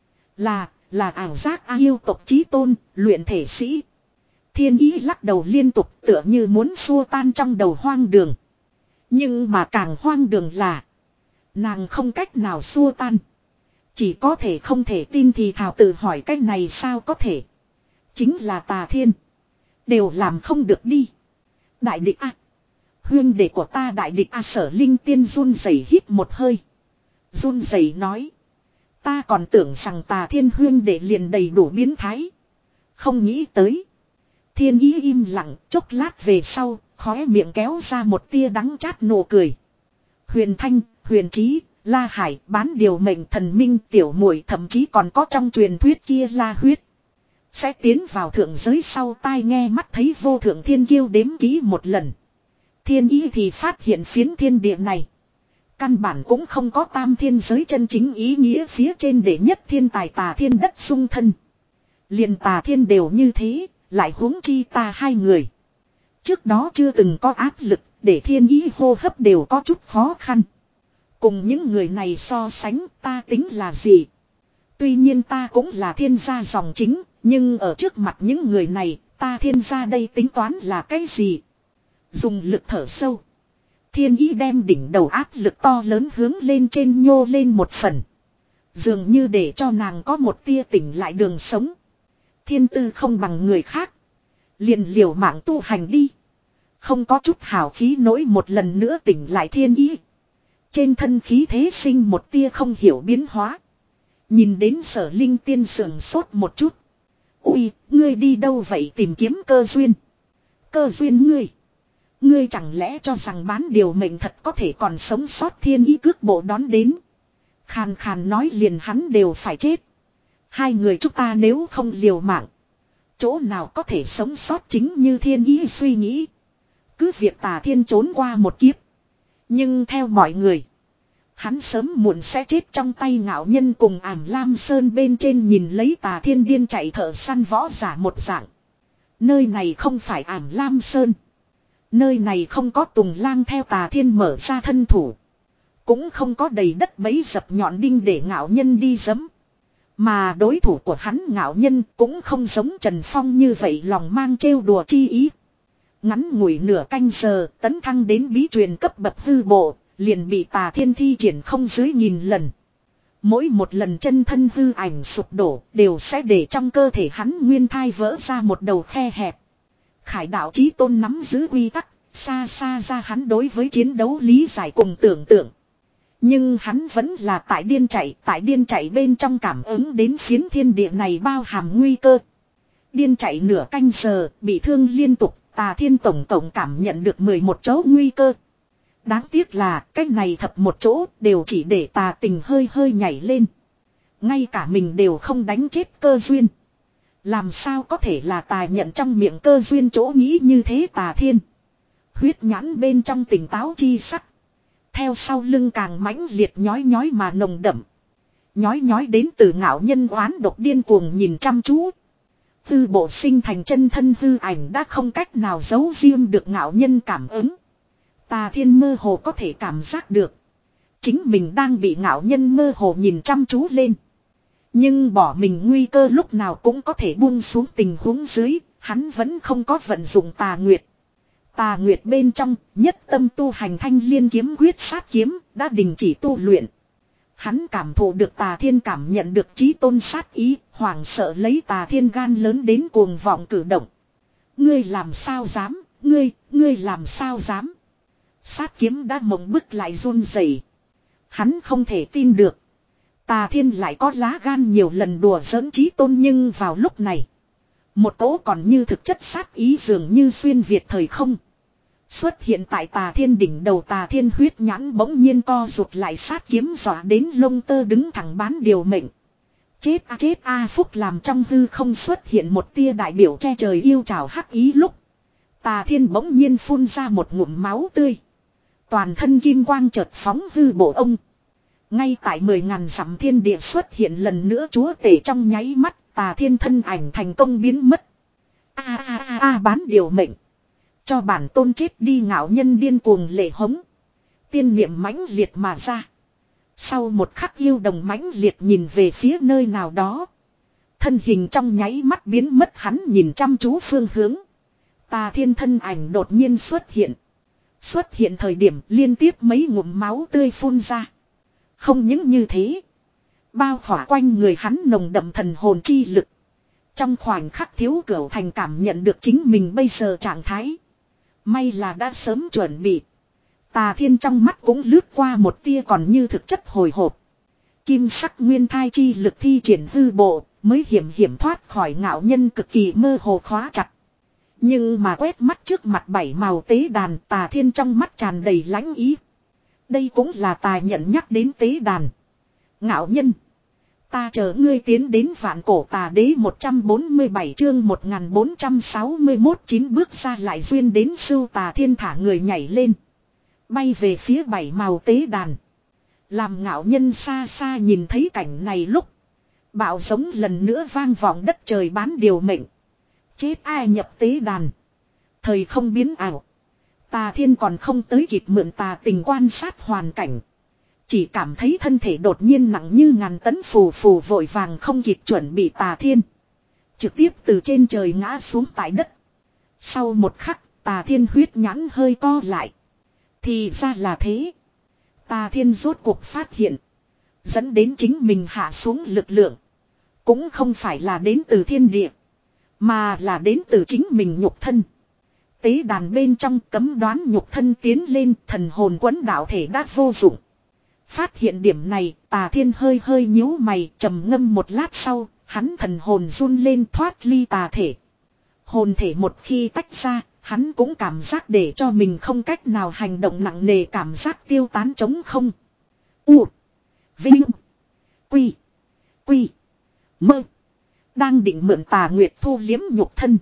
A: Là, là ảo giác a yêu tộc Chí Tôn, luyện thể sĩ. Thiên Ý lắc đầu liên tục tựa như muốn xua tan trong đầu hoang đường. Nhưng mà càng hoang đường là nàng không cách nào xua tan. Chỉ có thể không thể tin thì thảo tự hỏi cách này sao có thể. Chính là Tà Thiên. Đều làm không được đi. Đại địch a, huyên đệ của ta đại địch a, Sở Linh Tiên run rẩy hít một hơi. Run rẩy nói. Ta còn tưởng rằng Tà Thiên huyên đệ liền đầy đủ biến thái. Không nghĩ tới. Thiên Ý im lặng chốc lát về sau, khóe miệng kéo ra một tia đắng chát nụ cười. Huyền Thanh, Huyền Trí, La Hải, bán điều mệnh thần minh tiểu muội thậm chí còn có trong truyền thuyết kia La Huyết. Sẽ tiến vào thượng giới sau tai nghe mắt thấy vô thượng thiên kiêu đếm kỹ một lần. Thiên Ý thì phát hiện phiến thiên địa này. Căn bản cũng không có tam thiên giới chân chính ý nghĩa phía trên để nhất thiên tài Tà Thiên đất xung thân. Liền Tà Thiên đều như thế, lại huống chi ta hai người. Trước đó chưa từng có áp lực, để Thiên Ý hô hấp đều có chút khó khăn. Cùng những người này so sánh ta tính là gì? Tuy nhiên ta cũng là thiên gia dòng chính, nhưng ở trước mặt những người này, ta thiên gia đây tính toán là cái gì? Dùng lực thở sâu. Thiên Ý đem đỉnh đầu áp lực to lớn hướng lên trên nhô lên một phần. Dường như để cho nàng có một tia tỉnh lại đường sống. Thiên tư không bằng người khác. Liền liều mạng tu hành đi. Không có chút hào khí nổi một lần nữa tỉnh lại Thiên Ý. Trên thân khí thế sinh một tia không hiểu biến hóa. Nhìn đến Sở Linh Tiên sườn sốt một chút. Ui, ngươi đi đâu vậy tìm kiếm cơ duyên? Cơ duyên ngươi? Ngươi chẳng lẽ cho rằng bán điều mệnh thật có thể còn sống sót? Thiên Ý cước bộ đón đến. Khàn khàn nói liền hắn đều phải chết. Hai người chúng ta nếu không liều mạng, chỗ nào có thể sống sót? Chính như Thiên Ý suy nghĩ. Cứ việc Tà Thiên trốn qua một kiếp. Nhưng theo mọi người, hắn sớm muộn sẽ chết trong tay ngạo nhân cùng Ảm Lam Sơn bên trên nhìn lấy Tà Thiên điên chạy thợ săn võ giả một dạng. Nơi này không phải Ảm Lam Sơn. Nơi này không có Tùng Lang theo Tà Thiên mở ra thân thủ. Cũng không có đầy đất bẫy dập nhọn đinh để ngạo nhân đi giẫm. Mà đối thủ của hắn ngạo nhân cũng không giống Trần Phong như vậy lòng mang trêu đùa chi ý. Ngắn ngủi nửa canh giờ tấn thăng đến bí truyền cấp bậc hư bộ, liền bị Tà Thiên thi triển không dưới nghìn lần. Mỗi một lần chân thân hư ảnh sụp đổ đều sẽ để trong cơ thể hắn nguyên thai vỡ ra một đầu khe hẹp. Khải đạo Chí Tôn nắm giữ quy tắc, xa xa ra hắn đối với chiến đấu lý giải cùng tưởng tượng. Nhưng hắn vẫn là tại điên chạy, tại điên chạy bên trong cảm ứng đến phiến thiên địa này bao hàm nguy cơ. Điên chạy nửa canh giờ, bị thương liên tục, Tà Thiên tổng tổng cảm nhận được mười một chỗ nguy cơ. Đáng tiếc là cách này thập một chỗ đều chỉ để Tà Tình hơi hơi nhảy lên. Ngay cả mình đều không đánh chết cơ duyên. Làm sao có thể là Tà nhận trong miệng cơ duyên chỗ nghĩ như thế? Tà Thiên huyết nhãn bên trong tỉnh táo chi sắc. Theo sau lưng càng mãnh liệt nhói nhói mà nồng đậm. Nhói nhói đến từ ngạo nhân oán độc điên cuồng nhìn chăm chú. Hư bộ sinh thành chân thân hư ảnh đã không cách nào giấu riêng được ngạo nhân cảm ứng. Tà Thiên mơ hồ có thể cảm giác được. Chính mình đang bị ngạo nhân mơ hồ nhìn chăm chú lên. Nhưng bỏ mình nguy cơ lúc nào cũng có thể buông xuống tình huống dưới, hắn vẫn không có vận dụng Tà Nguyệt. Tà Nguyệt bên trong, nhất tâm tu hành Thanh Liên kiếm quyết sát kiếm, đã đình chỉ tu luyện. Hắn cảm thụ được Tà Thiên cảm nhận được chí tôn sát ý, hoảng sợ lấy Tà Thiên gan lớn đến cuồng vọng cử động. Ngươi làm sao dám, ngươi, ngươi làm sao dám. Sát kiếm đã mộng bức lại run rẩy. Hắn không thể tin được. Tà Thiên lại có lá gan nhiều lần đùa giỡn chí tôn, nhưng vào lúc này. Một cỗ còn như thực chất sát ý dường như xuyên việt thời không. Xuất hiện tại Tà Thiên đỉnh đầu. Tà Thiên huyết nhãn bỗng nhiên co rụt lại, sát kiếm dọa đến lông tơ đứng thẳng bán điều mệnh. Chết a chết a phúc làm trong hư không xuất hiện một tia đại biểu che trời yêu trảo hắc ý lúc. Tà Thiên bỗng nhiên phun ra một ngụm máu tươi. Toàn thân kim quang chợt phóng hư bộ ông. Ngay tại mười ngàn dặm thiên địa xuất hiện lần nữa chúa tể trong nháy mắt. Tà Thiên thân ảnh thành công biến mất. A a a a bán điều mệnh. Cho bản tôn chết đi, ngạo nhân điên cuồng lệ hống. Tiên niệm mãnh liệt mà ra. Sau một khắc yêu đồng mãnh liệt nhìn về phía nơi nào đó. Thân hình trong nháy mắt biến mất, hắn nhìn chăm chú phương hướng. Tà Thiên thân ảnh đột nhiên xuất hiện. Xuất hiện thời điểm liên tiếp mấy ngụm máu tươi phun ra. Không những như thế. Bao khỏa quanh người hắn nồng đậm thần hồn chi lực. Trong khoảnh khắc Thiếu Cửu Thành cảm nhận được chính mình bây giờ trạng thái. May là đã sớm chuẩn bị. Tà Thiên trong mắt cũng lướt qua một tia còn như thực chất hồi hộp. Kim sắc nguyên thai chi lực thi triển hư bộ, mới hiểm hiểm thoát khỏi ngạo nhân cực kỳ mơ hồ khóa chặt. Nhưng mà quét mắt trước mặt bảy màu tế đàn, Tà Thiên trong mắt tràn đầy lãnh ý. Đây cũng là Tà nhận nhắc đến tế đàn. Ngạo nhân, ta chờ ngươi tiến đến vạn cổ tà đế. Một trăm bốn mươi bảy chương một nghìn bốn trăm sáu mươi mốt, chín bước ra lại duyên đến sưu. Tà Thiên thả người nhảy lên. Bay về phía bảy màu tế đàn. Làm ngạo nhân xa xa nhìn thấy cảnh này lúc. Bạo giống lần nữa vang vọng đất trời bán điều mệnh. Chết ai nhập tế đàn. Thời không biến ảo. Tà Thiên còn không tới kịp mượn tà tình quan sát hoàn cảnh. Chỉ cảm thấy thân thể đột nhiên nặng như ngàn tấn, phù phù vội vàng không kịp chuẩn bị. Tà Thiên trực tiếp từ trên trời ngã xuống tại đất. Sau một khắc, Tà Thiên huyết nhãn hơi co lại. Thì ra là thế. Tà Thiên rốt cuộc phát hiện. Dẫn đến chính mình hạ xuống lực lượng. Cũng không phải là đến từ thiên địa. Mà là đến từ chính mình nhục thân. Tế đàn bên trong cấm đoán nhục thân tiến lên, thần hồn quấn đạo thể đã vô dụng. Phát hiện điểm này, Tà Thiên hơi hơi nhíu mày, trầm ngâm một lát sau, hắn thần hồn run lên thoát ly tà thể. Hồn thể một khi tách ra, hắn cũng cảm giác để cho mình không cách nào hành động, nặng nề cảm giác tiêu tán trống không. U. Vinh. Quy. Quy. Mơ. Đang định mượn Tà Nguyệt thu liếm nhục thân.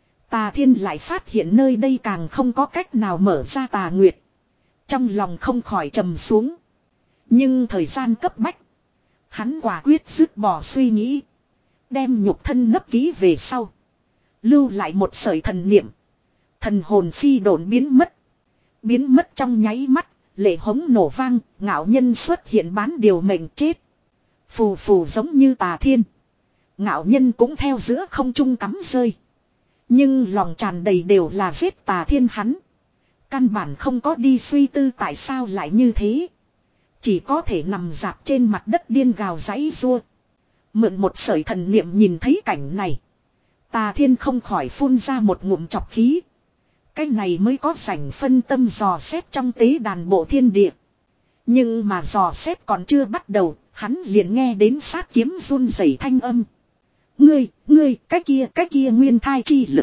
A: Tà Thiên lại phát hiện nơi đây càng không có cách nào mở ra Tà Nguyệt. Trong lòng không khỏi trầm xuống. Nhưng thời gian cấp bách. Hắn quả quyết dứt bỏ suy nghĩ. Đem nhục thân nấp kỹ về sau. Lưu lại một sợi thần niệm. Thần hồn phi độn biến mất. Biến mất trong nháy mắt. Lệ hống nổ vang. Ngạo nhân xuất hiện bán điều mệnh chết. Phù phù giống như Tà Thiên. Ngạo nhân cũng theo giữa không trung cắm rơi. Nhưng lòng tràn đầy đều là giết Tà Thiên hắn. Căn bản không có đi suy tư tại sao lại như thế. Chỉ có thể nằm dạp trên mặt đất điên gào giãy giụa. Mượn một sợi thần niệm nhìn thấy cảnh này. Tà Thiên không khỏi phun ra một ngụm chọc khí. Cái này mới có rảnh phân tâm dò xét trong tế đàn bộ thiên địa. Nhưng mà dò xét còn chưa bắt đầu, hắn liền nghe đến sát kiếm run rẩy thanh âm. Ngươi, ngươi, cái kia, cái kia nguyên thai chi lực.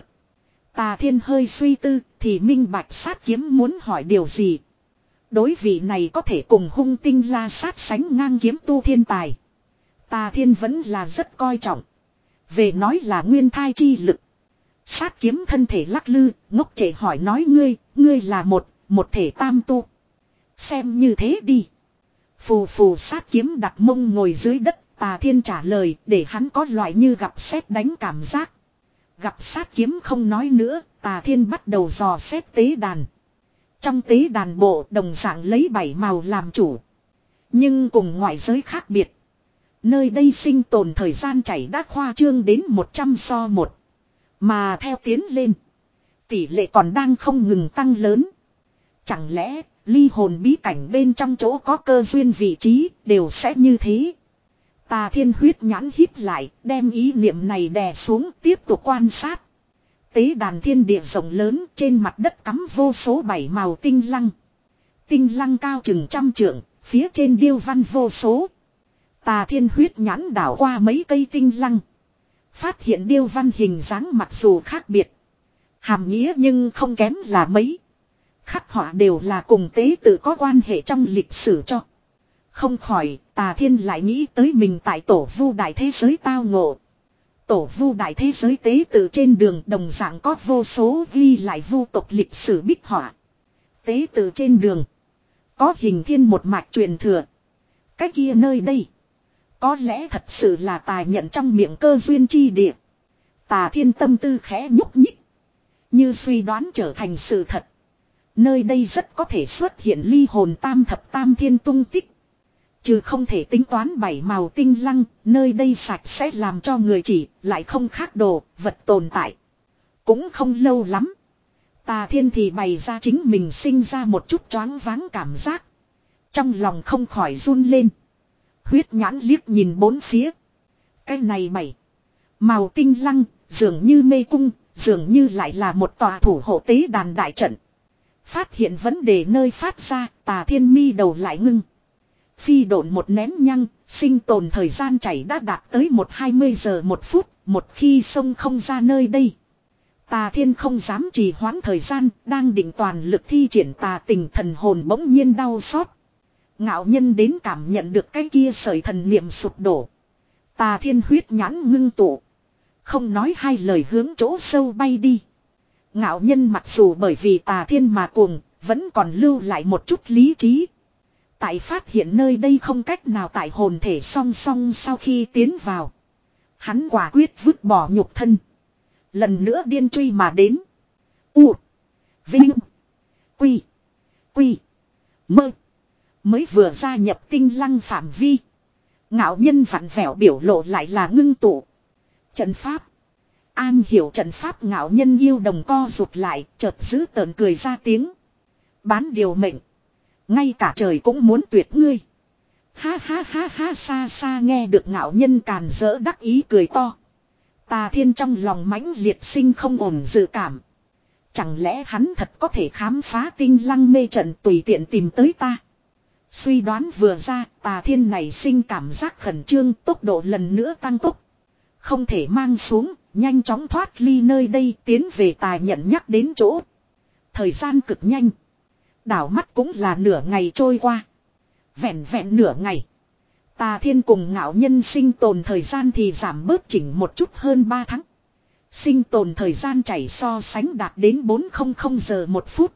A: Tà Thiên hơi suy tư, thì minh bạch sát kiếm muốn hỏi điều gì. Đối vị này có thể cùng hung tinh la sát sánh ngang kiếm tu thiên tài. Tà Thiên vẫn là rất coi trọng. Về nói là nguyên thai chi lực. Sát kiếm thân thể lắc lư, ngốc trệ hỏi nói ngươi, ngươi là một, một thể tam tu. Xem như thế đi. Phù phù sát kiếm đặt mông ngồi dưới đất. Tà Thiên trả lời để hắn có loại như gặp sét đánh cảm giác. Gặp sát kiếm không nói nữa, Tà Thiên bắt đầu dò xét tế đàn. Trong tế đàn bộ đồng dạng lấy bảy màu làm chủ. Nhưng cùng ngoại giới khác biệt. Nơi đây sinh tồn thời gian chảy đã khoa trương đến một trăm so một. Mà theo tiến lên. Tỷ lệ còn đang không ngừng tăng lớn. Chẳng lẽ ly hồn bí cảnh bên trong chỗ có cơ duyên vị trí đều sẽ như thế? Tà Thiên huyết nhãn híp lại, đem ý niệm này đè xuống tiếp tục quan sát. Tế đàn thiên địa rộng lớn, trên mặt đất cắm vô số bảy màu tinh lăng. Tinh lăng cao chừng trăm trượng, phía trên điêu văn vô số. Tà Thiên huyết nhãn đảo qua mấy cây tinh lăng. Phát hiện điêu văn hình dáng mặc dù khác biệt. Hàm nghĩa nhưng không kém là mấy. Khắc họa đều là cùng tế tự có quan hệ trong lịch sử cho. Không khỏi, Tà Thiên lại nghĩ tới mình tại tổ vu đại thế giới tao ngộ. Tổ vu đại thế giới tế tự trên đường đồng dạng có vô số ghi lại vu tộc lịch sử bích họa. Tế tự trên đường có hình thiên một mạch truyền thừa. Cái kia nơi đây có lẽ thật sự là tài nhận trong miệng cơ duyên chi địa. Tà Thiên tâm tư khẽ nhúc nhích. Như suy đoán trở thành sự thật. Nơi đây rất có thể xuất hiện ly hồn tam thập tam thiên tung tích. Trừ không thể tính toán bảy màu tinh lăng, nơi đây sạch sẽ làm cho người chỉ, lại không khác đồ, vật tồn tại. Cũng không lâu lắm. Tà Thiên thì bày ra chính mình sinh ra một chút choáng váng cảm giác. Trong lòng không khỏi run lên. Huyết nhãn liếc nhìn bốn phía. Cái này bảy màu tinh lăng, dường như mê cung, dường như lại là một tòa thủ hộ tế đàn đại trận. Phát hiện vấn đề nơi phát ra, Tà Thiên mi đầu lại ngưng. Phi độn một nén nhăng, sinh tồn thời gian chảy đã đạt tới một hai mươi giờ một phút, một khi sông không ra nơi đây. Tà Thiên không dám trì hoãn thời gian, đang định toàn lực thi triển tà tình thần hồn bỗng nhiên đau xót. Ngạo nhân đến cảm nhận được cái kia sợi thần niệm sụp đổ. Tà Thiên huyết nhãn ngưng tụ. Không nói hai lời hướng chỗ sâu bay đi. Ngạo nhân mặc dù bởi vì Tà Thiên mà cuồng, vẫn còn lưu lại một chút lý trí. Tại phát hiện nơi đây không cách nào tại hồn thể song song sau khi tiến vào. Hắn quả quyết vứt bỏ nhục thân. Lần nữa điên truy mà đến. U. Vinh. Quy. Quy. Mơ. Mới vừa gia nhập tinh lăng phạm vi. Ngạo nhân vặn vẹo biểu lộ lại là ngưng tụ. Trận pháp. An hiểu trận pháp ngạo nhân yêu đồng co rụt lại, chợt giữ tợn cười ra tiếng. Bán điều mệnh. Ngay cả trời cũng muốn tuyệt ngươi. Ha ha ha ha, xa xa nghe được ngạo nhân càn rỡ đắc ý cười to. Tà Thiên trong lòng mãnh liệt sinh không ổn dự cảm. Chẳng lẽ hắn thật có thể khám phá tinh lăng mê trận tùy tiện tìm tới ta? Suy đoán vừa ra, Tà Thiên này sinh cảm giác khẩn trương, tốc độ lần nữa tăng tốc. Không thể mang xuống, nhanh chóng thoát ly nơi đây, tiến về Tà nhận nhắc đến chỗ. Thời gian cực nhanh. Đảo mắt cũng là nửa ngày trôi qua. Vẹn vẹn nửa ngày. Tà Thiên cùng ngạo nhân sinh tồn thời gian thì giảm bớt chỉnh một chút hơn ba tháng. Sinh tồn thời gian chảy so sánh đạt đến bốn trăm giờ một phút.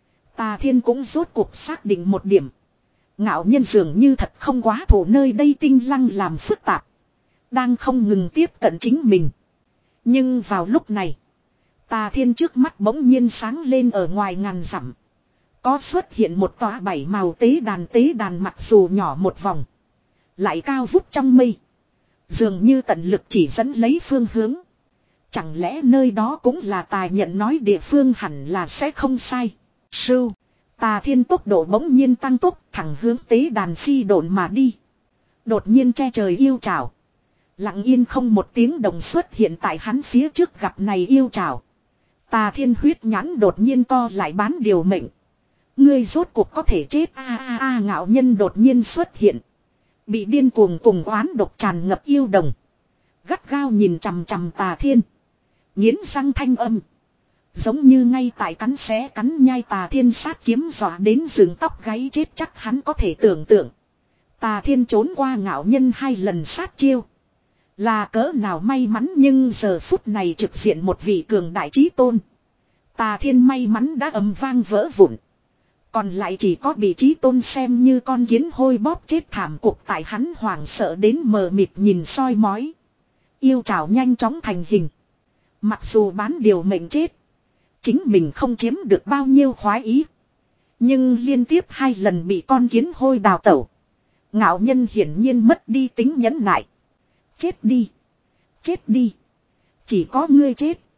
A: Tà Thiên cũng rốt cuộc xác định một điểm. Ngạo nhân dường như thật không quá thủ nơi đây tinh lăng làm phức tạp. Đang không ngừng tiếp cận chính mình. Nhưng vào lúc này. Tà Thiên trước mắt bỗng nhiên sáng lên ở ngoài ngàn dặm. Có xuất hiện một tòa bảy màu tế đàn, tế đàn mặc dù nhỏ một vòng. Lại cao vút trong mây. Dường như tận lực chỉ dẫn lấy phương hướng. Chẳng lẽ nơi đó cũng là Tà nhận nói địa phương, hẳn là sẽ không sai. Sưu. Tà Thiên tốc độ bỗng nhiên tăng tốc thẳng hướng tế đàn phi độn mà đi. Đột nhiên che trời yêu trảo. Lặng yên không một tiếng động xuất hiện tại hắn phía trước gặp này yêu trảo. Tà Thiên huyết nhãn đột nhiên co lại bán điều mệnh. Ngươi rốt cuộc có thể chết a a a, ngạo nhân đột nhiên xuất hiện. Bị điên cuồng cùng oán độc tràn ngập yêu đồng. Gắt gao nhìn chằm chằm Tà Thiên. Nghiến răng thanh âm. Giống như ngay tại cắn xé cắn nhai. Tà Thiên sát kiếm dọa đến rừng tóc gáy chết chắc hắn có thể tưởng tượng. Tà Thiên trốn qua ngạo nhân hai lần sát chiêu. Là cỡ nào may mắn, nhưng giờ phút này trực diện một vị cường đại chí tôn. Tà Thiên may mắn đã ầm vang vỡ vụn. Còn lại chỉ có bị chí tôn xem như con kiến hôi bóp chết thảm cuộc tại hắn hoảng sợ đến mờ mịt nhìn soi mói. Yêu trảo nhanh chóng thành hình. Mặc dù bán điều mệnh chết. Chính mình không chiếm được bao nhiêu khoái ý. Nhưng liên tiếp hai lần bị con kiến hôi đào tẩu. Ngạo nhân hiển nhiên mất đi tính nhẫn nại. Chết đi. Chết đi. Chỉ có ngươi chết.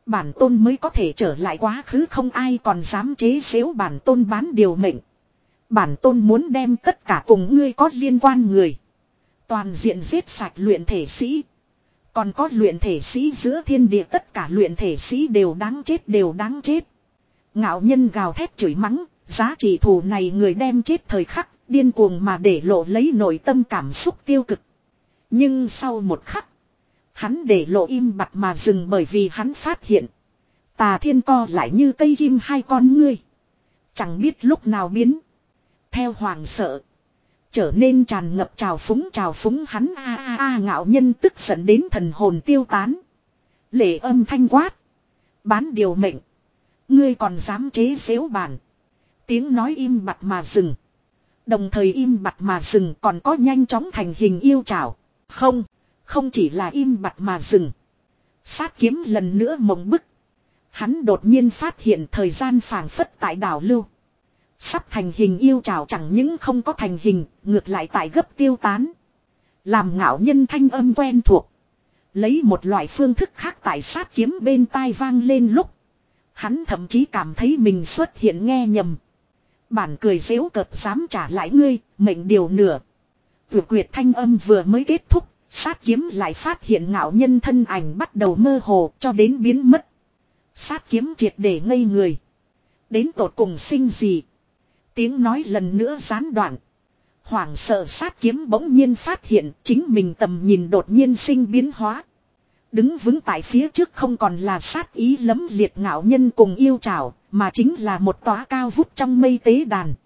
A: Bản tôn mới có thể trở lại quá khứ, không ai còn dám chế giễu bản tôn bán điều mệnh. Bản tôn muốn đem tất cả cùng ngươi có liên quan người toàn diện giết sạch luyện thể sĩ. Còn có luyện thể sĩ giữa thiên địa, tất cả luyện thể sĩ đều đáng chết, đều đáng chết. Ngạo nhân gào thét chửi mắng, giá trị thù này người đem chết thời khắc, điên cuồng mà để lộ lấy nội tâm cảm xúc tiêu cực. Nhưng sau một khắc, hắn để lộ im bặt mà dừng, bởi vì hắn phát hiện Tà Thiên co lại như cây kim hai con ngươi, chẳng biết lúc nào biến theo hoàng sợ trở nên tràn ngập trào phúng trào phúng hắn. A a a ngạo nhân tức giận đến thần hồn tiêu tán. Lệ âm thanh quát. Bán điều mệnh. Ngươi còn dám chế giễu bản. Tiếng nói im bặt mà dừng. Đồng thời im bặt mà dừng còn có nhanh chóng thành hình yêu trảo. Không, không chỉ là im bặt mà dừng. Sát kiếm lần nữa mộng bức. Hắn đột nhiên phát hiện thời gian phảng phất tại đảo lưu. Sắp thành hình yêu trảo chẳng những không có thành hình, ngược lại tại gấp tiêu tán. Làm ngạo nhân thanh âm quen thuộc. Lấy một loại phương thức khác tại sát kiếm bên tai vang lên lúc. Hắn thậm chí cảm thấy mình xuất hiện nghe nhầm. Bản cười giễu cợt dám trả lại ngươi, mệnh điều nửa. Vừa quyệt thanh âm vừa mới kết thúc, sát kiếm lại phát hiện ngạo nhân thân ảnh bắt đầu mơ hồ cho đến biến mất. Sát kiếm triệt để ngây người. Đến tột cùng sinh gì? Tiếng nói lần nữa gián đoạn. Hoảng sợ sát kiếm bỗng nhiên phát hiện chính mình tầm nhìn đột nhiên sinh biến hóa. Đứng vững tại phía trước không còn là sát ý lấm liệt ngạo nhân cùng yêu trảo, mà chính là một tòa cao vút trong mây tế đàn.